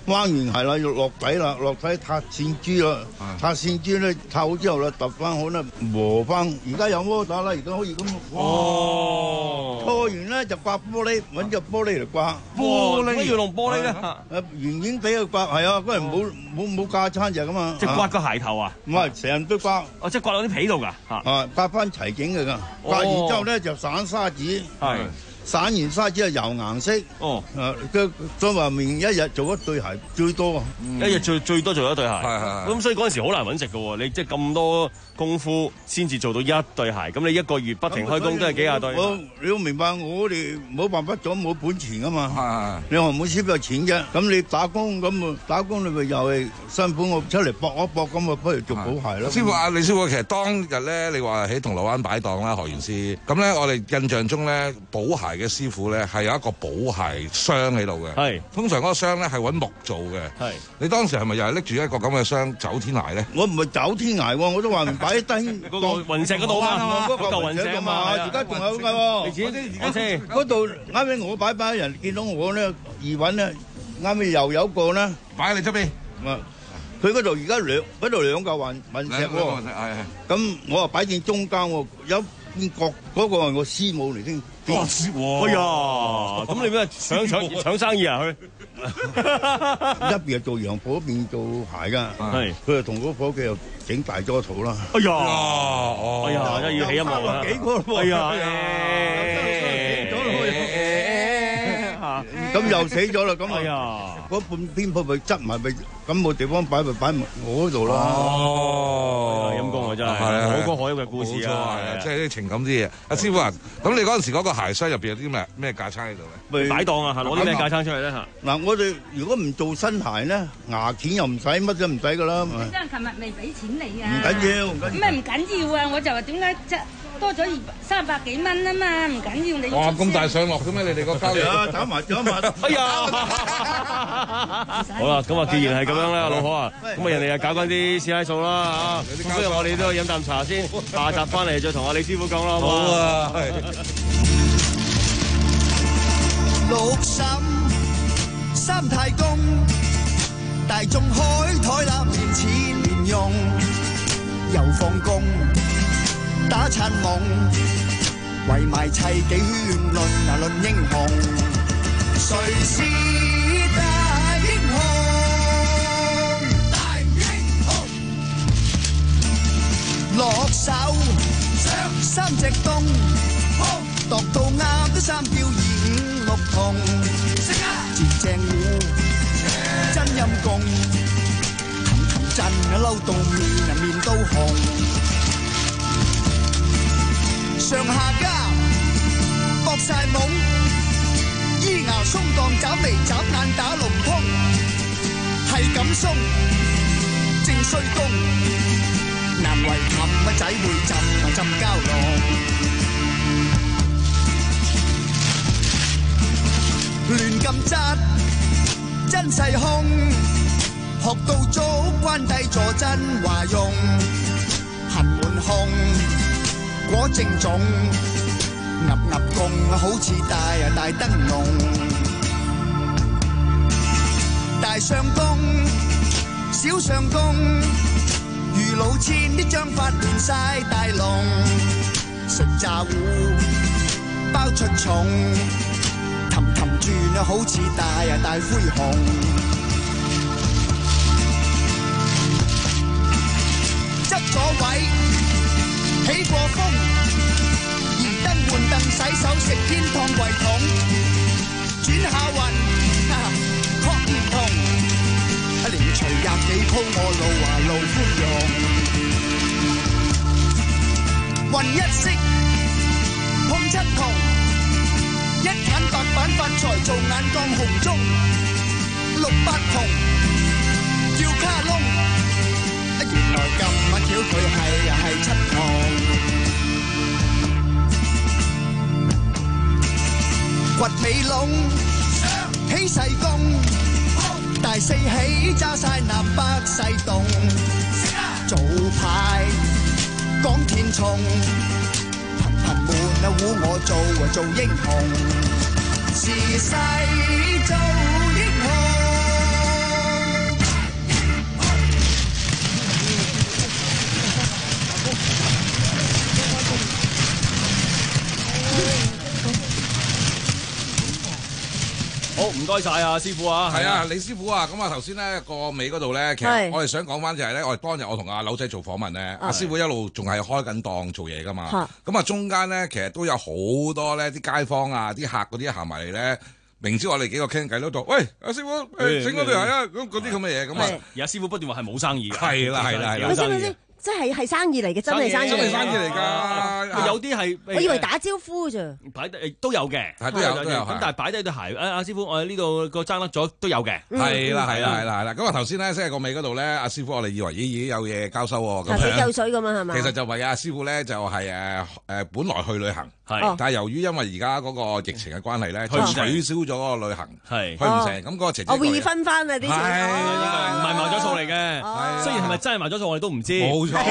彎完係啦，要落底啦，落底塌線珠啦，塌線珠咧塌好之後咧，揼翻好咧，磨翻。而家有摩打啦，而家可以咁。 哦， 拖完咧就刮玻璃，揾隻玻璃嚟刮。 玻璃要用玻璃咧？ 誒，圓圓俾佢刮，係啊，嗰陣冇冇冇架撐就係咁啊。 即係刮個鞋頭啊？ 唔係，成日都刮。 哦，即係刮到啲皮度㗎嚇。 啊，刮翻齊整嘅㗎。刮完之後咧就散沙紙。係。散完沙之後油顏色， 哦， 誒，佢再話面一日做一對鞋最多啊， 一日最最多做一對鞋，係係咁所以嗰陣時好難揾食嘅喎，你即係咁多功夫先至做到一對鞋，咁你一個月不停開工都係幾廿對。 我你要明白，我哋冇辦法做冇本錢噶嘛，你話冇輸邊有錢啫？咁你打工咁啊，打工你咪又係辛苦，我出嚟搏一搏咁啊，不如做補鞋咯。 師傅啊，李師傅，其實當日咧，你話喺銅鑼灣擺檔啦，何元師，咁咧我哋印象中咧補鞋嘅師傅咧係有一個補鞋箱喺度嘅，係通常嗰個箱咧係揾木做嘅，係你當時係咪又係拎住一個咁嘅箱走天涯咧？ 我唔係走天涯喎，我都話唔擺低嗰個雲石嗰度啊嘛，嗰嚿雲石啊嘛， 而家仲有㗎喎。 你自己而家先嗰度啱啱我擺擺人見到我咧易揾咧，啱啱又有個咧擺喺你側邊， 啊佢嗰度而家兩嗰度兩嚿雲雲石喎，咁我話擺正中間喎，有邊角嗰個係我師母嚟添。 哇！哎呀，咁你咩搶搶搶生意啊？佢一邊係做洋貨，一邊做鞋㗎。係佢又同嗰伙計又整大咗肚啦。 哎呀！哎呀！真係要起一幕啦！ 幾個咯？ 哎呀！ 咁又死咗啦！咁啊，嗰半邊鋪咪執埋咪，咁冇地方擺咪擺埋我嗰度啦。 哦， 陰公啊真係，好多海嘅故事啊， 即係啲情感啲嘢。阿師傅啊，咁你嗰陣時嗰個鞋箱入邊有啲咩咩架撐喺度咧？ 擺檔啊，攞啲咩架撐出嚟咧嚇？ 嗱，我哋如果唔做新鞋咧，牙錢又唔使，乜都唔使噶啦。 真係琴日未俾錢你啊！ 唔緊要，唔緊要。 咩唔緊要啊？我就話點解即多咗二三百幾蚊啊嘛，唔緊要你。 哇！咁大上落嘅咩？你哋個交易啊，打埋打埋。 哎呀！好啦，咁啊，既然係咁樣啦，老婆啊，咁啊，人哋又搞緊啲師奶數啦嚇，不如我哋都飲啖茶先，下集翻嚟再同阿李師傅講啦，好啊，係。 六嬸三太公，大眾開台立面錢面用，又放工打餐懵，圍埋砌幾圈論啊論英雄，誰是大英雄？大英雄落手上三隻冬，度到啱都三吊二五六筒，截正糊真陰公，氹氹震啊嬲到面啊面都紅，上下家搏晒懵，依牙鬆當爪眉爪眼打龍通，係咁鬆正衰公，難為氹啊仔會浸啊浸蛟龍。亂咁質真勢空，學到早關帝坐真話用，痕滿胸果正種，岌岌共好似大啊大燈籠，大相公小相公，如老千啲章法亂晒大龍，食炸糊包出重。氹氹轉啊，好似大啊大灰熊，執咗位起過風，移燈換凳洗手食煙燙櫃桶，轉下運確唔同，連隨廿幾鋪我路啊路寬容，運一色碰七同。一揀白板發財做眼光紅中，六八同叫卡窿，原來咁乜橋佢係啊係七同，掘尾窿起細工，大四喜揸晒南北西東，早排講天蟲。貧悶啊，糊我做啊做英雄，時勢做英雄。 唔該晒啊，師傅啊。 係啊，李師傅啊，咁啊頭先咧個尾嗰度咧，其實我哋想講翻就係咧，我哋當日我同阿柳仔做訪問咧，阿師傅一路仲係開緊檔做嘢噶嘛。咁啊中間咧，其實都有好多咧啲街坊啊、啲客嗰啲行埋嚟咧。明知我哋幾個傾偈都度，喂，阿師傅，誒整嗰對鞋啊，咁嗰啲咁嘅嘢，咁啊， 而家師傅不斷話係冇生意嘅， 係啦係啦係啦， 知唔知？即係係生意嚟嘅，真係生意， 真係生意嚟㗎。 有啲係， 我以為打招呼咋， 擺低都有嘅， 都有都有。 咁但係擺低對鞋，誒阿師傅，我喺呢度個爭甩咗都有嘅。 係啦係啦係啦係啦。咁啊頭先咧，即係個尾嗰度咧，阿師傅我哋以為咦咦有嘢交收喎， 頭先有水咁啊係咪？ 其實就為阿師傅咧就係誒誒，本來去旅行。係，但係由於因為而家嗰個疫情嘅關係咧，佢取消咗嗰個旅行，係去唔成，咁嗰個姐姐我會分翻啊啲錢， 唔係賣咗數嚟嘅，雖然係咪真係賣咗數我哋都唔知， 冇錯，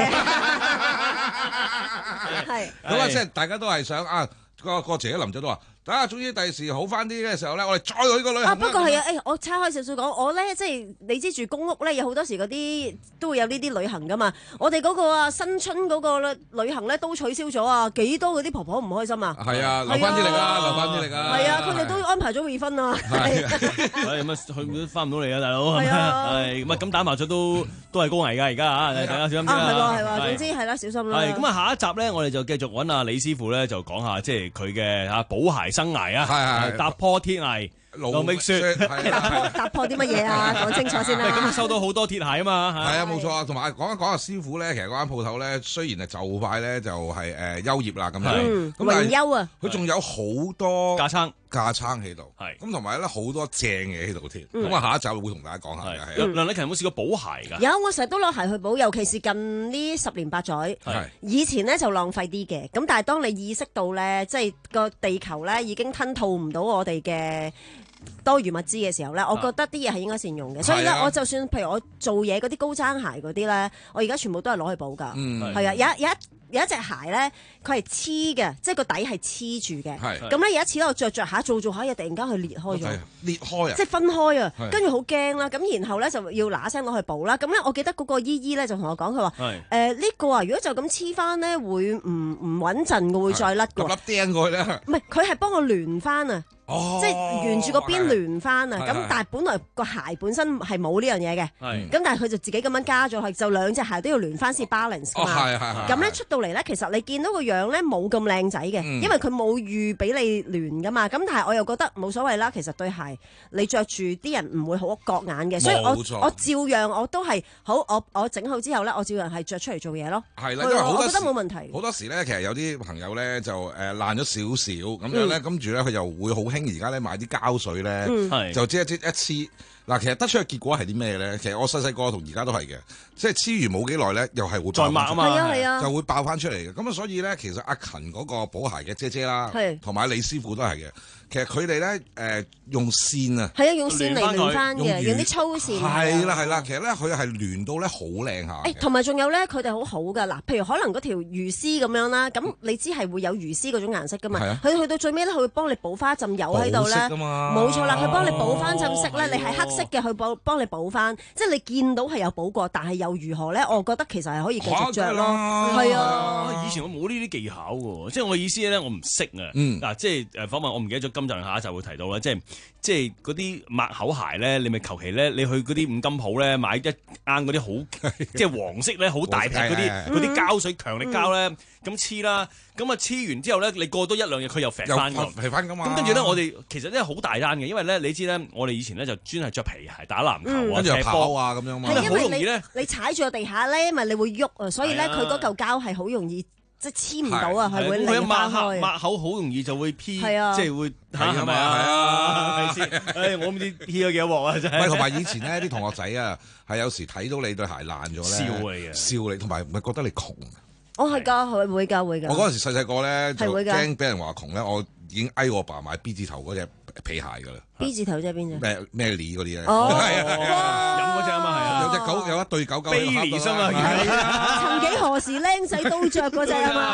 係， 咁啊即係大家都係想啊個個姐姐臨咗都話。等下，終於第時好翻啲嘅時候咧，我哋再去個旅行。 啊，不過係啊，誒，我岔開少少講，我咧即係你知住公屋咧，有好多時嗰啲都會有呢啲旅行噶嘛。我哋嗰個啊新春嗰個旅行咧都取消咗啊，幾多嗰啲婆婆唔開心啊？ 係啊，留翻啲嚟啊，留翻啲嚟啊。 係啊，佢哋都安排咗 refund 啊。 係，係咁啊，去翻唔到嚟啊，大佬。係啊，係咁啊，咁打麻雀都都係高危㗎，而家啊，大家小心啲啦。 啊，係喎，係喎，總之係啦，小心啦。 係咁啊，下一集咧，我哋就繼續揾阿李師傅咧，就講下即係佢嘅啊補鞋生涯啊，係係踏破鐵鞋路未雪， 踏破踏破啲乜嘢啊？講清楚先啦。 咁收到好多鐵鞋啊嘛， 係啊，冇錯啊。同埋講一講阿師傅咧，其實嗰間鋪頭咧，雖然係就快咧就係誒休業啦咁樣，咁榮休啊， 佢仲有好多架撐架撐喺度，係咁同埋咧好多正嘢喺度添。咁啊下一集會同大家講下嘅。 梁禮勤有冇試過補鞋㗎？ 有，我成日都攞鞋去補，尤其是近呢十年八載。以前咧就浪費啲嘅，咁但係當你意識到咧，即係個地球咧已經吞吐唔到我哋嘅多餘物資嘅時候咧，我覺得啲嘢係應該善用嘅，所以咧我就算譬如我做嘢嗰啲高踭鞋嗰啲咧，我而家全部都係攞去補㗎。嗯，係啊，有有一有一隻鞋咧，佢係黐嘅，即係個底係黐住嘅。係咁咧，有一次咧，我着着下做做下嘢，突然間佢裂開咗， 裂開啊！ 即係分開啊！跟住好驚啦，咁然後咧就要嗱聲攞去補啦。咁咧，我記得嗰個姨姨咧就同我講，佢話誒呢個啊，如果就咁黐翻咧，會唔唔穩陣嘅，會再甩嘅。 粒釘過去咧， 唔係佢係幫我聯翻啊！哦、即係沿住個邊聯翻啊！咁但係本來個鞋本身係冇呢樣嘢嘅，咁但係佢就自己咁樣加咗去，就兩隻鞋都要聯翻先 balance 㗎嘛。咁咧出到嚟咧，其實你見到個樣咧冇咁靚仔嘅，嗯、因為佢冇預俾你聯㗎嘛。咁但係我又覺得冇所謂啦。其實對鞋你着住啲人唔會好覺眼嘅，所以我我照樣我都係好，我我整好之後咧，我照樣係着出嚟做嘢咯。 係啦，因為好多我覺得冇問題。 好多時咧，其實有啲朋友咧就誒爛咗少少咁樣咧，跟住咧佢又會好興而家咧買啲膠水咧，嗯、就即係一黐。嗱，其實得出嘅結果係啲咩咧？其實我細細個同而家都係嘅，即係黐完冇幾耐咧，又係會再抹啊嘛，係啊係啊，就會爆翻出嚟嘅。咁啊，所以咧，其實阿勤嗰個補鞋嘅姐姐啦，同埋李師傅都係嘅。其實佢哋咧誒用線啊， 係啊，用線嚟聯翻嘅，用啲粗線。 係啦係啦，其實咧佢係聯到咧好靚下。 誒，同埋仲有咧，佢哋好好噶嗱，譬如可能嗰條魚絲咁樣啦，咁你知係會有魚絲嗰種顏色噶嘛？佢去到最尾咧，佢會幫你補翻一陣油喺度咧，冇錯啦，佢幫你補翻陣色咧，你係黑色嘅，佢幫幫你補翻，即係你見到係有補過，但係又如何咧？我覺得其實係可以繼續着咯，係啊。 以前我冇呢啲技巧喎，即係我意思咧，我唔識啊。嗱，即係誒訪問，我唔記得咗今集下一集會提到啦，即係即係嗰啲抹口鞋咧，你咪求其咧，你去嗰啲五金鋪咧買一啱嗰啲好即係黃色咧，好大劈嗰啲嗰啲膠水強力膠咧，咁黐啦，咁啊黐完之後咧，你過多一兩日佢又肥翻㗎， 肥翻㗎嘛。 咁跟住咧，我哋其實咧好大單嘅，因為咧你知咧，我哋以前咧就專係着皮鞋打籃球啊、踢波啊咁樣嘛。 係因為你你踩住個地下咧，咪你會喐啊，所以咧佢嗰嚿膠係好容易。即係黐唔到啊，係會裂開開。 抹口好容易就會 P，即係會嚇係咪啊？係咪先？誒，我唔知 P 咗幾多鑊啊！真係。 同埋以前咧啲同學仔啊，係有時睇到你對鞋爛咗咧， 笑你嘅， 笑你，同埋咪覺得你窮。 哦，係㗎，會會㗎，會㗎。 我嗰陣時細細個咧就驚俾人話窮咧，我已經嗌我爸買 B 字頭嗰隻皮鞋㗎啦。 B 字頭即係邊隻？ 咩咩李嗰啲咧？ 哦， 飲嗰隻啊嘛，係啊， 有隻狗有一對狗狗。 Baileys 啊嘛， 曾幾何時僆仔都着嗰隻啊嘛。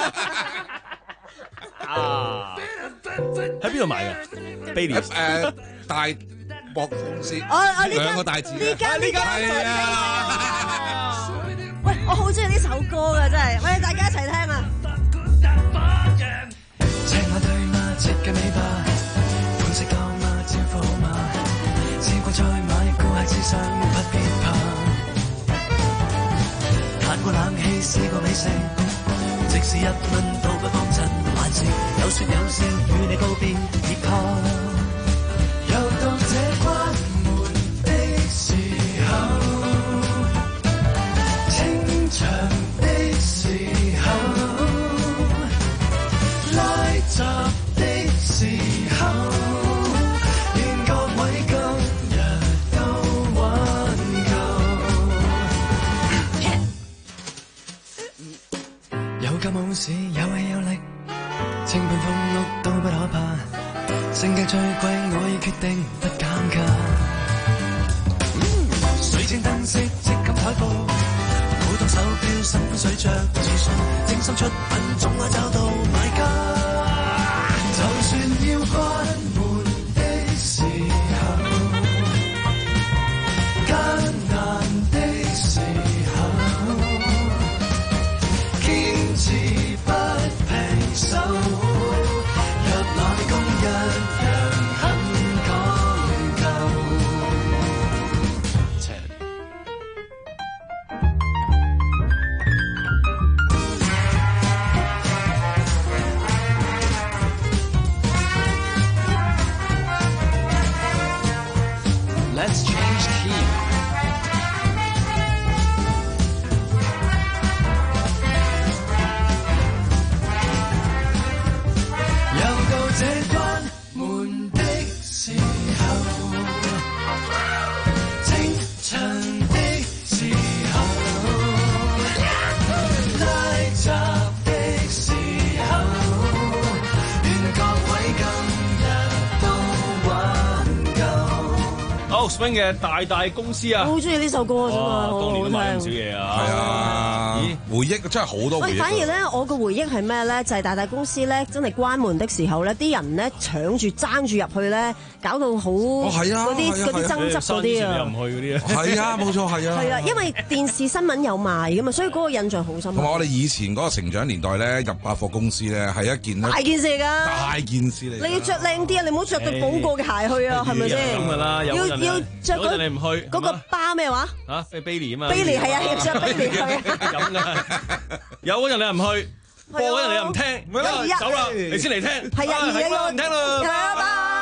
啊！喺邊度買㗎 ？Baileys 誒大博公司。 哦哦， 兩個大字。 呢間呢間係啊！ 喂，我好中意呢首歌㗎，真係，喂，大家一齊聽啊！ 赤馬對馬，赤嘅尾巴，款式多嗎？招呼嗎？ 未試過美食，即使一蚊都不幫襯，還是有說有笑與你告別熱撲。又到這關門的時候，清場的時候，拉閘的時候，願各位今日都玩夠。有金冇市，有氣有力，清貧風屋都不可怕。性價最貴，我已決定不減價。水晶燈飾即金台布，普通手錶新款水着自信，精心出品總會找到買家。就算要關門的時候，艱難的時候，堅持不平手。Let's change key. 又到這關門的時候，清場的時候，拉閘的時候，願各位今日都玩夠。 好 Spring 嘅大大公司啊， 好中意呢首歌啫嘛， 當年都買唔少嘢啊， 係啊，回憶真係好多回憶。 喂，反而咧，我個回憶係咩咧？就係大大公司咧，真係關門的時候咧，啲人咧搶住爭住入去咧，搞到好嗰啲嗰啲爭執嗰啲啊， 入唔去嗰啲啊， 係啊，冇錯係啊， 係啊，因為電視新聞有賣噶嘛，所以嗰個印象好深刻。 同埋我哋以前嗰個成長年代咧，入百貨公司咧係一件大件事㗎， 大件事嚟。 你要着靚啲啊，你唔好着對補過嘅鞋去啊，係咪先？ 咁㗎啦， 要要着嗰你唔去嗰個巴咩話？ 嚇，Bailey 啊嘛 ，Bailey 係啊，要着 Bailey 去啊。 咁㗎，有嗰陣你又唔去，播嗰陣你又唔聽，走啦，你先嚟聽， 係啊，而家唔聽啦， 拜拜。